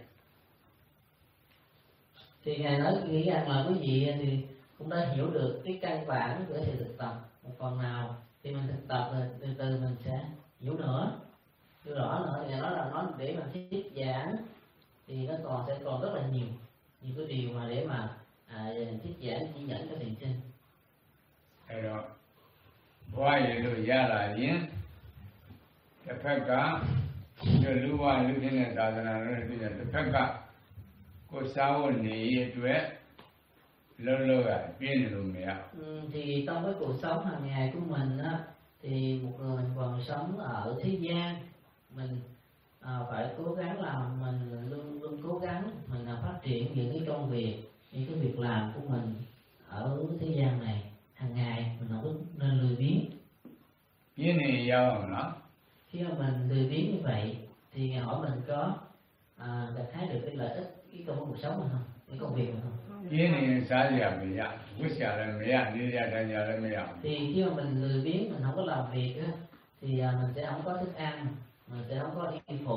Thì ngài nói nghĩ rằng là quý vị thì cũng đã hiểu được cái căn bản của sự thực tập một phần nào, thì mình thực tập rồi từ từ mình sẽ hiểu nữa, hiểu rõ nữa. Ngài nói là nói để mà thuyết giảng thì nó còn sẽ còn rất là nhiều nhiều cái điều mà để mà à, thuyết giảng chỉ dẫn cho thiền sinh. အဲ့တော့ဘဝရည်လို့ရလာရင်တစ်ဖက်ကဒီလူဘဝလူချင်းတဲ့သာသနာတော်နဲ့ပြည်တဲ့တစ်ဖက်ကကိုယ်စားဖို့နေရအတွက်လုံးလုံးရပြင်းနေလို့မရ Ừ, thì trong cái cuộc sống hàng ngày của mình á, thì một người mình còn sống ở thế gian, mình à, phải cố gắng làm, mình luôn luôn cố gắng mình là phát triển những cái công việc, những cái việc làm của mình ở thế gian này hàng ngày, mình không có nên lười biếng. ပြင်းနေရအောင်နော် Khi mà mình lười biếng như vậy thì ngài hỏi mình có à, gặt hái được cái lợi ích cái trong cuộc sống mình không, cái công việc mình không? ပြင်းနေရင်စားရမရဝိရှာလည်းမရနေရတိုင်းရလည်းမရ Thì khi mà mình lười biếng mình không có làm việc á, thì à, mình sẽ không có thức ăn, mình sẽ không có y phục,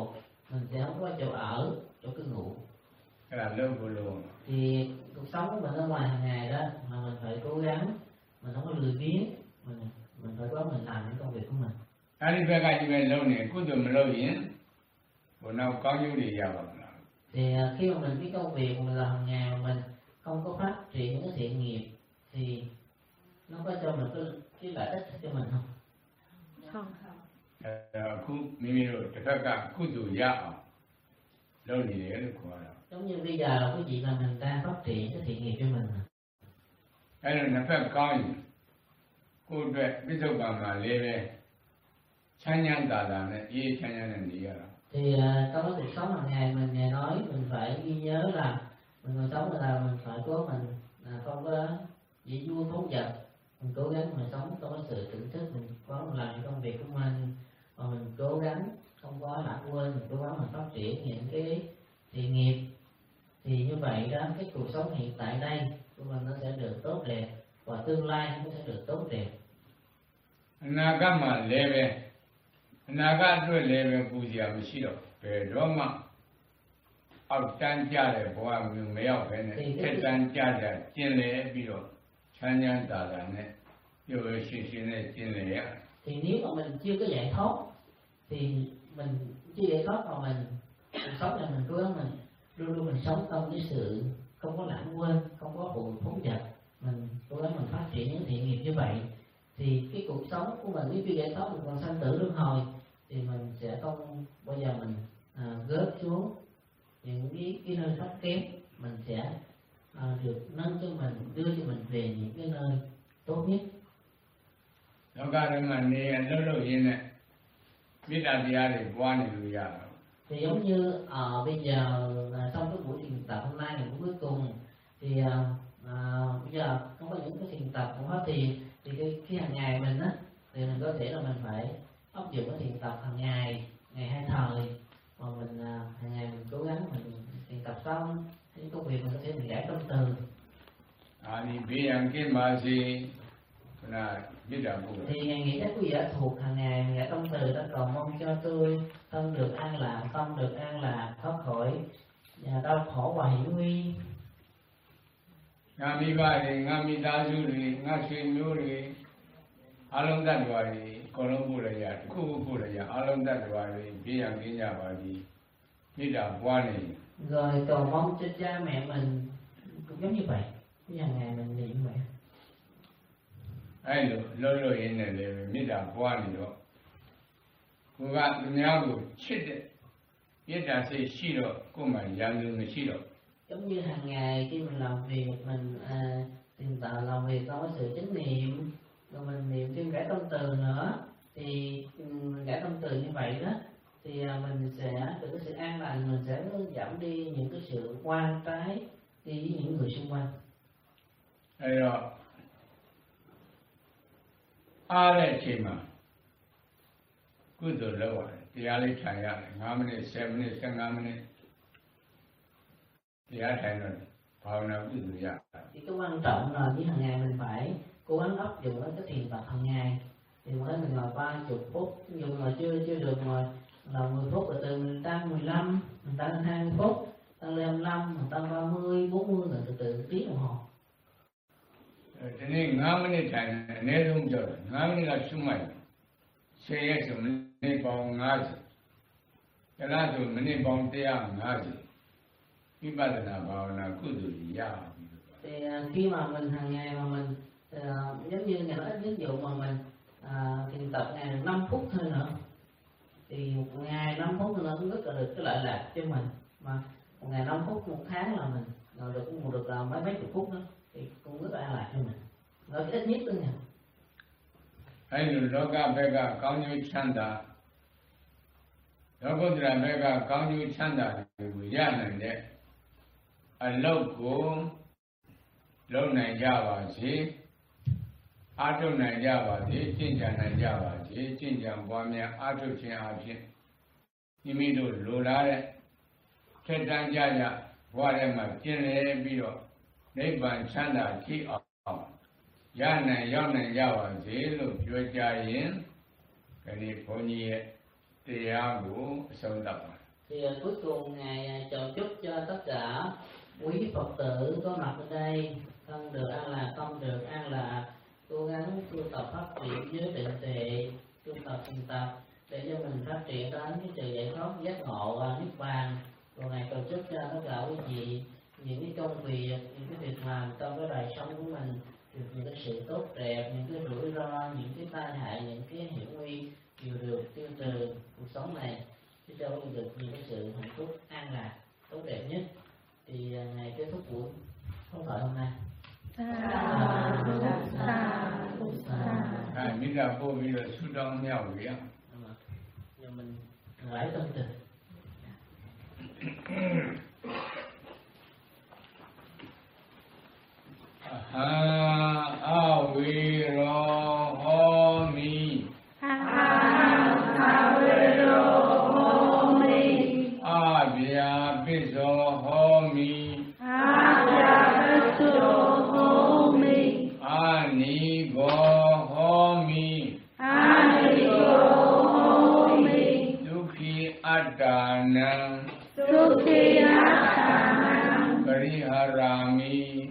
mình sẽ không có chỗ ở, chỗ cư ngụ. Cái là lâu của luôn. Thì cuộc sống của mình ở ngoài hàng ngày đó mà mình phải cố gắng, mình không có lười biếng, mình mình phải có mình làm những công việc của mình. Anh đi về cái gì về lâu này, cứ tôi mà lâu yên, bữa nào có nhiêu đi vào bằng nào. Thì khi mà mình biết công việc mình làm hàng ngày mà mình không có phát triển những cái thiện nghiệp thì nó có cho mình cái cái lợi ích cho mình không? Không. Cứ mình rồi, tất cả cứ tôi ra, lâu này để được qua đó. Giống như bây giờ là quý vị là mình đang phát triển cái thiện nghiệp cho mình. Cái này nó phải cao gì? Cô tuệ biết đâu bằng mà lấy về, chán nhang đà đà này, ý chán nhang này đi ra. Thì uh, trong cái cuộc sống hàng ngày mình nghe nói mình phải ghi nhớ là mình cuộc sống là mình phải có mình là không có dĩ vua phóng dật, mình cố gắng mình sống trong cái sự tỉnh thức, mình có làm những công việc của mình và mình cố gắng không có lãng quên, mình cố gắng mình phát triển những cái thiện nghiệp. Thì như vậy đó, cái cuộc sống hiện tại đây của mình nó sẽ được tốt đẹp và tương lai nó sẽ được tốt đẹp. Naga mà lấy về, naga tôi lấy về cụ gì mà xí đâu, về đó mà, ốc tan cha để bỏ mình mấy ốc cái này, chết tan cha để tiền lệ bị rồi, chán nhang đà đà này, yêu xí xí này tiền lệ á. Thì nếu mà mình chưa có giải thoát thì mình chưa giải thoát mà mình cuộc sống này mình cố gắng mình luôn luôn mình sống trong cái sự không có lãng quên, không có phụ phóng dật, mình cố gắng mình phát triển những thiện nghiệp như vậy thì cái cuộc sống của mình nếu chưa giải thoát mình còn sanh tử luân hồi thì mình sẽ không bao giờ mình à, gớt xuống những cái, cái nơi thấp kém, mình sẽ à, được nâng cho mình, đưa cho mình về những cái nơi tốt nhất. Nó cái này mà nè lâu lâu yên này, biết là gì để qua này rồi à. Thì giống như ở uh, bây giờ uh, trong cái buổi thiền tập hôm nay ngày cuối cùng thì uh, uh, bây giờ không có những cái thiền tập của hết thì thì cái, cái hàng ngày mình á thì mình có thể là mình phải áp dụng cái thiền tập hàng ngày, ngày hai thời mà mình uh, hàng ngày mình cố gắng mình thiền tập xong những công việc mình có thể mình giải tâm từ. À thì bây giờ cái mà gì là biết được không? Thì ngày nghĩ các quý vị đã thuộc hàng ngày giải tâm từ đã cầu mong cho tôi thân được an lạc, tâm được an lạc, thoát khỏi đau khổ và hiểm nguy. Ngami ba đi, ngami đa du đi, ngami suy miu đi, along that way, column bula ya, khu bula ya, along that way, bây giờ cái nhà bà đi, biết được qua này. Rồi cầu mong cho cha mẹ mình cũng giống như vậy, cái hàng ngày mình niệm vậy. Ai lo, lo lo yên này để biết được qua này đó. Cô gái nhà cô chết đấy, biết là sẽ xí rồi, cô mà làm được mới xí rồi. Giống như hàng ngày khi mình làm việc mình à, tìm tạo làm việc có sự chánh niệm, rồi mình niệm thêm cải tâm từ nữa thì mình cải tâm từ như vậy đó thì à, mình sẽ từ cái sự an lành mình sẽ giảm đi những cái sự quan trái đi với những người xung quanh. Đây rồi. À lại chị mà cứ từ lâu rồi thì à lại chạy ra năm minute, bảy minute, năm minute thì à chạy rồi vào nào cứ từ ra. Thì cái quan trọng là với hàng ngày mình phải cố gắng áp dụng cái thiền tập hàng ngày thì mỗi mình làm ba chục phút, ví dụ mà chưa chưa được mà làm mười phút rồi từ mình tăng mười lăm, mình tăng hai mươi phút, tăng lên hai mươi lăm, mình tăng ba mươi, bốn mươi rồi từ từ tiếng đồng hồ. Thế nên năm minute chạy này nếu không cho năm minute là sung mày xe xe mình bao ngã gì cái là rồi mình bao tiền ngã gì cái bắt đầu là bao là cứ từ ra. Thì khi mà mình hàng ngày mà mình uh, giống như ngày nói ví dụ mà mình uh, thiền tập ngày năm phút thôi nữa thì một ngày năm phút nữa cũng rất là được cái lợi lạc cho mình, mà một ngày năm phút một tháng là mình rồi được cũng được là mấy mấy chục phút nữa thì cũng rất là an lạc cho mình, nói ít nhất thôi nha. Ai rồi đó cả bé cả cao như chăn đá, đó có thể bé cả cao như chăn đá thì bây giờ này đấy, anh lâu cố lâu này ra vào gì, áp dụng này ra vào gì, chính trạng này ra vào gì, chính trạng bao nhiêu áp dụng trên áp dụng, những cái đồ lô la đấy, cái trang gia gia, qua đây mà chính lệ bị rồi, nếu bạn chăn đá chỉ ở giá này giá này giá vào gì lúc chưa trả yên cái này phong nhịတရားကိုဆုံးသတ်ပါ Thì uh, cuối cùng ngài uh, chọn chúc cho tất cả quý Phật tử có mặt ở đây thân được an lạc, tâm được an lạc, cố gắng tu tập phát triển giới định tuệ, tu tập thiền tập để cho mình phát triển đến cái sự giải thoát giác ngộ và niết bàn. Và ngài cầu chúc cho tất cả quý vị những cái công việc, những cái việc làm trong cái đời sống của mình được những cái sự tốt đẹp, những cái rủi ro, những cái tai hại, những cái hiểm nguy đều được tiêu trừ cuộc sống này, để cho mình được những cái sự hạnh phúc an lạc tốt đẹp nhất. Thì ngày kết thúc buổi phóng thoại hôm nay. À, biết là cô bây giờ su đông nhau vậy á. Giờ mình lấy tâm tình. Ha a vi ro ho mi. A vi ro ho mi. A bia biso ho mi. A bia biso ho mi. A ni go ho mi. A ni go ho mi. Sukhi adanam. Sukhi adanam. Pariharami.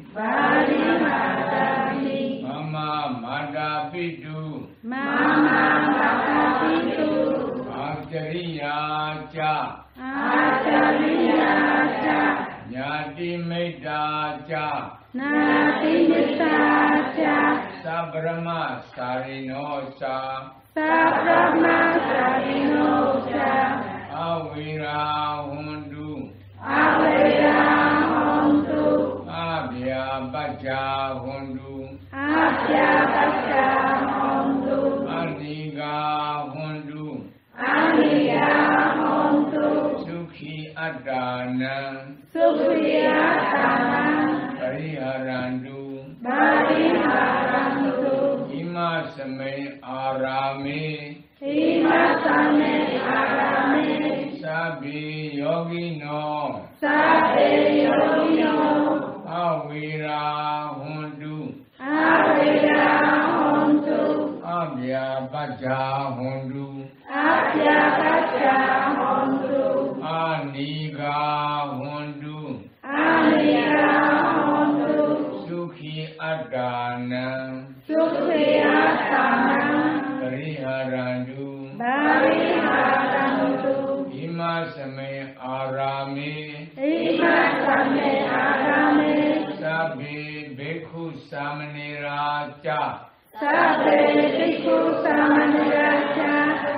Pariharami. Mama mada pitu. Mama mada pitu. Acariya cha. Acariya cha. Nyati metta cha. Nati metta cha. Sabrama sarino sa. Sabrama sarino cha. Avira hundu. Avira hundu. Abhya bhaja hundu. Abhya bhaja hundu. Aniga hundu. Aniga hundu. Sukhi adana. Sukhi adana. Pariharandu. Pariharandu. Ima samay arame. Ima samay arame. Sabhi yogino. Sabhe yogino. Avira hundu. Avira hundu. Abhya bhaja hundu. Abhya bhaja hundu. Aniga hundu. Aniga hundu. Sukhi adana. Sukhi adana. Pariharandu. Pariharandu. Ima samay arame. Ima samay arame. Sabhi bhikkhu samanera cha. Sabhe bhikkhu samanera cha.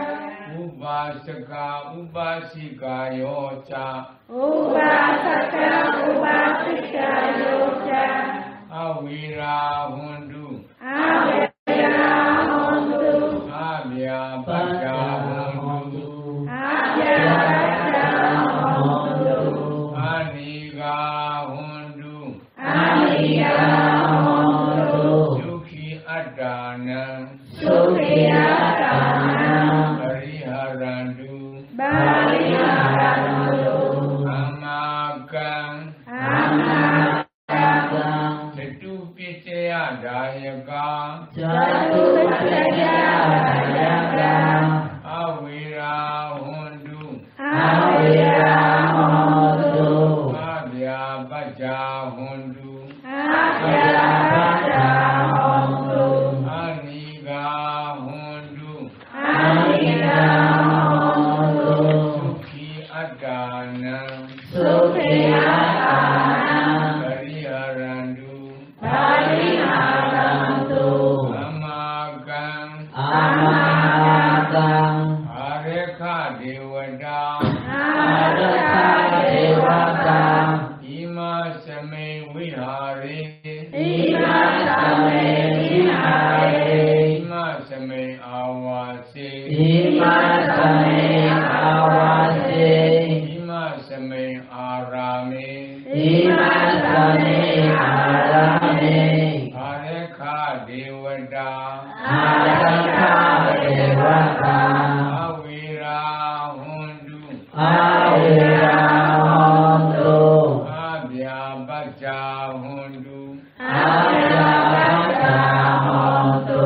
Upasaka upasika yo cha. Upasaka upasika yo cha. Avira hundu. Avira hundu. Abhya bhaja hundu. Abhya bhaja hundu. Aniga hundu. Aniga hundu. Sukhi adana. Sukhi adana. Pariharandu. Pariharandu. Amakan. Amakan. Jatu pitaya dayaka. Jatu pitaya dayaka. Avira hundu. Avira hundu. Abhya bhaja hundu. Abhya bhaja hundu. Aniga hundu. Aniga hundu. Sukhi adana. Sukhi adana. Pariharandu. Pariharandu. Amakan. Amakan. Arekha devata. Arakha devata. Ima samay vihare. Ima samay vihare. Ima samay avase. Ima samay avase. Ima samay arame. Ima samay arame. Arekha devata. Arakha devata. Avira hundu. Avira hundu. Abhya bhaja hundu. Abhya bhaja hundu.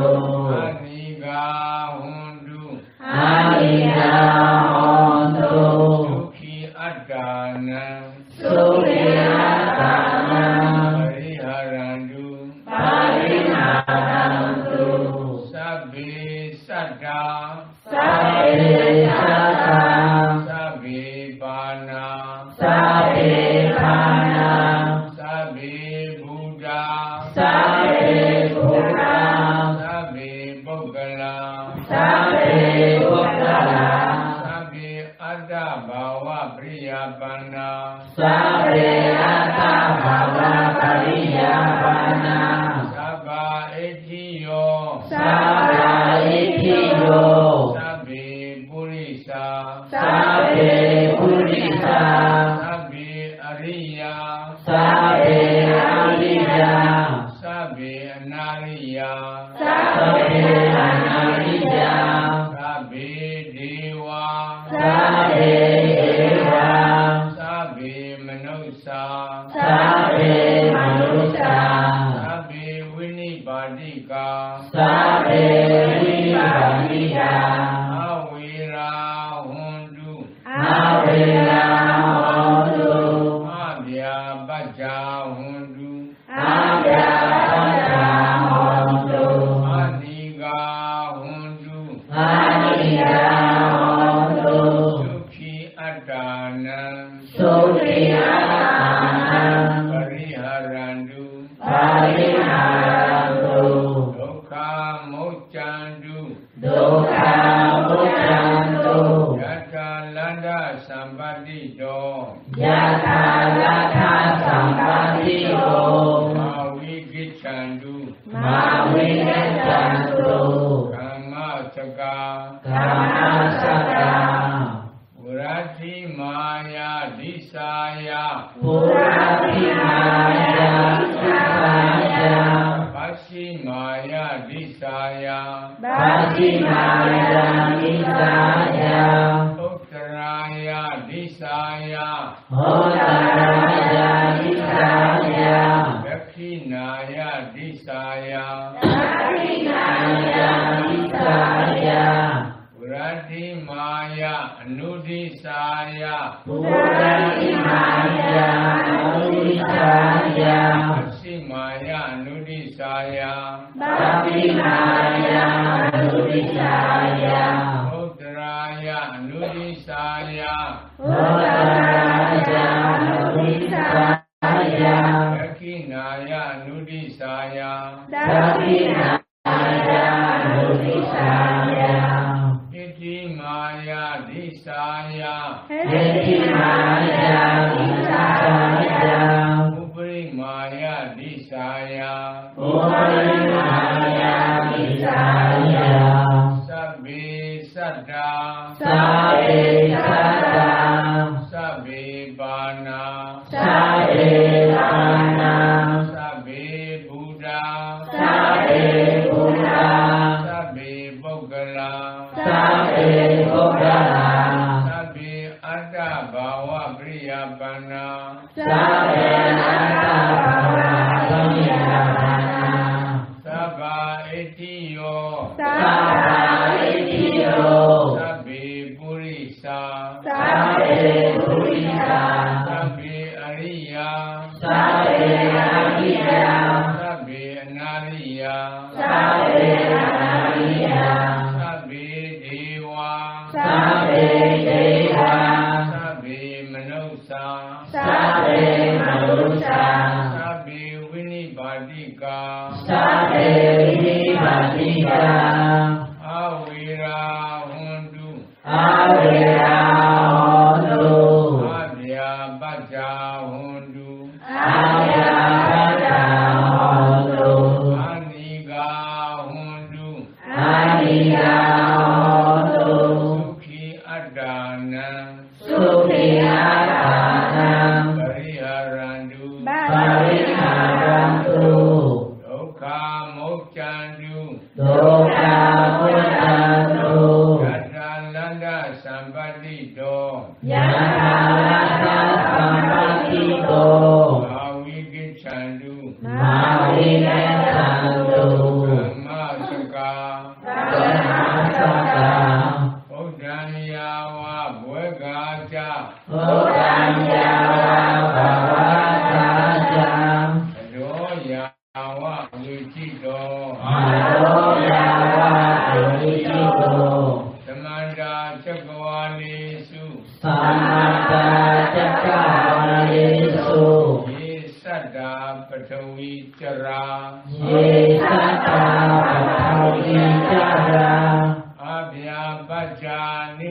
วะปริยปันนาสัพเพอัตตาภาวะปริยปันนาสัพพะเอทิโยสัพพะอิทธิโยสัพเพปุริสาสัพเพปุริสาสัพเพอริยาสัพเพอริยาสัพเพอนาริยาสัพเพอนาริยาสัพเพเทวาสัพเพเทวาสัพเพมนุสสาสัพเพมนุสสาสัพเพวินิบาติกาสัพเพวิปัสสิกาอเวราหุนตุอาเวราโหตุอาเบียปัจจาหุนตุอาญาปัญจาโหตุอานิกาหุนตุอานิยาโหตุสุขีอัตตานังสุขิอัตตานังปริหารันตุปาริหารันตุดุက္ขโมจจันตุดุขามุจจันตุยัตถาลันดาสัมปติโตยะถาลัทธาสัมปติโกมาวิกิจฉันตุมาวินัสสันตุกัมมสกากัมมัสสกาปุรัตถิมายาดิสายาปุราภิมายาสิสายาปัสสิมายาดิสายาปัจฉิมายานิสายาอุตตรายาดิสายาโหตรายานิสายาดักขินายาดิสายาปัจฉิมายานิสายาปุรัตถิมายาอนุดิสายาปุราภิมายานุริสายาปัสสิมายาอนุดิสายาปัจฉิมายานุริสายาอุตตรายาอนุดิสายาโหตรายานุริสายาดักขินายาอนุดิสายาปัจฉิมายานุริสายาอิทธิมายาดิสายาเอธิมายานิสายาอุปริมายาดิสายาอุปริมายานิสายาสัพเพสัตตาสัพเพสัตตาสัพเพปานาสัพเพปานาสัพเพบุตาสัพเพพุทธาสัพเพปุกลาสัพเพโภคลาสัพเพอัตตาภาวะปริยปันนาสัพเพอัตตาภาวะปริยปันนาสัพพะเอทิโยสัพพะอิทธิโยสัพเพปุริสาสัพเพปุริสาสัพเพอริยาสัพเพอริยาสัพเพอนาริยาสัพเพอนาริยาสัพเพเทวาสัพเพเทวาสัพเพมนุสสาสัพเพมนุสสาสัพเพวินิบาติกาสัพเพวิปัสสิกาอาเวราหุนตุอาเวราโหตุอาเบียปัจจาหุนตุอาญาปัญจาโหตุอานิกาหุนตุอานิยาโหตุสุขีอัตตานังสุขิอัตตานังปริหารันตุปาริหารันตุดุက္ขโมจจันตุดุขามุจจันตุยัตถาลันดาสัมปติโตยะถาลัทธาสัมปติโกมาวิกิจฉันตุมาวินัสสันตุกัมมสกากัมมัสสกาโอดัญญาวะบวกาจาโอตัญญาวะภวะตาจังโดยาวะวิจิโตอโรยาวะอวิจิโตสมันดาจักวาเลสุสัมมาตาจักขวาเลสุเยสัตตาปฐวีจราเยสัตตาปัทวิจาราอาเบียปัจจานิเวร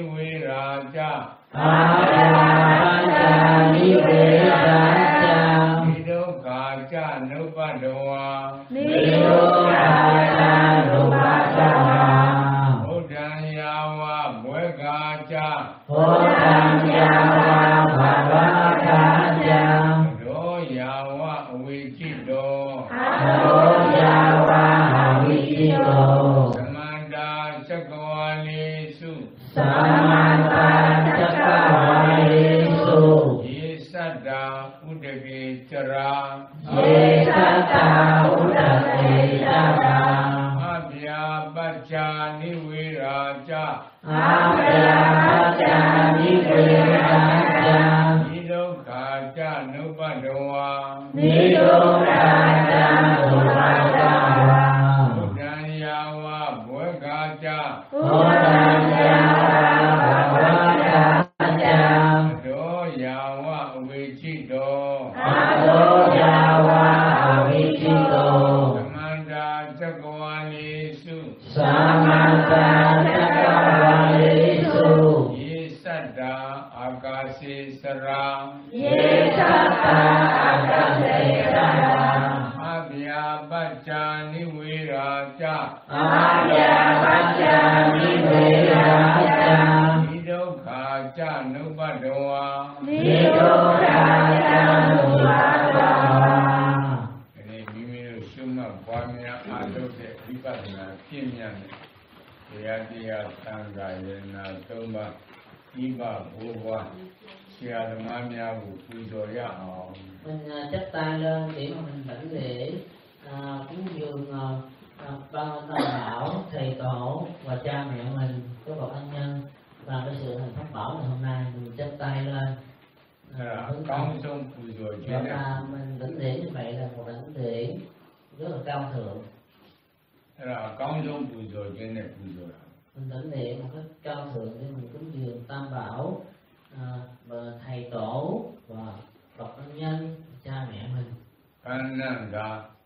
ရာကြအာယဝန္တနိဝေရာကြနိဒုက္ခကြနုပ္ပတဝါနိနိရောရောဓာနုပါဒဝါဘုဒ္ဓံယာဝဘွယ်ကာကြဘောဓံယာဝဘာဝကာကြရောယာဝအဝိจิตတောသောယာဝဝိတိတောသမန္တာသက္ကဝါလေးစုသမန္တာသက္ကဝါယေစုယေသတ္တာဥဒကေจราယေသတ္တာဥဒ္ဒကေတဗာအဗျာပัจจာနိဝေရာကြအာယဝတ္တနိဝေရာကြနိဒုက္ခကြနုပ္ပတဝါနိရောဓာတံဒုပါဒဝါဘုဒ္ဓံယာဝဘွယ်ကာကြဘောဓံယာဝဘာဝကာကြရောယာဝအဝိจิตတောအသောယာဝဝိတိတောသမန္တာသက္ကဝါလေးစုသမန္တာသက္ကဝါယေစုယေသတ္တာအာကာစေစရာယေသတ္တာအာကသေတဗာအဗျာပัจจာနိဝေရာကြအာယဝတ္တနိဝေရာကြနိဒုက္ခကြနုပ္ပတဝါနိရောဓာတံဒုပါဒဝါဒီနေ့မိမိတို့ရှုမှတ်ပွားများအားထုတ်တဲ့ဝိပဿနာပြည့်မြတ်တဲ့တရားတရားသံဃာယနာသုံးပါးဤဘဘိုးဘွားဆရာသမားများကိုပူဇော်ရအောင် mình à, chắp tay lên để mà mình đảnh lễ à, cúng dường à, à, ban tam bảo thầy tổ và cha mẹ mình các bậc ân nhân và cái sự thành pháp bảo ngày hôm nay mình chắp tay lên အဲ့ဒါ à, အကောင်းဆုံးပူဇော်ခြင်း gọi နဲ့ là mình đảnh lễ như vậy là một đảnh lễ rất là cao thượng အဲ့ဒါအကောင်းဆုံးပူဇော်ခြင်းနဲ့ပူဇော်တာ mình đảnh lễ một cách cao thượng để mình cúng dường tam bảo à, và thầy tổ và bậc ân nhân cha mẹ mình ကန္နန္တာ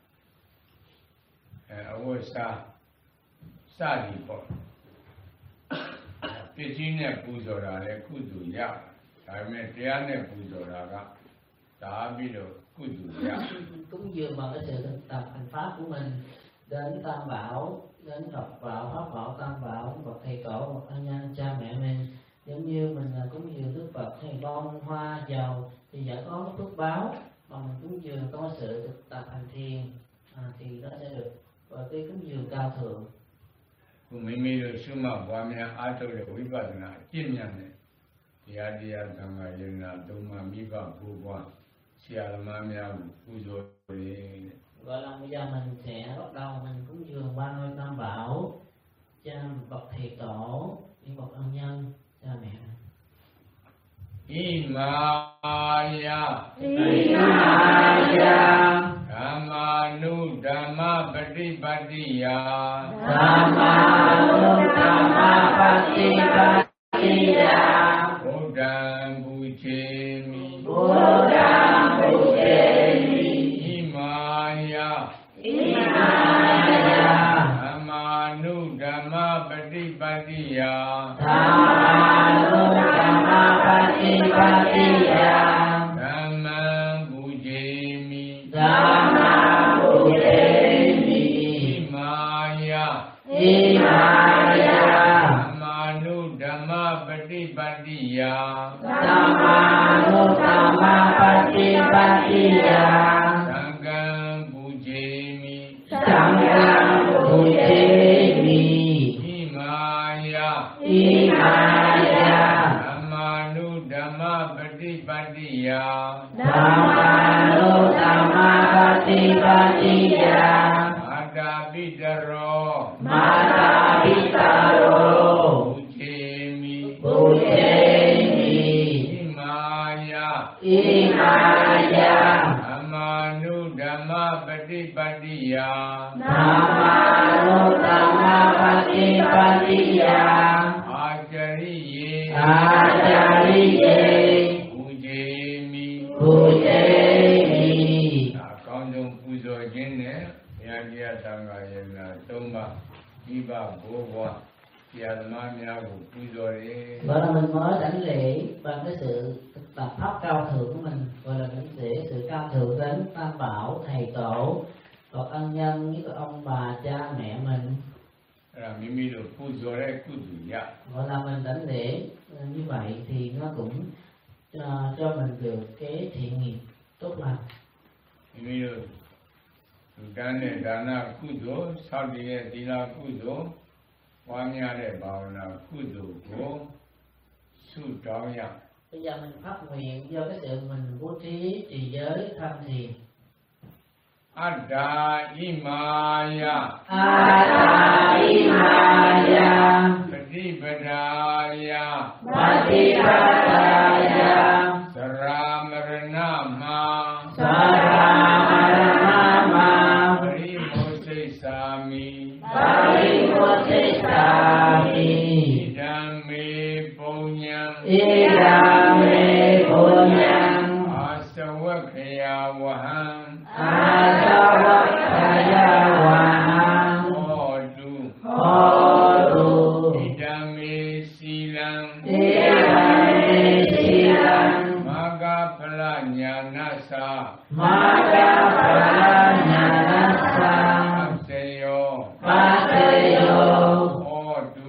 အဲအဝိစာစသည်ပေါ့ပစ္စည်းနဲ့ပူဇော်တာလည်းကုသိုလ်ရဒါပေမဲ့တရားနဲ့ပူဇော်တာကဒါပြီးတော့ကုသိုလ်ရ cúng dường bằng cái sự thực tập hành pháp của mình đến tam bảo đến Phật bảo pháp bảo tam bảo bậc thầy tổ bậc ân nhân cha mẹ mình giống như mình là cúng dường Đức Phật hay bông hoa dầu thì vẫn có phước báo mà mình cúng dường có sự thực tập hành thiền à, thì nó sẽ được và cái cúng dường cao thượng ခုမိမိတို့ရှုမှတ်ပွားများအားထုတ်တဲ့ဝိပဿနာအကျင့်မြတ်နဲ့တရားတရားသံဃာယနာသုံးပါးမိဘဘိုးဘွားဆရာသမားများကိုပူဇော်ရင်း gọi là bây giờ mình sẽ bắt đầu mình cúng dường ba ngôi tam bảo cha bậc thầy tổ những bậc ân nhân cha mẹ ဣမာယဣမာယဓမ္မာနုဓမ္မပฏิပတ်တိယသမ္မာနုသမ္မာပฏิပတ်တိယဘုဒ္ဓံဘူချေမိဘုရားဘုရေမိဣမာယဣမာယဓမ္မာနုဓမ္မပฏิပတ်တိယသမ္မာနုသမ္မာပฏิပတ်တိယဓမ္မံဘူချေမိသမ္မာဘုရေမိဣမာယဣမာယဓမ္မာနုဓမ္မပฏิပတ်တိယသမ္မာနုသမ္မာပฏิပတ်တိယသံဃံဘူချေမိသံဃံဘုရေမိဣမာယဣမာယဓမ္မာနုဓမ္မပฏิပတ်တိယသမ္မာနုသမ္မာပฏิပတ်တိယမာတာပိတရောမာတာပိတာရောဘူချေမိဘုရေမိဣမာယဣမာယဓမ္မာနုဓမ္မပฏิပတ်တိယသမ္မာနုသမ္မာပฏิပတ်တိယအာចရိယေအာจาရိယေဘူချေမိဘုရေမိဒါအကောင်းဆုံးပူဇော်ခြင်းနဲ့ဘုရားတရားသံဃာယနာသုံးပါး မိဘဘိုးဘွားဆ Gọi là mình mới đảnh lễ bằng cái sự tập pháp cao thượng của mình, gọi là đảnh lễ sự cao thượng đến Tam Bảo, thầy tổ, bậc ân nhân với các ông bà cha mẹ mình. Gọi là mình đảnh lễ như vậy thì nó cũng cho, cho mình được cái thiện nghiệp tốt lành. Bây giờ mình phát nguyện do cái sự mình bố trí trì giới tham thiền. Adda imaya Adda imaya Patipadaya Patipadaya Saramarnama Saramarnama Parimosesami Parimosesami Idame Punyam Idame Punyam Asawakaya Waham Asawakaya Waham Hodu Hodu Idame Silam Idame Silam Magapala Nyanasa Magapala Nyanasa Paseyo Paseyo Hodu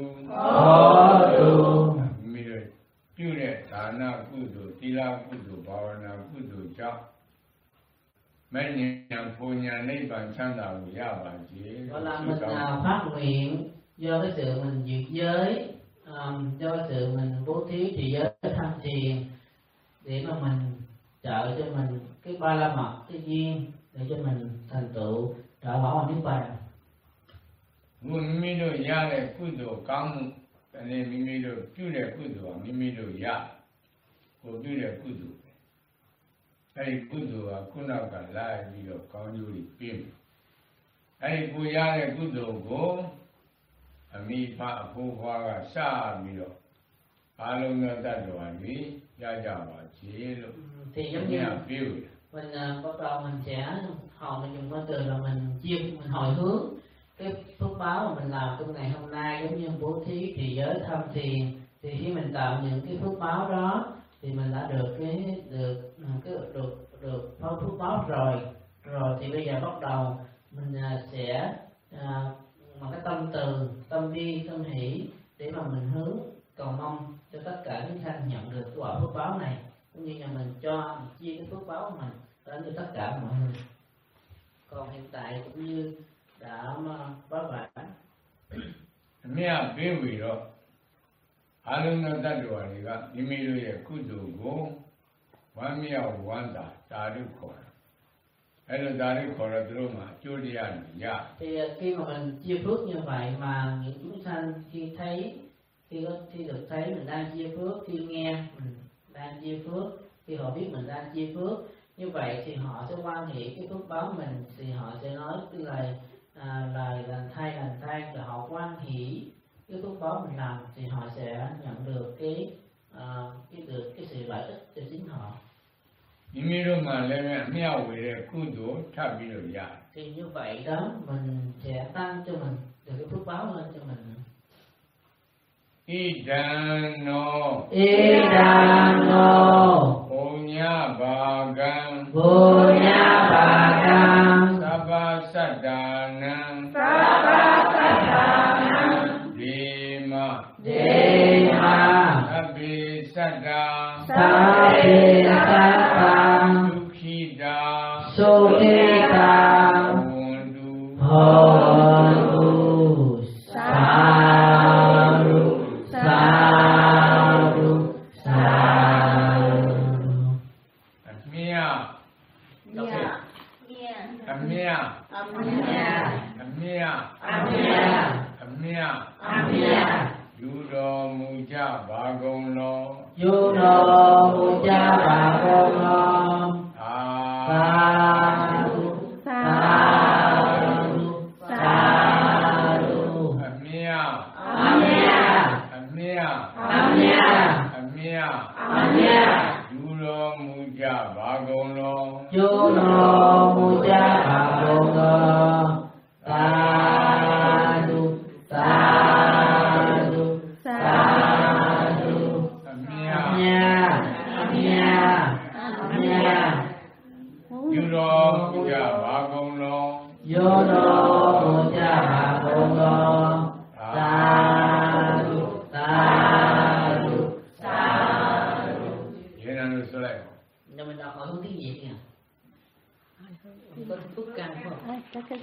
Hodu ပြုတဲ့ဒါနကုသိုလ်သီလကုသိုလ်ဘာဝနာကုသိုလ်ကြောင့်မဉ္ဇဉ်ပူညာနိဗ္ဗာန်ချမ်းသာကိုရပါစေ Gọi là mình nào phát nguyện do cái sự mình diệt giới, um, do cái sự mình bố thí trì giới tham thiền để mà mình trợ cho mình cái ba la mật cái duyên để cho mình thành tựu trợ bảo vào niết bàn. မိမိတို့ရတဲ့ကုသိုလ်ကောင်းမှုတနေ့မိမိတို့ပြုတဲ့ကုသိုလ်ကမိမိတို့ရကိုပြုတဲ့ကုသိုလ်အဲဒီကုသိုလ်ကခုနောက်ကလာပြီးတော့ကောင်းကျိုးတွေပေးမယ်အဲဒီကိုရတဲ့ကုသိုလ်ကိုအမိဖအဖိုးဖွားကစပြီးတော့အားလုံးသောတ attva တွေရကြပါစေလို့ Thì giống như biểu mình uh, bắt đầu mình sẽ hồi mình dùng cái từ là mình chia mình hồi hướng cái phước báo mà mình làm trong ngày hôm nay, giống như bố thí trì giới tham thiền, thì khi mình tạo những cái phước báo đó thì mình đã được cái được cái được được phước phước báo rồi rồi thì bây giờ bắt đầu mình uh, sẽ uh, bằng cái tâm từ tâm bi tâm hỷ để mà mình hướng cầu mong cho tất cả những sanh nhận được cái quả phước báo này, cũng như là mình cho mình chia cái phước báo của mình đến cho tất cả mọi người. Còn hiện tại cũng như đã báo bản အမြတ်ပေးပြီးတော့အားလုံးသောတ attva တွေကမိမိတို့ရဲ့ကုသိုလ်ကိုဝမ်းမြောက်ဝမ်းသာဓာတုခေါ်တယ်အဲလိုဓာတုခေါ်တော့သူတို့မှာအကျိုးတရားတွေရ thì khi mà mình chia phước như vậy mà những chúng sanh khi thấy khi có khi được thấy mình đang chia phước, khi nghe mình đang chia phước, khi họ biết mình đang chia phước như vậy thì họ sẽ quan hệ cái phước báo mình, thì họ sẽ nói cái lời à, lời lành thay lành thay là họ quan hỷ cái phước báo mình làm thì họ sẽ nhận được cái à, cái được cái sự lợi ích cho chính họ. မိမိတို့မှလည်းပဲအမြတ်ဝေတဲ့ကုသိုလ်ထပ်ပြီးတော့ရတယ် Thì như vậy đó mình sẽ tăng cho mình được cái phước báo lên cho mình. ဣဒံနော Idano ဘုံညာဘာကံ Punya Bhagam သဗ္ဗသတ္တာနံ Sabbatathana ဒေမ Dema သဗ္ဗေသတ္တာ Sabe Satam ဒုက္ခိတာ Sukitam ဘဝန္တု Hodu Sadhu Sadhu Sadhu အမြတ် Nia အမြတ် Amnya အမြတ် Amnya အမြတ် Amnya ယူတော်မူကြပါကုန်လော Yuno Puja Bhagam သာ Sadhu Sadhu Sadhu အမြတ် Amnya အမြတ် Amnya အမြတ် Amnya ယူတော်မူကြပါကုန်လော Yuno Puja Bhagam Sadhu Sadhu đọc hỏi hướng tiếng Việt nha. Có phước căn không?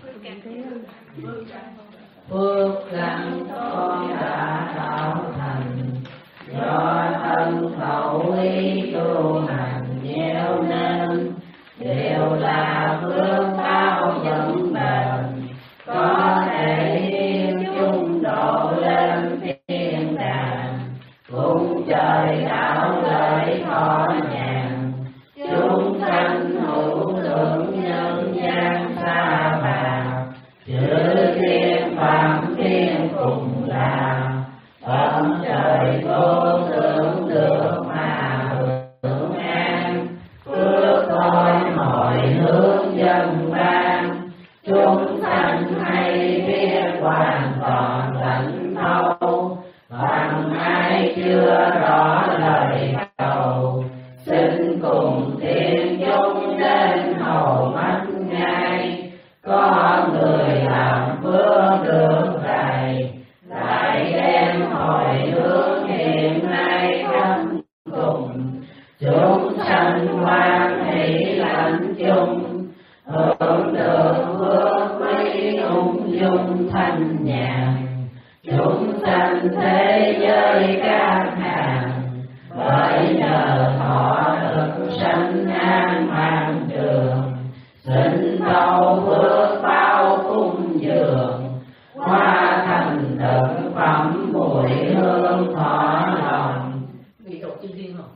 Phước căn con đã tạo thành do thân khẩu ý tu hành gieo nên, đều là phước báo vững bền, có thể yên chung độ lên thiên đàng, cùng trời đạo lợi thọ nhàn, chúng sanh hữu thượng nhân gian xa bà, chữ thiên phạm thiên cùng là tận trời vô tưởng được mà hưởng an, phước thôi mọi hướng dân ban, chúng sanh hay biết hoàn toàn lãnh thấu, bằng ai chưa rõ lời cầu, xin cùng thiên chúng đến hầu mắt ngay, có người làm phước được rày, lại đem hồi hướng hiện nay khắp cùng, chúng sanh hoan hỷ lãnh chung, hưởng được phước quý ung dung thanh nhàn, chúng sanh thế giới các hàng, bởi nhờ thọ thực sanh an hoàng trường, xin thâu phước bao cung dường, hoa thành thực phẩm mùi hương thọ lòng. Bị đột chư thiên không?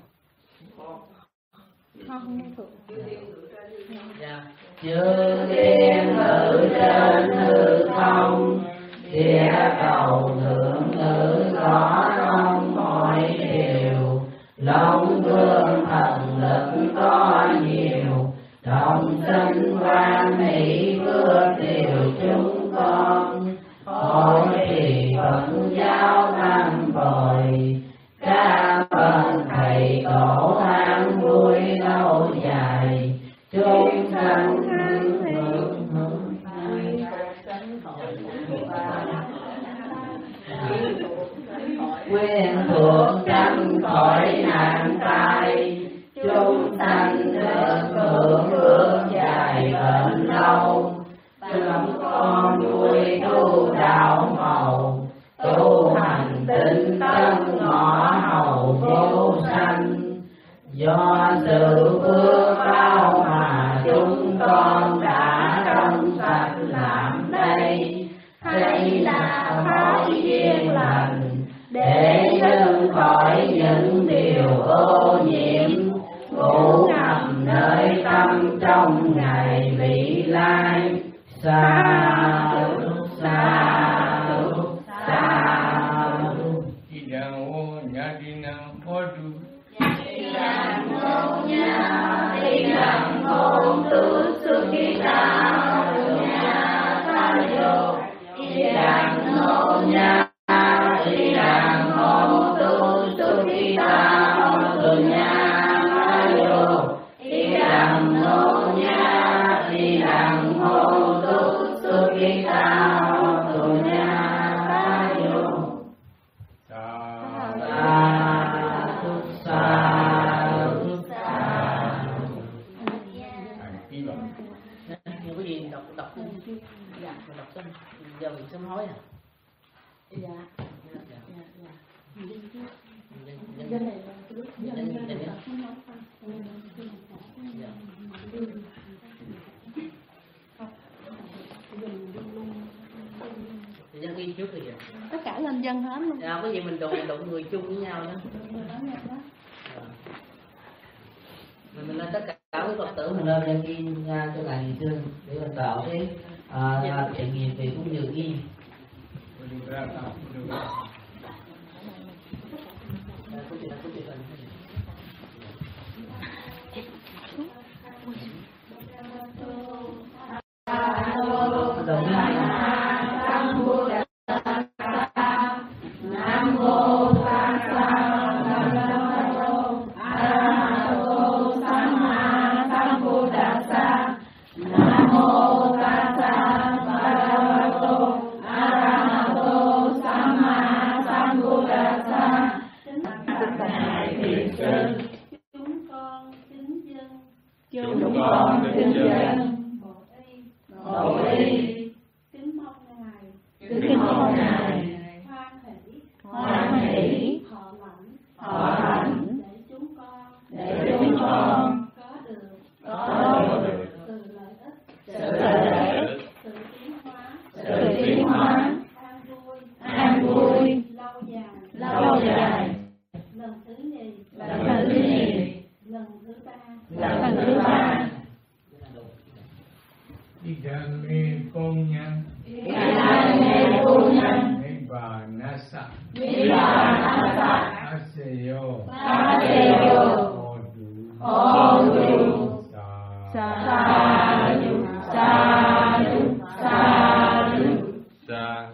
Không, không thuộc. Dạ. Chư thiên ngự trên hư không, địa cầu thượng ngữ có trong mọi điều, long vương thần lực có nhiều, đồng sinh quan hỷ phước điều chúng con, hội thì vẫn giáo tăng bồi, ca ơn thầy tổ an vui lâu dài, chúng sanh hưởng hưởng quyên thuộc tránh khỏi nạn tai, chúng sanh được hưởng phước dài bền lâu, chúng con vui tu đạo màu, tu hành tinh tấn ngõ hầu vô sanh, do sự phước báo mà chúng con đã trong sạch làm đây, hay là mối duyên lành để dâng khỏi những điều ô nhiễm, ngủ nằm nơi tâm trong ngày vị lai. Sa thúc sa thúc sa thúc. Idang o nhadinang hodu. Idang o nhadinang hodu sukita dunya sayo. Idang o nhadinang hodu sukita dunya sayo. Idang o nhadinang hodu sukita dunya sayo. Những cái gì đọc đọc dạ đọc xong giờ mình sớm hối à? Dạ dạ dạ dạ. Dân này dân dân dân dân ghi trước rồi vậy. Tất cả lên dân hết luôn. Dạ, có gì mình đụng đụng người chung với nhau nữa. Mình, mình lên tất cả các Phật tử mình lên dân ghi nha cho ngài ngày xưa để mình tạo cái à, trải nghiệm về cũng như ghi. Đồng Nam mô Tassa Arahato Samma Sambuddhassa. Nam mô Tassa Arahato Arahato Samma Sambuddhassa. Ngài Thiền Sư, chúng con kính dân chúng con kính dân Bộ y Bộ y kính mong ngài kính mong ngài hoan hỷ hoan hỷ thọ lãnh thọ lãnh để chúng con để chúng con có được có được sự lợi ích sự lợi ích sự tiến hóa sự tiến hóa an vui an vui lâu dài lâu dài. lần thứ nhì Lần thứ nhì lần thứ ba lần thứ ba Idame Punyam Idame Punyam Nibbanasa Nibbanasa Aseyo Aseyo Hodu Hodu Sadhu Sadhu Sadhu Sa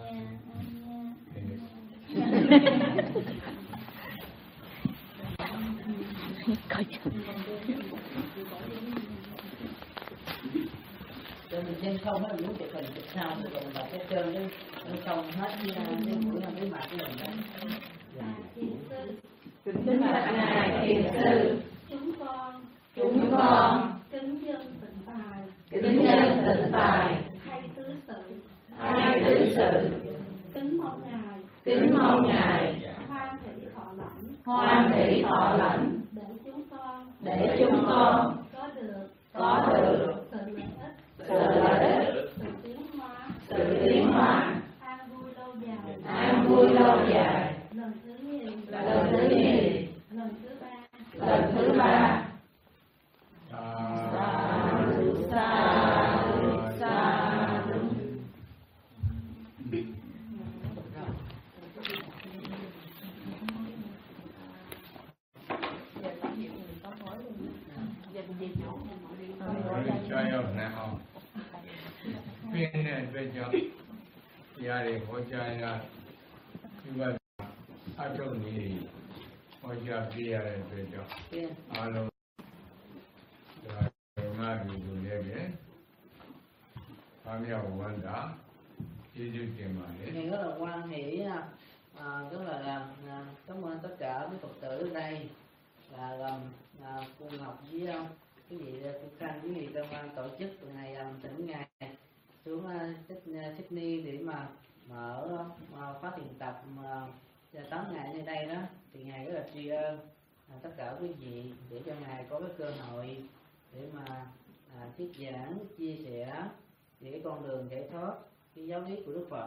Cho mình trên không hết muốn chụp hình chụp sao rồi còn đọc cái trơn chứ không hết như là cái buổi là cái mặt của mình đó. thiền sư kính bạch ngài thiền sư, chúng con chúng con kính dân tịnh tài kính dân tịnh tài hay tứ sự hai tứ sự, kính mong ngài kính mong ngài hoan hỷ thọ lãnh hoan hỷ thọ lãnh để chúng con để chúng con có được có được sự lợi ích sự lợi ích sự tiến hóa sự tiến hóa an vui lâu dài an vui lâu dài. lần thứ nhì Lần thứ nhì lần thứ ba lần thứ ba Sadhu Sadhu Sadhu. Cho yêu nào Phiên này về cho Gia đình hỗ trợ là Như vậy Ở trong này Hỗ trợ bia này về cho Kia. Alo Rồi mà bị dù lê ghé Phạm nhau quan đã Chỉ dụ tiền mà đấy Nghe rất là hoan hỷ à, rất là à, cảm ơn tất cả quý Phật tử ở đây là làm à, cô Ngọc với ông cái gì cô Khanh với gì trong ban tổ chức từ ngày um, tỉnh ngày xuống uh, Sydney để mà mở uh, khóa thiền tập mà uh, tám ngày nơi đây đó thì ngài rất là tri ân à, tất cả quý vị để cho ngài có cái cơ hội để mà à, thuyết giảng chia sẻ về cái con đường giải thoát cái giáo lý của Đức Phật.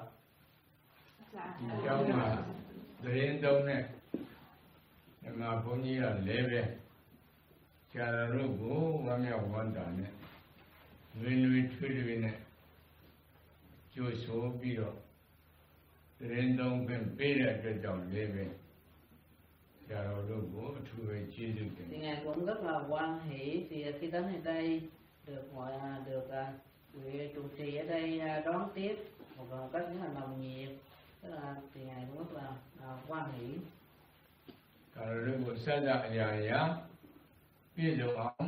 Trong mà Đến đông này mà bố nhi là lễ về Chà ra rô bố Và mèo quan trọng này Nguyên nguyên thuê về này Chú số bí rồi Đến đông bên bê ra cho cháu lễ về Chà ra rô bố Thu về chia dự Thì tình ngài cũng rất là hoan hỷ thì khi đến ở đây được mọi được người trụ trì ở đây đón tiếp một cách rất là nồng nhiệt, tức là thì ngài cũng rất là hoan hỷ. Chà ra rô bố xa dạ dạ dạ Biết rồi ông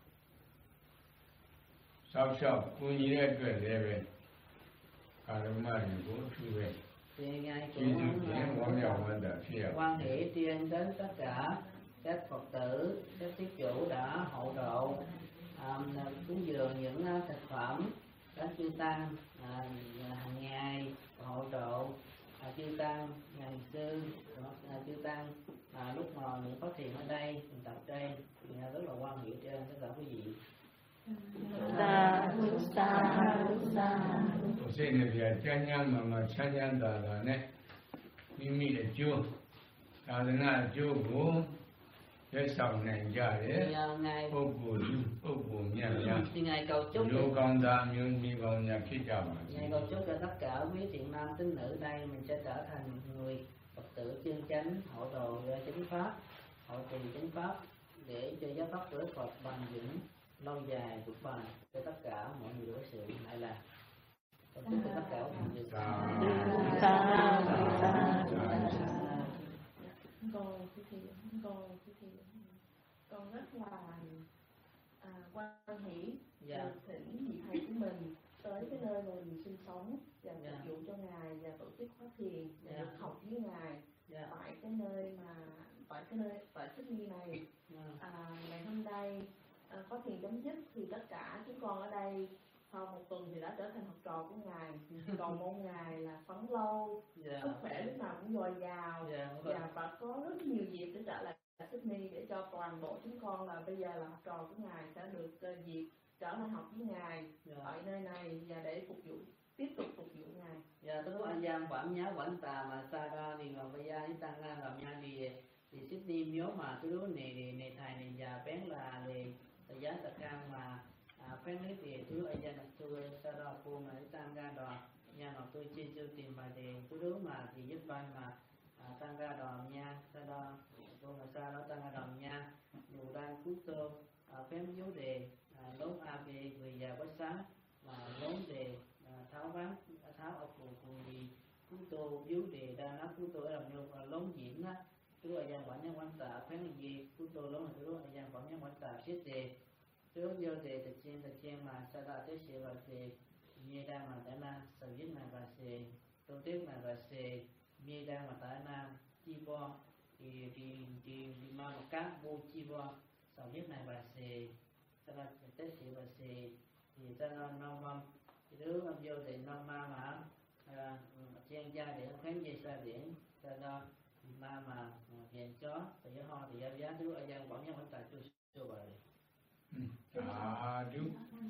Sao sao Cô nhí ra cười lễ về Cả rô mà rô bố thu về Thì ngài Chia dự cũng tình Và mèo quan trọng phía hoan hỷ tri ân đến tất cả các Phật tử, các thí chủ đã hộ độ à, cúng dường những uh, thực phẩm các chư tăng à, hàng ngày hộ độ à, chư tăng ngày sư à, chư tăng à, lúc mà những phát thiền ở đây mình tập đây thì rất là hoan hỷ trên tất cả quý vị. Sadhu Sadhu Sadhu. Tôi sẽ nói về chân nhân mà mà chân nhân đó là này Mimi là chú Đó là chú của Cái sòng này ra Thì đấy uh, ngài Ô cụ lưu Ô cụ nhà nhà thì ngài cầu chúc Lưu con ta miêu mi con nhà khi chào mà ngài cầu chúc cho tất cả quý thiện nam tín nữ đây mình sẽ trở thành người Phật tử chân chánh hộ độ chánh pháp hộ trì chánh pháp để cho giáo pháp của Đức Phật bằng vững lâu dài vượt bền cho tất cả mọi người đối xử lại là cầu chúc cho tất cả mọi người. Con thì thì con thì thì con rất là à, quan hỷ Dạ. được thỉnh vị thầy của mình tới cái nơi mà mình sinh sống và Dạ. phục vụ cho ngài và tổ chức khóa thiền và Dạ. được học với ngài Dạ. tại cái nơi mà tại cái nơi tại Sydney này. Dạ. À, ngày hôm nay à, khóa khóa thiền chấm dứt thì tất cả chúng con ở đây sau một tuần thì đã trở thành học trò của ngài. Cầu mong ngài là phấn lâu, Dạ. sức khỏe lúc nào cũng dồi dào, Dạ, vâng. và và có rất nhiều dịp để trở lại Sydney để cho toàn bộ chúng con là bây giờ là học trò của ngài sẽ được uh, dịp trở lại học với ngài Dạ. ở nơi này và để phục vụ tiếp tục phục vụ ngài. Dạ, tôi anh Giang quản nhá quản tà mà xa ra thì mà bây giờ đi tăng ra làm nha thì thì Sydney nếu mà tôi nói này thì này thầy này già bén là thì giá tất cả mà à, phép ấy thì tôi anh Giang tôi sau đó cô mà đi tăng ra đó nhà nó tôi chưa chưa tìm bài thì tôi đối mà thì giúp bài mà à, tăng ra đòn nha sau đó cô mà sau đó tăng ra đòn nha dù đang cút tô à, phép dấu đề à, lớn a về người già quá sáng mà lớn đề à, tháo ván tháo ở cùng cùng gì cút tô dấu đề đa nó cút tô ở làm nhau và lớn diễn á tôi ở giang quản nhân quan tạ phép gì cút tô lớn là tôi ở giang quản nhân quan tạ viết đề tôi vô đề thực trên thực trên mà sau đó tới sẽ vào đề như đang mà tại na sở viết này và sẽ tôi tiếp này và sẽ như đang mà tại na chi bo thì thì thì thì mà một các vô chi bo sở viết này và sẽ sau đó tới sẽ và sẽ thì sau đó non mâm thì đứa ông vô thì non ma mà chuyên gia để kháng dây xa điển sau đó ma mà hiện chó thì gió ho thì giá giá đứa ở giang quản nhân quan tài chưa chưa vào đây. Sa du.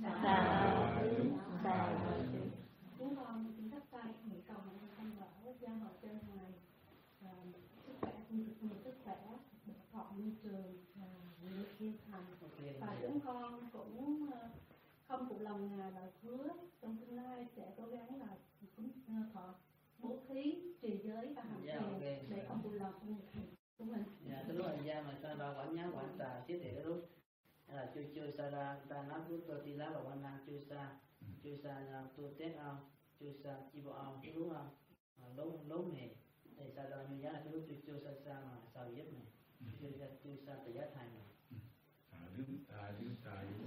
Sa du. Sa du. Chúng con xin thắp tay nguyện cầu nguyện thanh bảo gia hộ cho ngài sức khỏe, nhiều sức khỏe, được thọ môi trường và nhiều thiên thành. Và chúng con cũng không phụ lòng ngài và hứa trong tương lai sẽ cố gắng là cúng thọ bố thí trì giới và hành thiền để không phụ lòng công việc của mình. Dạ, cái lúc anh gia mà sao ra quản nhá quản tà chứ thì cái lúc là chui chui sa ra ta nói lúc tôi đi lá vào quan năng chui sa chui sa là tôi tết ao chui sa chi bộ ao cái lúc ao lố lố này thì sa ra như giá là cái lúc chui chui sa sa mà sao giúp này chui sa chui sa từ giá thành này. Sa du sa du sa du.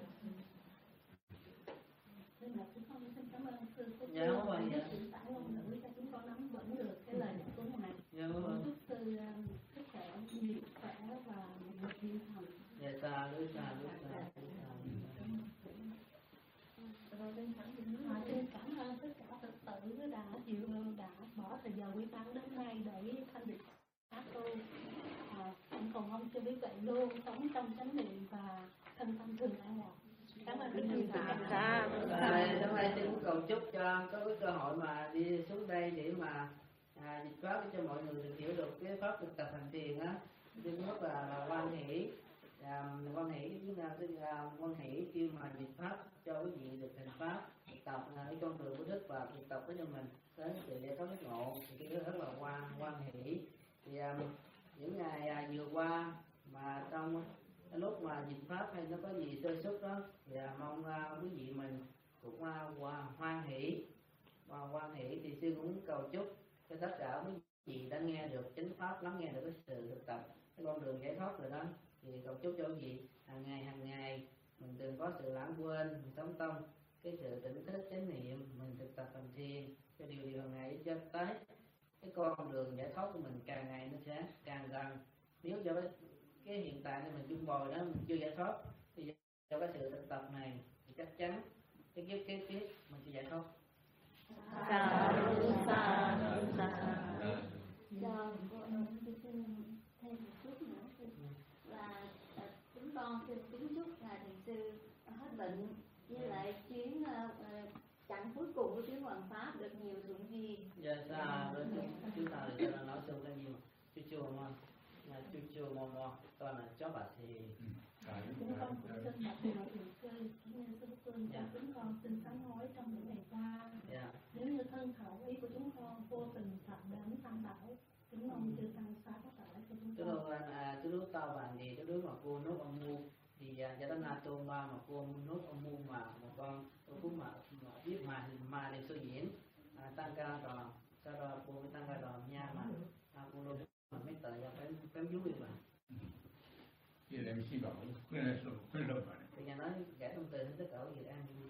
Nên là chúng con xin cảm ơn sư Phúc Dạ, Sư vâng, đã dạ. diễn tả ngôn ngữ cho chúng con nắm vững được cái lời dạy của ngài. Dạ, vâng. Chúc sư sức khỏe, nhiều sức khỏe và một thiên thành. Dạ sa lúc sa lúc sa lúc sa. Họ xin cảm ơn tất cả Phật tử đã chịu đã bỏ thời giờ quý báu đến nay để thanh định pháp tu. À, còn ông cho biết vậy luôn sống trong chánh niệm và thân tâm thường an lạc. Cảm ơn quý vị. Rồi, hôm nay tôi cũng cầu chúc cho có cái cơ hội mà đi xuống đây để mà à, dịch pháp cho mọi người được hiểu được cái pháp thực tập hành thiền á. Tôi rất là, là hoan hỷ, à, hoan hỷ chúng ta tức là hoan hỷ khi mà dịch pháp cho quý vị được thành pháp thực tập là cái con đường của Đức và thực tập với cho mình đến sự giải thoát giác ngộ thì cái đó rất là hoan hoan hỷ. Thì à, những ngày à, vừa qua mà trong cái lúc mà dịch pháp hay nó có gì sơ xuất đó thì à, mong uh, quý vị mình cũng uh, hoan hỷ và hoan hỷ thì sư cũng cầu chúc cho tất cả quý vị đã nghe được chánh pháp, lắng nghe được cái sự thực tập cái con đường giải thoát rồi đó thì cầu chúc cho quý vị hàng ngày hàng ngày mình đừng có sự lãng quên, mình sống tông cái sự tỉnh thức chánh niệm, mình thực tập hành thiền cho điều điều hàng ngày cho tới cái con đường giải thoát của mình càng ngày nó sẽ càng gần. Nếu cho cái, cái hiện tại này mình chung bồi đó mình chưa giải thoát thì cho cái sự thực tập này thì chắc chắn cái kiếp kế tiếp mình sẽ giải thoát. Sa du sa du sa du. Giờ cô tôi xin thêm một chút nữa là chúng con xin kính chúc ngài thiền sư hết bệnh với lại chuyến uh, chặng cuối cùng của chuyến hoàn pháp được nhiều thuận duyên. Dạ sa rồi chúng ta để cho nó nói sâu ra nhiều chú chùa mà là chú chùa mò mò toàn là chó bà thì Chúng con cũng xin bạch ngài thiền sư cũng như sư Phương cho chúng con xin sám hối trong những ngày qua. dạ Nếu như thân khẩu ý của chúng con vô tình phạm đến tam bảo, kính mong chư tăng xá có thể cho chúng cái con. đồ à cái đứa tao bàn thì cái đứa mà cô nốt ông mua thì giờ ta na tô ba mà cô nốt ông mua mà một con tôi cũng mà biết mà mà để sơ diễn à, tăng ca rồi sau đó cô mới tăng ca rồi nha mà à, cô luôn mà mấy tờ ra phải phải vui mà Thì làm gì bảo quên là số quên đâu mà. thì nhà nói giải thông tin tất cả các việc ăn vui.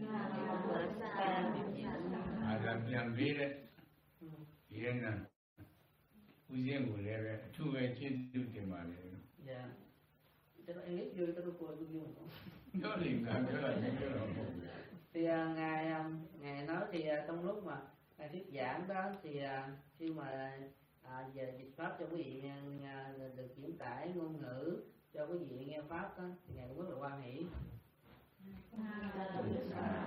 À làm làm việc đấy. Hiện nay, bây giờ người này thu về trên tiêu tiền mà đấy. Dạ. cho nó English vui, tôi cười tôi vui. Nó liền làm cái là những cái là một. Thì à, ngài à, ngài nói thì à, trong lúc mà ngài thuyết giảng đó thì à, khi mà à, về dịch pháp cho quý vị nghe, à, được diễn tải ngôn ngữ cho quý vị nghe pháp đó, thì ngài cũng rất là hoan hỷ. À,